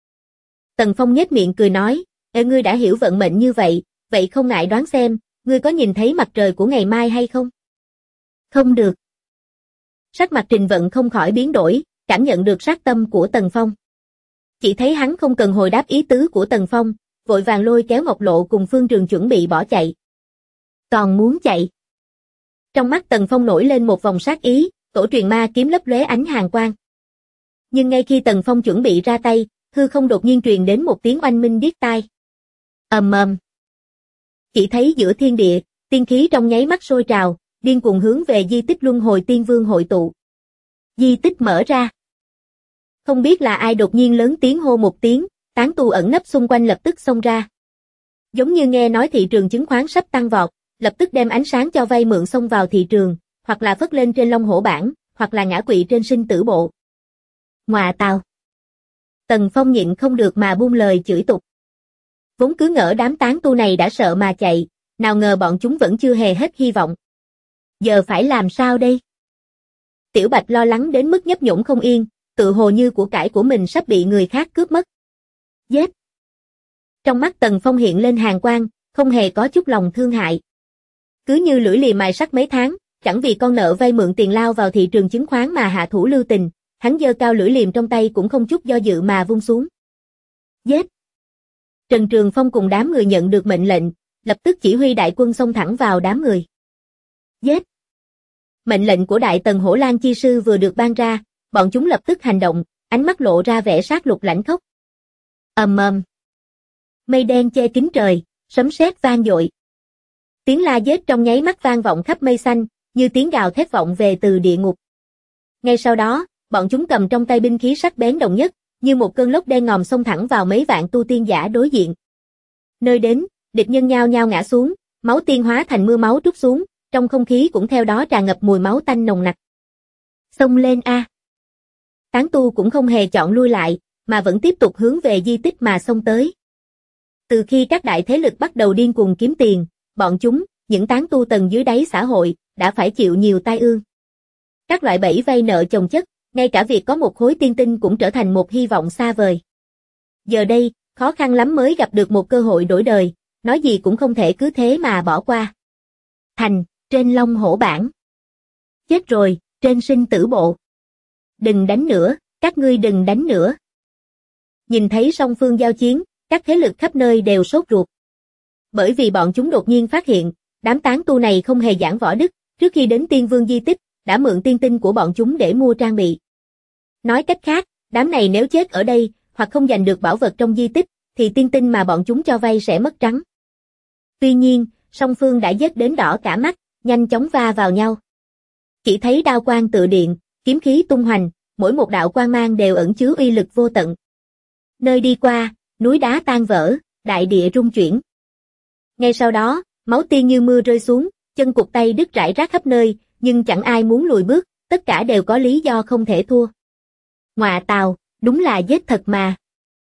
Tần Phong nhếch miệng cười nói, ngươi đã hiểu vận mệnh như vậy, vậy không ngại đoán xem, ngươi có nhìn thấy mặt trời của ngày mai hay không? Không được. Sắc mặt Trình Vận không khỏi biến đổi, cảm nhận được sát tâm của Tần Phong. Chỉ thấy hắn không cần hồi đáp ý tứ của Tần Phong, vội vàng lôi kéo Ngọc Lộ cùng Phương Trường chuẩn bị bỏ chạy. Còn muốn chạy? Trong mắt Tần Phong nổi lên một vòng sát ý, tổ truyền ma kiếm lấp lóe ánh hàn quang. Nhưng ngay khi Tần Phong chuẩn bị ra tay, hư không đột nhiên truyền đến một tiếng oanh minh điếc tai. Ầm ầm. Chỉ thấy giữa thiên địa, tiên khí trong nháy mắt sôi trào, điên cuồng hướng về di tích Luân Hồi Tiên Vương hội tụ. Di tích mở ra. Không biết là ai đột nhiên lớn tiếng hô một tiếng, tán tu ẩn nấp xung quanh lập tức xông ra. Giống như nghe nói thị trường chứng khoán sắp tăng vọt, lập tức đem ánh sáng cho vay mượn xông vào thị trường, hoặc là phất lên trên Long Hổ bảng, hoặc là ngã quỵ trên sinh tử bộ. Ngoà tào. Tần Phong nhịn không được mà buông lời chửi tục. Vốn cứ ngỡ đám tán tu này đã sợ mà chạy, nào ngờ bọn chúng vẫn chưa hề hết hy vọng. Giờ phải làm sao đây? Tiểu Bạch lo lắng đến mức nhấp nhổm không yên, tự hồ như của cải của mình sắp bị người khác cướp mất. Giết! Trong mắt Tần Phong hiện lên hàn quang, không hề có chút lòng thương hại. Cứ như lưỡi liềm mài sắt mấy tháng, chẳng vì con nợ vay mượn tiền lao vào thị trường chứng khoán mà hạ thủ lưu tình, hắn giơ cao lưỡi liềm trong tay cũng không chút do dự mà vung xuống. Giết! Trần Trường Phong cùng đám người nhận được mệnh lệnh, lập tức chỉ huy đại quân xông thẳng vào đám người. Giết! Mệnh lệnh của Đại Tần Hổ Lang Chi Sư vừa được ban ra, bọn chúng lập tức hành động, ánh mắt lộ ra vẻ sát lục lãnh khốc. Ầm ầm. Mây đen che kín trời, sấm sét vang dội. Tiếng la giết trong nháy mắt vang vọng khắp mây xanh, như tiếng gào thét vọng về từ địa ngục. Ngay sau đó, bọn chúng cầm trong tay binh khí sắc bén đồng nhất, như một cơn lốc đen ngòm xông thẳng vào mấy vạn tu tiên giả đối diện. Nơi đến, địch nhân nhao nhao ngã xuống, máu tiên hóa thành mưa máu trút xuống, trong không khí cũng theo đó tràn ngập mùi máu tanh nồng nặc. Xông lên a! Tán tu cũng không hề chọn lui lại, mà vẫn tiếp tục hướng về di tích mà xông tới. Từ khi các đại thế lực bắt đầu điên cuồng kiếm tiền, bọn chúng, những tán tu tầng dưới đáy xã hội, đã phải chịu nhiều tai ương. Các loại bẫy vay nợ chồng chất, ngay cả việc có một khối tiên tinh cũng trở thành một hy vọng xa vời. Giờ đây, khó khăn lắm mới gặp được một cơ hội đổi đời, nói gì cũng không thể cứ thế mà bỏ qua. Thành, trên Long Hổ bảng. Chết rồi, trên sinh tử bộ. Đừng đánh nữa, các ngươi đừng đánh nữa. Nhìn thấy song phương giao chiến, các thế lực khắp nơi đều sốt ruột. Bởi vì bọn chúng đột nhiên phát hiện, đám tán tu này không hề giảng võ đức, trước khi đến Tiên Vương di tích, đã mượn tiên tinh của bọn chúng để mua trang bị. Nói cách khác, đám này nếu chết ở đây, hoặc không giành được bảo vật trong di tích, thì tiên tinh mà bọn chúng cho vay sẽ mất trắng. Tuy nhiên, song phương đã giết đến đỏ cả mắt, nhanh chóng va vào nhau. Chỉ thấy đao quang tự điện, kiếm khí tung hoành, mỗi một đạo quang mang đều ẩn chứa uy lực vô tận. Nơi đi qua, núi đá tan vỡ, đại địa rung chuyển. Ngay sau đó, máu tiên như mưa rơi xuống, chân cụt tay đứt rải rác khắp nơi, nhưng chẳng ai muốn lùi bước, tất cả đều có lý do không thể thua. Ngoạ tào, đúng là giết thật mà.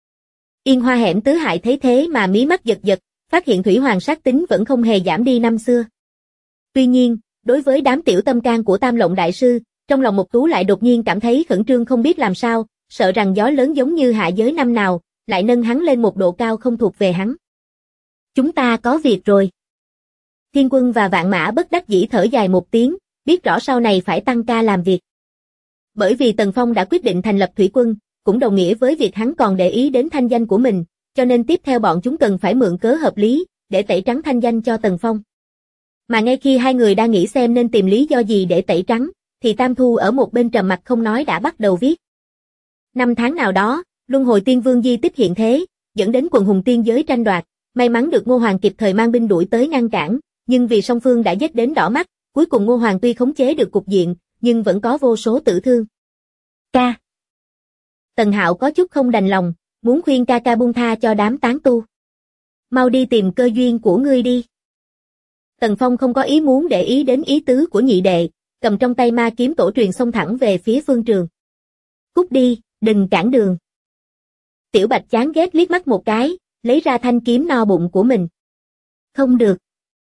Yên Hoa Hẻm Tứ Hại thấy thế mà mí mắt giật giật, phát hiện Thủy Hoàng sát tính vẫn không hề giảm đi năm xưa. Tuy nhiên, đối với đám tiểu tâm can của Tam Lộng Đại Sư, trong lòng Mục Tú lại đột nhiên cảm thấy khẩn trương không biết làm sao, sợ rằng gió lớn giống như hạ giới năm nào, lại nâng hắn lên một độ cao không thuộc về hắn. Chúng ta có việc rồi. Thiên Quân và Vạn Mã bất đắc dĩ thở dài một tiếng, biết rõ sau này phải tăng ca làm việc. Bởi vì Tần Phong đã quyết định thành lập thủy quân, cũng đồng nghĩa với việc hắn còn để ý đến thanh danh của mình, cho nên tiếp theo bọn chúng cần phải mượn cớ hợp lý, để tẩy trắng thanh danh cho Tần Phong. Mà ngay khi hai người đang nghĩ xem nên tìm lý do gì để tẩy trắng, thì Tam Thu ở một bên trầm mặc không nói đã bắt đầu viết. Năm tháng nào đó, Luân Hồi Tiên Vương di tích hiện thế, dẫn đến quần hùng tiên giới tranh đoạt, may mắn được Ngô Hoàng kịp thời mang binh đuổi tới ngăn cản, nhưng vì song phương đã giết đến đỏ mắt, cuối cùng Ngô Hoàng tuy khống chế được cục diện, nhưng vẫn có vô số tử thương. Ca. Tần Hạo có chút không đành lòng, muốn khuyên ca ca buông tha cho đám tán tu. Mau đi tìm cơ duyên của ngươi đi. Tần Phong không có ý muốn để ý đến ý tứ của nhị đệ, cầm trong tay ma kiếm tổ truyền xông thẳng về phía Phương Trường. Cút đi, đừng cản đường. Tiểu Bạch chán ghét liếc mắt một cái, lấy ra thanh kiếm no bụng của mình. Không được.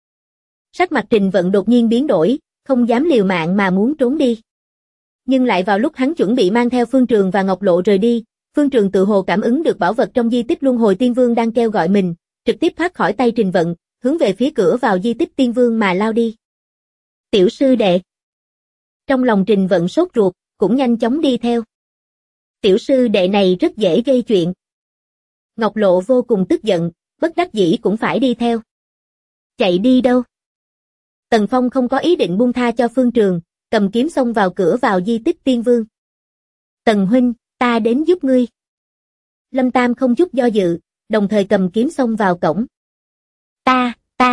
Sắc mặt Trình Vận đột nhiên biến đổi, không dám liều mạng mà muốn trốn đi. Nhưng lại vào lúc hắn chuẩn bị mang theo Phương Trường và Ngọc Lộ rời đi, Phương Trường tự hồ cảm ứng được bảo vật trong di tích Luân Hồi Tiên Vương đang kêu gọi mình, trực tiếp thoát khỏi tay Trình Vận, hướng về phía cửa vào di tích Tiên Vương mà lao đi. Tiểu sư đệ. Trong lòng Trình Vận sốt ruột, cũng nhanh chóng đi theo. Tiểu sư đệ này rất dễ gây chuyện. Ngọc Lộ vô cùng tức giận, bất đắc dĩ cũng phải đi theo. Chạy đi đâu? Tần Phong không có ý định buông tha cho Phương Trường, cầm kiếm xông vào cửa vào di tích Tiên Vương. Tần huynh, ta đến giúp ngươi. Lâm Tam không chút do dự, đồng thời cầm kiếm xông vào cổng. Ta.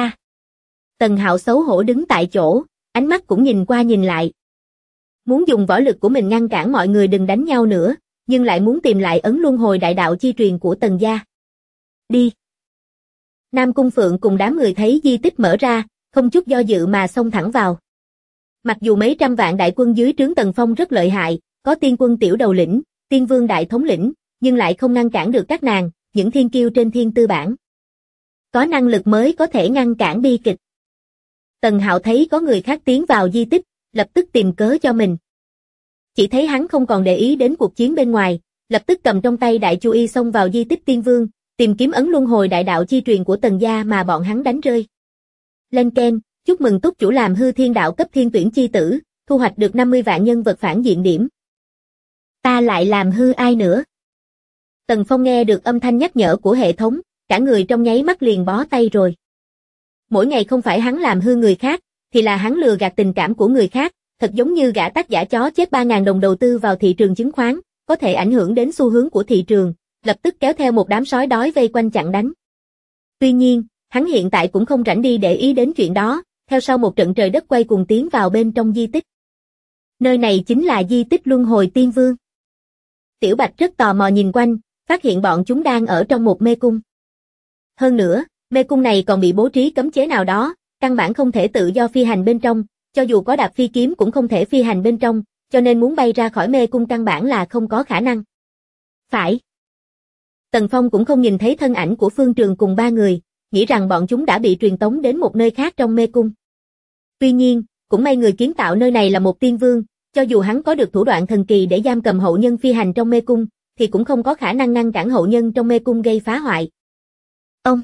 Tần Hạo xấu hổ đứng tại chỗ, ánh mắt cũng nhìn qua nhìn lại. Muốn dùng võ lực của mình ngăn cản mọi người đừng đánh nhau nữa, nhưng lại muốn tìm lại ấn luân hồi đại đạo chi truyền của Tần gia. Đi. Nam Cung Phượng cùng đám người thấy di tích mở ra, không chút do dự mà xông thẳng vào. Mặc dù mấy trăm vạn đại quân dưới trướng Tần Phong rất lợi hại, có tiên quân tiểu đầu lĩnh, tiên vương đại thống lĩnh, nhưng lại không ngăn cản được các nàng, những thiên kiêu trên thiên tư bản. Có năng lực mới có thể ngăn cản bi kịch. Tần Hạo thấy có người khác tiến vào di tích, lập tức tìm cớ cho mình. Chỉ thấy hắn không còn để ý đến cuộc chiến bên ngoài, lập tức cầm trong tay đại chu y xông vào di tích Tiên Vương, tìm kiếm ấn luân hồi đại đạo chi truyền của Tần gia mà bọn hắn đánh rơi. Lên keng, chúc mừng túc chủ làm hư thiên đạo cấp thiên tuyển chi tử, thu hoạch được 50 vạn nhân vật phản diện điểm. Ta lại làm hư ai nữa? Tần Phong nghe được âm thanh nhắc nhở của hệ thống, cả người trong nháy mắt liền bó tay rồi. Mỗi ngày không phải hắn làm hư người khác, thì là hắn lừa gạt tình cảm của người khác, thật giống như gã tác giả chó chết 3.000 đồng đầu tư vào thị trường chứng khoán, có thể ảnh hưởng đến xu hướng của thị trường, lập tức kéo theo một đám sói đói vây quanh chặn đánh. Tuy nhiên, hắn hiện tại cũng không rảnh đi để ý đến chuyện đó, theo sau một trận trời đất quay cuồng tiến vào bên trong di tích. Nơi này chính là di tích Luân Hồi Tiên Vương. Tiểu Bạch rất tò mò nhìn quanh, phát hiện bọn chúng đang ở trong một mê cung. Hơn nữa, mê cung này còn bị bố trí cấm chế nào đó, căn bản không thể tự do phi hành bên trong, cho dù có đạp phi kiếm cũng không thể phi hành bên trong, cho nên muốn bay ra khỏi mê cung căn bản là không có khả năng. Phải. Tần Phong cũng không nhìn thấy thân ảnh của Phương Trường cùng ba người, nghĩ rằng bọn chúng đã bị truyền tống đến một nơi khác trong mê cung. Tuy nhiên, cũng may người kiến tạo nơi này là một tiên vương, cho dù hắn có được thủ đoạn thần kỳ để giam cầm hậu nhân phi hành trong mê cung, thì cũng không có khả năng ngăn cản hậu nhân trong mê cung gây phá hoại. Ông!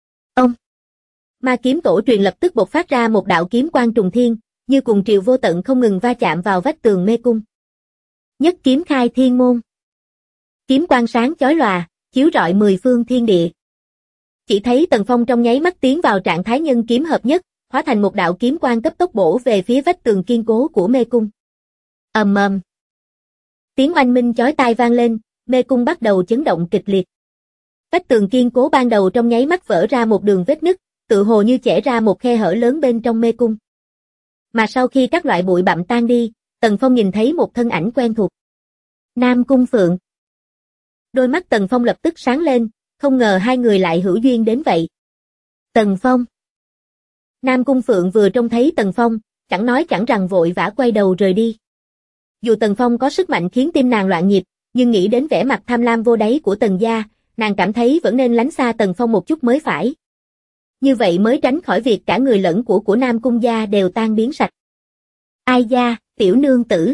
Ma kiếm tổ truyền lập tức bộc phát ra một đạo kiếm quang trùng thiên, như cùng triều vô tận không ngừng va chạm vào vách tường mê cung. Nhất kiếm khai thiên môn. Kiếm quang sáng chói lòa, chiếu rọi mười phương thiên địa. Chỉ thấy Tần Phong trong nháy mắt tiến vào trạng thái nhân kiếm hợp nhất, hóa thành một đạo kiếm quang cấp tốc bổ về phía vách tường kiên cố của mê cung. Ầm ầm. Tiếng oanh minh chói tai vang lên, mê cung bắt đầu chấn động kịch liệt. Vách tường kiên cố ban đầu trong nháy mắt vỡ ra một đường vết nứt, tự hồ như chẻ ra một khe hở lớn bên trong mê cung. Mà sau khi các loại bụi bặm tan đi, Tần Phong nhìn thấy một thân ảnh quen thuộc. Nam Cung Phượng. Đôi mắt Tần Phong lập tức sáng lên, không ngờ hai người lại hữu duyên đến vậy. Tần Phong. Nam Cung Phượng vừa trông thấy Tần Phong, chẳng nói chẳng rằng vội vã quay đầu rời đi. Dù Tần Phong có sức mạnh khiến tim nàng loạn nhịp, nhưng nghĩ đến vẻ mặt tham lam vô đáy của Tần gia, nàng cảm thấy vẫn nên lánh xa Tần Phong một chút mới phải. Như vậy mới tránh khỏi việc cả người lẫn của Nam Cung gia đều tan biến sạch. Ai gia, tiểu nương tử.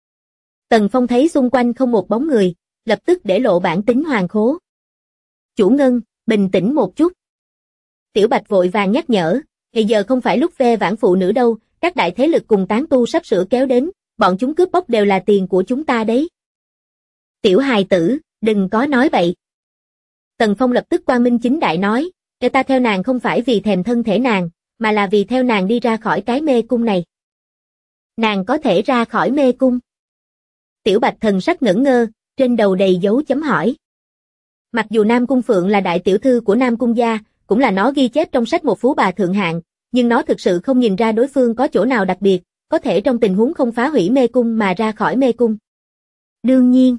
Tần Phong thấy xung quanh không một bóng người, lập tức để lộ bản tính hoàng khố. Chủ Ngân, bình tĩnh một chút. Tiểu Bạch vội vàng nhắc nhở, bây giờ không phải lúc ve vãn phụ nữ đâu, các đại thế lực cùng tán tu sắp sửa kéo đến, bọn chúng cướp bóc đều là tiền của chúng ta đấy. Tiểu hài tử, đừng có nói bậy. Tần Phong lập tức quang minh chính đại nói, để ta theo nàng không phải vì thèm thân thể nàng, mà là vì theo nàng đi ra khỏi cái mê cung này. Nàng có thể ra khỏi mê cung. Tiểu Bạch thần sắc ngẩn ngơ, trên đầu đầy dấu chấm hỏi. Mặc dù Nam Cung Phượng là đại tiểu thư của Nam Cung gia, cũng là nó ghi chép trong sách một phú bà thượng hạng, nhưng nó thực sự không nhìn ra đối phương có chỗ nào đặc biệt, có thể trong tình huống không phá hủy mê cung mà ra khỏi mê cung. Đương nhiên.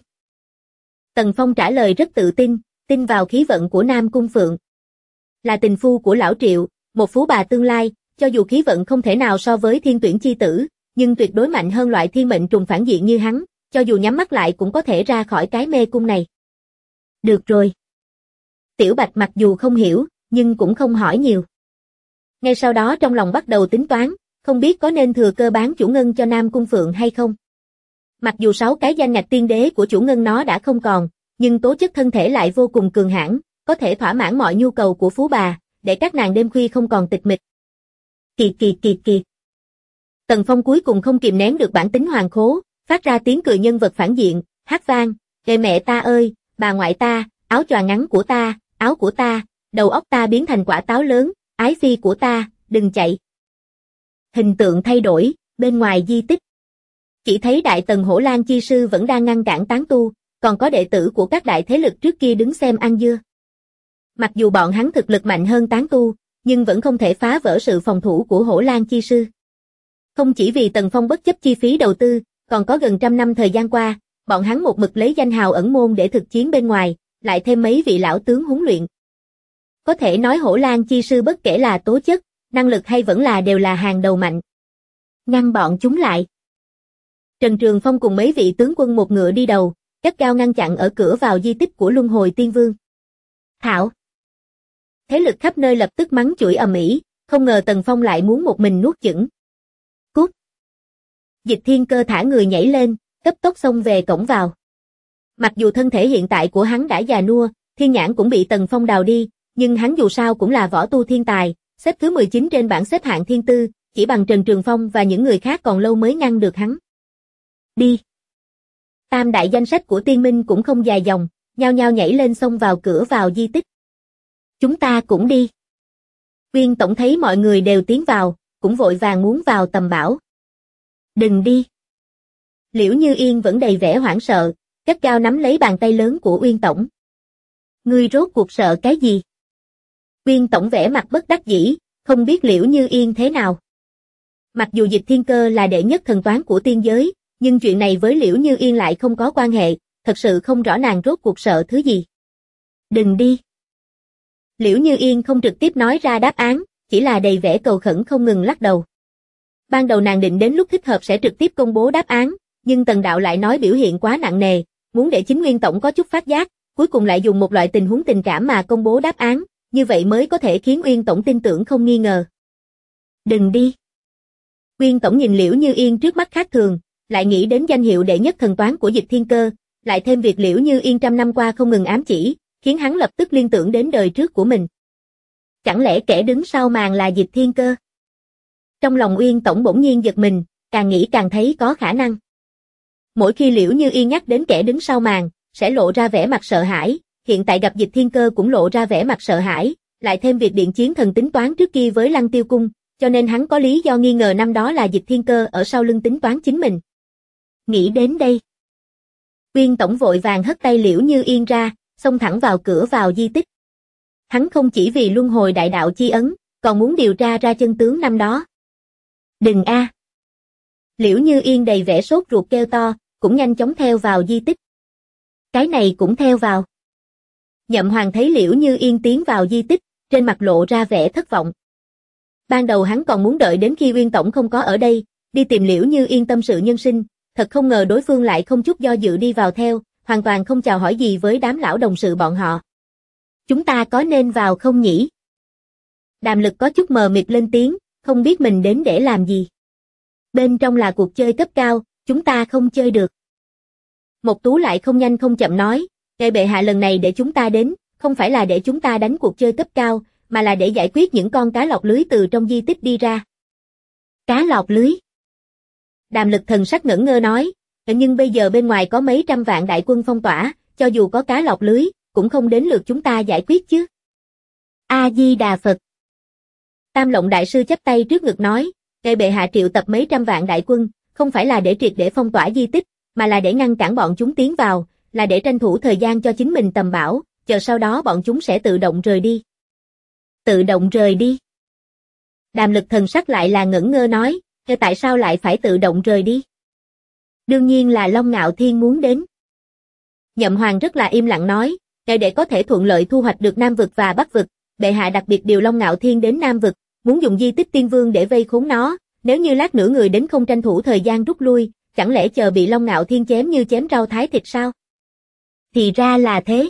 Tần Phong trả lời rất tự tin vào khí vận của Nam Cung Phượng. Là tình phu của lão Triệu, một phú bà tương lai, cho dù khí vận không thể nào so với thiên tuyển chi tử, nhưng tuyệt đối mạnh hơn loại thiên mệnh trùng phản diện như hắn, cho dù nhắm mắt lại cũng có thể ra khỏi cái mê cung này. Được rồi. Tiểu Bạch mặc dù không hiểu, nhưng cũng không hỏi nhiều. Ngay sau đó trong lòng bắt đầu tính toán, không biết có nên thừa cơ bán chủ ngân cho Nam Cung Phượng hay không. Mặc dù 6 cái danh ngạch tiên đế của chủ ngân nó đã không còn, nhưng tố chất thân thể lại vô cùng cường hãn, có thể thỏa mãn mọi nhu cầu của phú bà, để các nàng đêm khuya không còn tịch mịch. Kỳ. Tần Phong cuối cùng không kìm nén được bản tính hoàng khố, phát ra tiếng cười nhân vật phản diện, hát vang, "Ê mẹ ta ơi, bà ngoại ta, áo choàng ngắn của ta, áo của ta, đầu óc ta biến thành quả táo lớn, ái phi của ta, đừng chạy. Hình tượng thay đổi, bên ngoài di tích. Chỉ thấy Đại Tần Hổ Lang chi sư vẫn đang ngăn cản tán tu, còn có đệ tử của các đại thế lực trước kia đứng xem ăn dưa. Mặc dù bọn hắn thực lực mạnh hơn tán tu, nhưng vẫn không thể phá vỡ sự phòng thủ của Hổ Lang chi sư. Không chỉ vì Tần Phong bất chấp chi phí đầu tư, còn có gần 100 năm thời gian qua, bọn hắn một mực lấy danh hào ẩn môn để thực chiến bên ngoài, lại thêm mấy vị lão tướng huấn luyện. Có thể nói Hổ Lang chi sư bất kể là tố chất, năng lực hay vẫn là đều là hàng đầu mạnh. Ngăn bọn chúng lại. Trần Trường Phong cùng mấy vị tướng quân một ngựa đi đầu, gắt gao ngăn chặn ở cửa vào di tích của Luân Hồi Tiên Vương. Thảo. Thế lực khắp nơi lập tức mắng chửi ầm ĩ, không ngờ Tần Phong lại muốn một mình nuốt chửng. Cút. Dịch Thiên Cơ thả người nhảy lên, cấp tốc xông về cổng vào. Mặc dù thân thể hiện tại của hắn đã già nua, thiên nhãn cũng bị Tần Phong đào đi, nhưng hắn dù sao cũng là võ tu thiên tài, xếp thứ 19 trên bảng xếp hạng thiên tư, chỉ bằng Trần Trường Phong và những người khác còn lâu mới ngăn được hắn. Đi. Tam đại danh sách của Tiên Minh cũng không dài dòng, nhao nhao nhảy lên xông vào cửa vào di tích. Chúng ta cũng đi. Uyên Tổng thấy mọi người đều tiến vào, cũng vội vàng muốn vào tầm bảo. Đừng đi. Liễu Như Yên vẫn đầy vẻ hoảng sợ, gắt gao nắm lấy bàn tay lớn của Uyên Tổng. Ngươi rốt cuộc sợ cái gì? Uyên Tổng vẻ mặt bất đắc dĩ, không biết Liễu Như Yên thế nào. Mặc dù Dịch Thiên Cơ là đệ nhất thần toán của tiên giới, nhưng chuyện này với Liễu Như Yên lại không có quan hệ, thật sự không rõ nàng rốt cuộc sợ thứ gì. Đừng đi. Liễu Như Yên không trực tiếp nói ra đáp án, chỉ là đầy vẻ cầu khẩn không ngừng lắc đầu. Ban đầu nàng định đến lúc thích hợp sẽ trực tiếp công bố đáp án, nhưng Tần Đạo lại nói biểu hiện quá nặng nề, muốn để chính Nguyên Tổng có chút phát giác, cuối cùng lại dùng một loại tình huống tình cảm mà công bố đáp án, như vậy mới có thể khiến Uyên Tổng tin tưởng không nghi ngờ. Đừng đi. Uyên Tổng nhìn Liễu Như Yên trước mắt khác thường, lại nghĩ đến danh hiệu đệ nhất thần toán của Dịch Thiên Cơ, lại thêm việc Liễu Như Yên trăm năm qua không ngừng ám chỉ, khiến hắn lập tức liên tưởng đến đời trước của mình. Chẳng lẽ kẻ đứng sau màn là Dịch Thiên Cơ? Trong lòng Uyên Tổng bỗng nhiên giật mình, càng nghĩ càng thấy có khả năng. Mỗi khi Liễu Như Yên nhắc đến kẻ đứng sau màn, sẽ lộ ra vẻ mặt sợ hãi, hiện tại gặp Dịch Thiên Cơ cũng lộ ra vẻ mặt sợ hãi, lại thêm việc Điện Chiến Thần tính toán trước kia với Lăng Tiêu Cung, cho nên hắn có lý do nghi ngờ năm đó là Dịch Thiên Cơ ở sau lưng tính toán chính mình. Nghĩ đến đây, Uyên Tổng vội vàng hất tay Liễu Như Yên ra, xông thẳng vào cửa vào di tích. Hắn không chỉ vì luân hồi đại đạo chi ấn, còn muốn điều tra ra chân tướng năm đó. Đừng a! Liễu Như Yên đầy vẻ sốt ruột kêu to, cũng nhanh chóng theo vào di tích. Cái này cũng theo vào. Nhậm Hoàng thấy Liễu Như Yên tiến vào di tích, trên mặt lộ ra vẻ thất vọng. Ban đầu hắn còn muốn đợi đến khi Uyên Tổng không có ở đây, đi tìm Liễu Như Yên tâm sự nhân sinh, thật không ngờ đối phương lại không chút do dự đi vào theo, hoàn toàn không chào hỏi gì với đám lão đồng sự bọn họ. Chúng ta có nên vào không nhỉ? Đàm Lực có chút mờ mịt lên tiếng, không biết mình đến để làm gì. Bên trong là cuộc chơi cấp cao, chúng ta không chơi được. Mộc Tú lại không nhanh không chậm nói, ngài bệ hạ lần này để chúng ta đến, không phải là để chúng ta đánh cuộc chơi cấp cao, mà là để giải quyết những con cá lọt lưới từ trong di tích đi ra. Cá lọt lưới? Đàm Lực thần sắc ngẩn ngơ nói, nhưng bây giờ bên ngoài có mấy trăm vạn đại quân phong tỏa, cho dù có cá lọt lưới, cũng không đến lượt chúng ta giải quyết chứ. A-di-đà Phật. Tam Lộng đại sư chắp tay trước ngực nói, ngài bệ hạ triệu tập mấy trăm vạn đại quân, không phải là để triệt để phong tỏa di tích, mà là để ngăn cản bọn chúng tiến vào, là để tranh thủ thời gian cho chính mình tầm bảo, chờ sau đó bọn chúng sẽ tự động rời đi. Tự động rời đi. Đàm Lực thần sắc lại là ngẩn ngơ nói, tại sao lại phải tự động rời đi? Đương nhiên là Long Ngạo Thiên muốn đến. Nhậm Hoàng rất là im lặng nói, để có thể thuận lợi thu hoạch được Nam Vực và Bắc Vực, bệ hạ đặc biệt điều Long Ngạo Thiên đến Nam Vực, muốn dùng di tích Tiên Vương để vây khốn nó, nếu như lát nữa người đến không tranh thủ thời gian rút lui, chẳng lẽ chờ bị Long Ngạo Thiên chém như chém rau thái thịt sao? Thì ra là thế.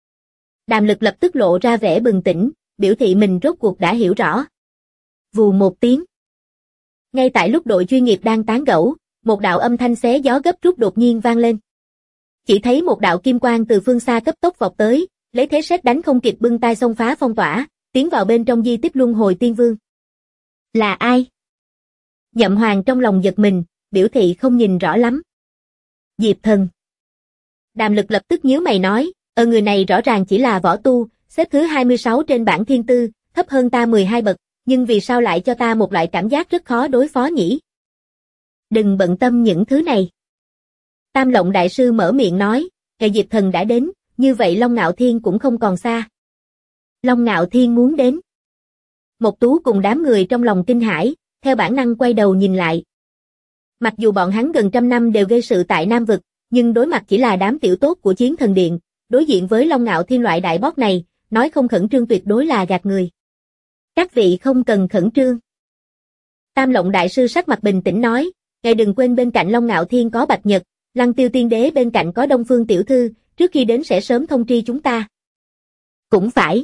Đàm Lực lập tức lộ ra vẻ bừng tỉnh, biểu thị mình rốt cuộc đã hiểu rõ. Vù một tiếng. Ngay tại lúc đội chuyên nghiệp đang tán gẫu, một đạo âm thanh xé gió gấp rút đột nhiên vang lên. Chỉ thấy một đạo kim quang từ phương xa cấp tốc vọt tới, lấy thế sét đánh không kịp bưng tay xông phá phong tỏa, tiến vào bên trong di tích Luân Hồi Tiên Vương. Là ai? Nhậm Hoàng trong lòng giật mình, biểu thị không nhìn rõ lắm. Diệp Thần. Đàm Lực lập tức nhíu mày nói, người này rõ ràng chỉ là võ tu, xếp thứ 26 trên bảng thiên tư, thấp hơn ta 12 bậc, nhưng vì sao lại cho ta một loại cảm giác rất khó đối phó nhỉ? Đừng bận tâm những thứ này. Tam Lộng Đại Sư mở miệng nói, ngày Diệp Thần đã đến, như vậy Long Ngạo Thiên cũng không còn xa. Long Ngạo Thiên muốn đến. Mộc Tú cùng đám người trong lòng kinh hãi, theo bản năng quay đầu nhìn lại. Mặc dù bọn hắn gần trăm năm đều gây sự tại Nam Vực, nhưng đối mặt chỉ là đám tiểu tốt của Chiến Thần Điện, đối diện với Long Ngạo Thiên loại đại boss này, nói không khẩn trương tuyệt đối là gạt người. Các vị không cần khẩn trương. Tam Lộng Đại Sư sắc mặt bình tĩnh nói, ngài đừng quên bên cạnh Long Ngạo Thiên có Bạch Nhật, Lăng Tiêu Tiên Đế bên cạnh có Đông Phương Tiểu Thư, trước khi đến sẽ sớm thông tri chúng ta. Cũng phải.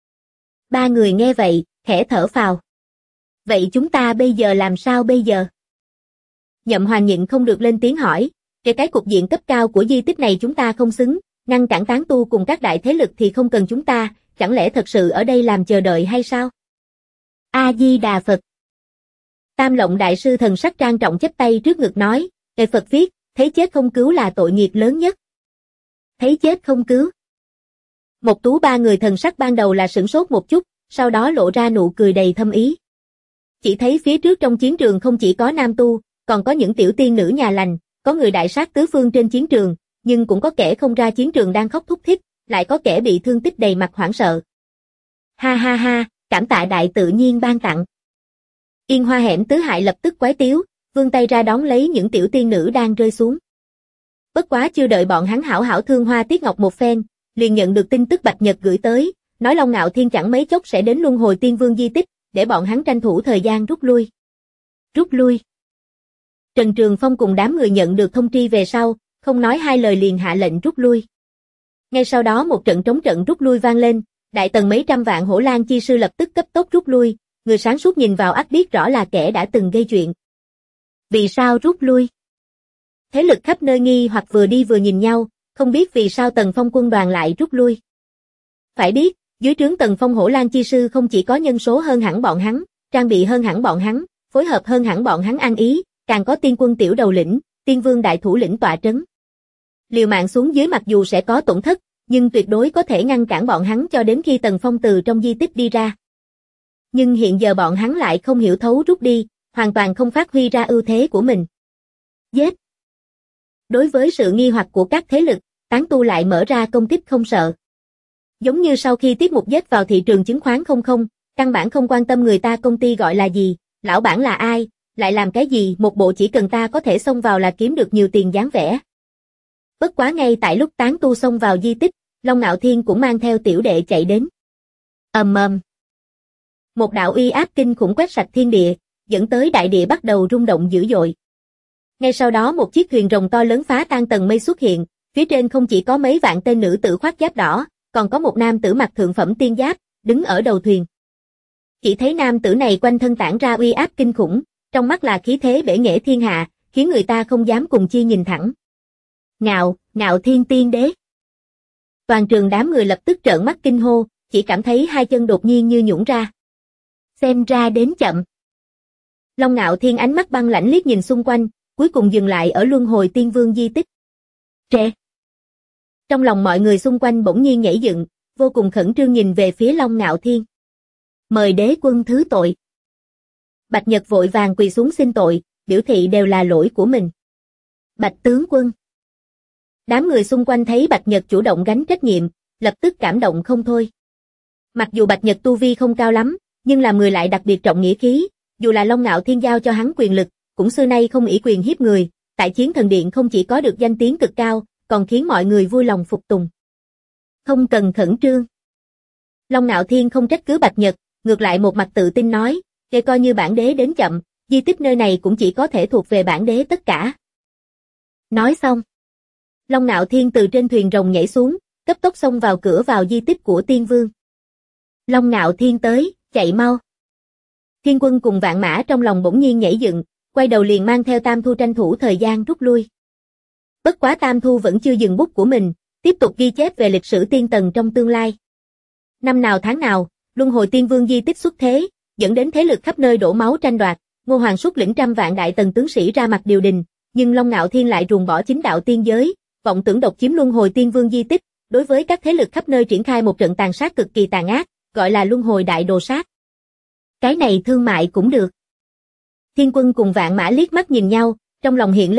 Ba người nghe vậy, khẽ thở phào. Vậy chúng ta bây giờ làm sao bây giờ? Nhậm Hoàng nhịn không được lên tiếng hỏi, cái cục diện cấp cao của di tích này chúng ta không xứng, ngăn cản tán tu cùng các đại thế lực thì không cần chúng ta, chẳng lẽ thật sự ở đây làm chờ đợi hay sao? A-di-đà Phật. Tam Lộng Đại Sư thần sắc trang trọng chắp tay trước ngực nói, ngài Phật viết, thấy chết không cứu là tội nghiệp lớn nhất. Thấy chết không cứu. Mộc Tú ba người thần sắc ban đầu là sửng sốt một chút, sau đó lộ ra nụ cười đầy thâm ý. Chỉ thấy phía trước trong chiến trường không chỉ có nam tu, còn có những tiểu tiên nữ nhà lành, có người đại sát tứ phương trên chiến trường, nhưng cũng có kẻ không ra chiến trường đang khóc thút thít, lại có kẻ bị thương tích đầy mặt hoảng sợ. Ha ha ha, cảm tạ đại tự nhiên ban tặng. Yên Hoa Hẻm Tứ Hại lập tức quái tiếu, vươn tay ra đón lấy những tiểu tiên nữ đang rơi xuống. Bất quá chưa đợi bọn hắn hảo hảo thương hoa tiếc ngọc một phen, liền nhận được tin tức Bạch Nhật gửi tới, nói Long Ngạo Thiên chẳng mấy chốc sẽ đến Luân Hồi Tiên Vương di tích, để bọn hắn tranh thủ thời gian rút lui. Rút lui. Trần Trường Phong cùng đám người nhận được thông tri về sau, không nói hai lời liền hạ lệnh rút lui. Ngay sau đó một trận trống trận rút lui vang lên, đại tần mấy trăm vạn Hổ Lang chi sư lập tức cấp tốc rút lui, người sáng suốt nhìn vào ắt biết rõ là kẻ đã từng gây chuyện. Vì sao rút lui? Thế lực khắp nơi nghi hoặc vừa đi vừa nhìn nhau, không biết vì sao Tần Phong quân đoàn lại rút lui. Phải biết, dưới trướng Tần Phong Hổ Lang chi sư không chỉ có nhân số hơn hẳn bọn hắn, trang bị hơn hẳn bọn hắn, phối hợp hơn hẳn bọn hắn ăn ý, càng có tiên quân tiểu đầu lĩnh, tiên vương đại thủ lĩnh tọa trấn. Liều mạng xuống dưới mặc dù sẽ có tổn thất, nhưng tuyệt đối có thể ngăn cản bọn hắn cho đến khi Tần Phong từ trong di tích đi ra. Nhưng hiện giờ bọn hắn lại không hiểu thấu rút đi, hoàn toàn không phát huy ra ưu thế của mình. Giết! Đối với sự nghi hoặc của các thế lực, tán tu lại mở ra công kích không sợ. Giống như sau khi Tiết Mục giết vào thị trường chứng khoán không, căn bản không quan tâm người ta công ty gọi là gì, lão bản là ai, lại làm cái gì, một bộ chỉ cần ta có thể xông vào là kiếm được nhiều tiền dáng vẻ. Bất quá ngay tại lúc tán tu xông vào di tích, Long Ngạo Thiên cũng mang theo tiểu đệ chạy đến. Ầm ầm. Một đạo uy áp kinh khủng quét sạch thiên địa, dẫn tới đại địa bắt đầu rung động dữ dội. Ngay sau đó một chiếc thuyền rồng to lớn phá tan tầng mây xuất hiện, phía trên không chỉ có mấy vạn tên nữ tử khoác giáp đỏ, còn có một nam tử mặc thượng phẩm tiên giáp, đứng ở đầu thuyền. Chỉ thấy nam tử này quanh thân tản ra uy áp kinh khủng, trong mắt là khí thế bể nghệ thiên hạ, khiến người ta không dám cùng chi nhìn thẳng. Ngạo Thiên Tiên Đế. Toàn trường đám người lập tức trợn mắt kinh hô, chỉ cảm thấy hai chân đột nhiên như nhũn ra. Xem ra đến chậm. Long Ngạo Thiên ánh mắt băng lãnh liếc nhìn xung quanh, cuối cùng dừng lại ở Luân Hồi Tiên Vương di tích. Trệ. Trong lòng mọi người xung quanh bỗng nhiên nhảy dựng, vô cùng khẩn trương nhìn về phía Long Ngạo Thiên. Mời đế quân thứ tội. Bạch Nhật vội vàng quỳ xuống xin tội, biểu thị đều là lỗi của mình. Bạch tướng quân. Đám người xung quanh thấy Bạch Nhật chủ động gánh trách nhiệm, lập tức cảm động không thôi. Mặc dù Bạch Nhật tu vi không cao lắm, nhưng làm người lại đặc biệt trọng nghĩa khí, dù là Long Ngạo Thiên giao cho hắn quyền lực, cũng xưa nay không ỷ quyền hiếp người, tại Chiến Thần Điện không chỉ có được danh tiếng cực cao, còn khiến mọi người vui lòng phục tùng. Không cần khẩn trương. Long Ngạo Thiên không trách cứ Bạch Nhật, ngược lại một mặt tự tin nói, kể coi như bản đế đến chậm, di tích nơi này cũng chỉ có thể thuộc về bản đế tất cả. Nói xong, Long Ngạo Thiên từ trên thuyền rồng nhảy xuống, cấp tốc xông vào cửa vào di tích của Tiên Vương. Long Ngạo Thiên tới, chạy mau. Thiên Quân cùng Vạn Mã trong lòng bỗng nhiên nhảy dựng, quay đầu liền mang theo Tam Thu tranh thủ thời gian rút lui. Bất quá Tam Thu vẫn chưa dừng bút của mình, tiếp tục ghi chép về lịch sử tiên tần trong tương lai. Năm nào tháng nào, Luân Hồi Tiên Vương di tích xuất thế, dẫn đến thế lực khắp nơi đổ máu tranh đoạt, Ngô Hoàng xuất lĩnh trăm vạn đại tần tướng sĩ ra mặt điều đình, nhưng Long Ngạo Thiên lại ruồng bỏ chính đạo tiên giới, vọng tưởng độc chiếm Luân Hồi Tiên Vương di tích, đối với các thế lực khắp nơi triển khai một trận tàn sát cực kỳ tàn ác, gọi là luân hồi đại đồ sát. Cái này thương mại cũng được. Thiên Quân cùng Vạn Mã liếc mắt nhìn nhau, trong lòng hiện lên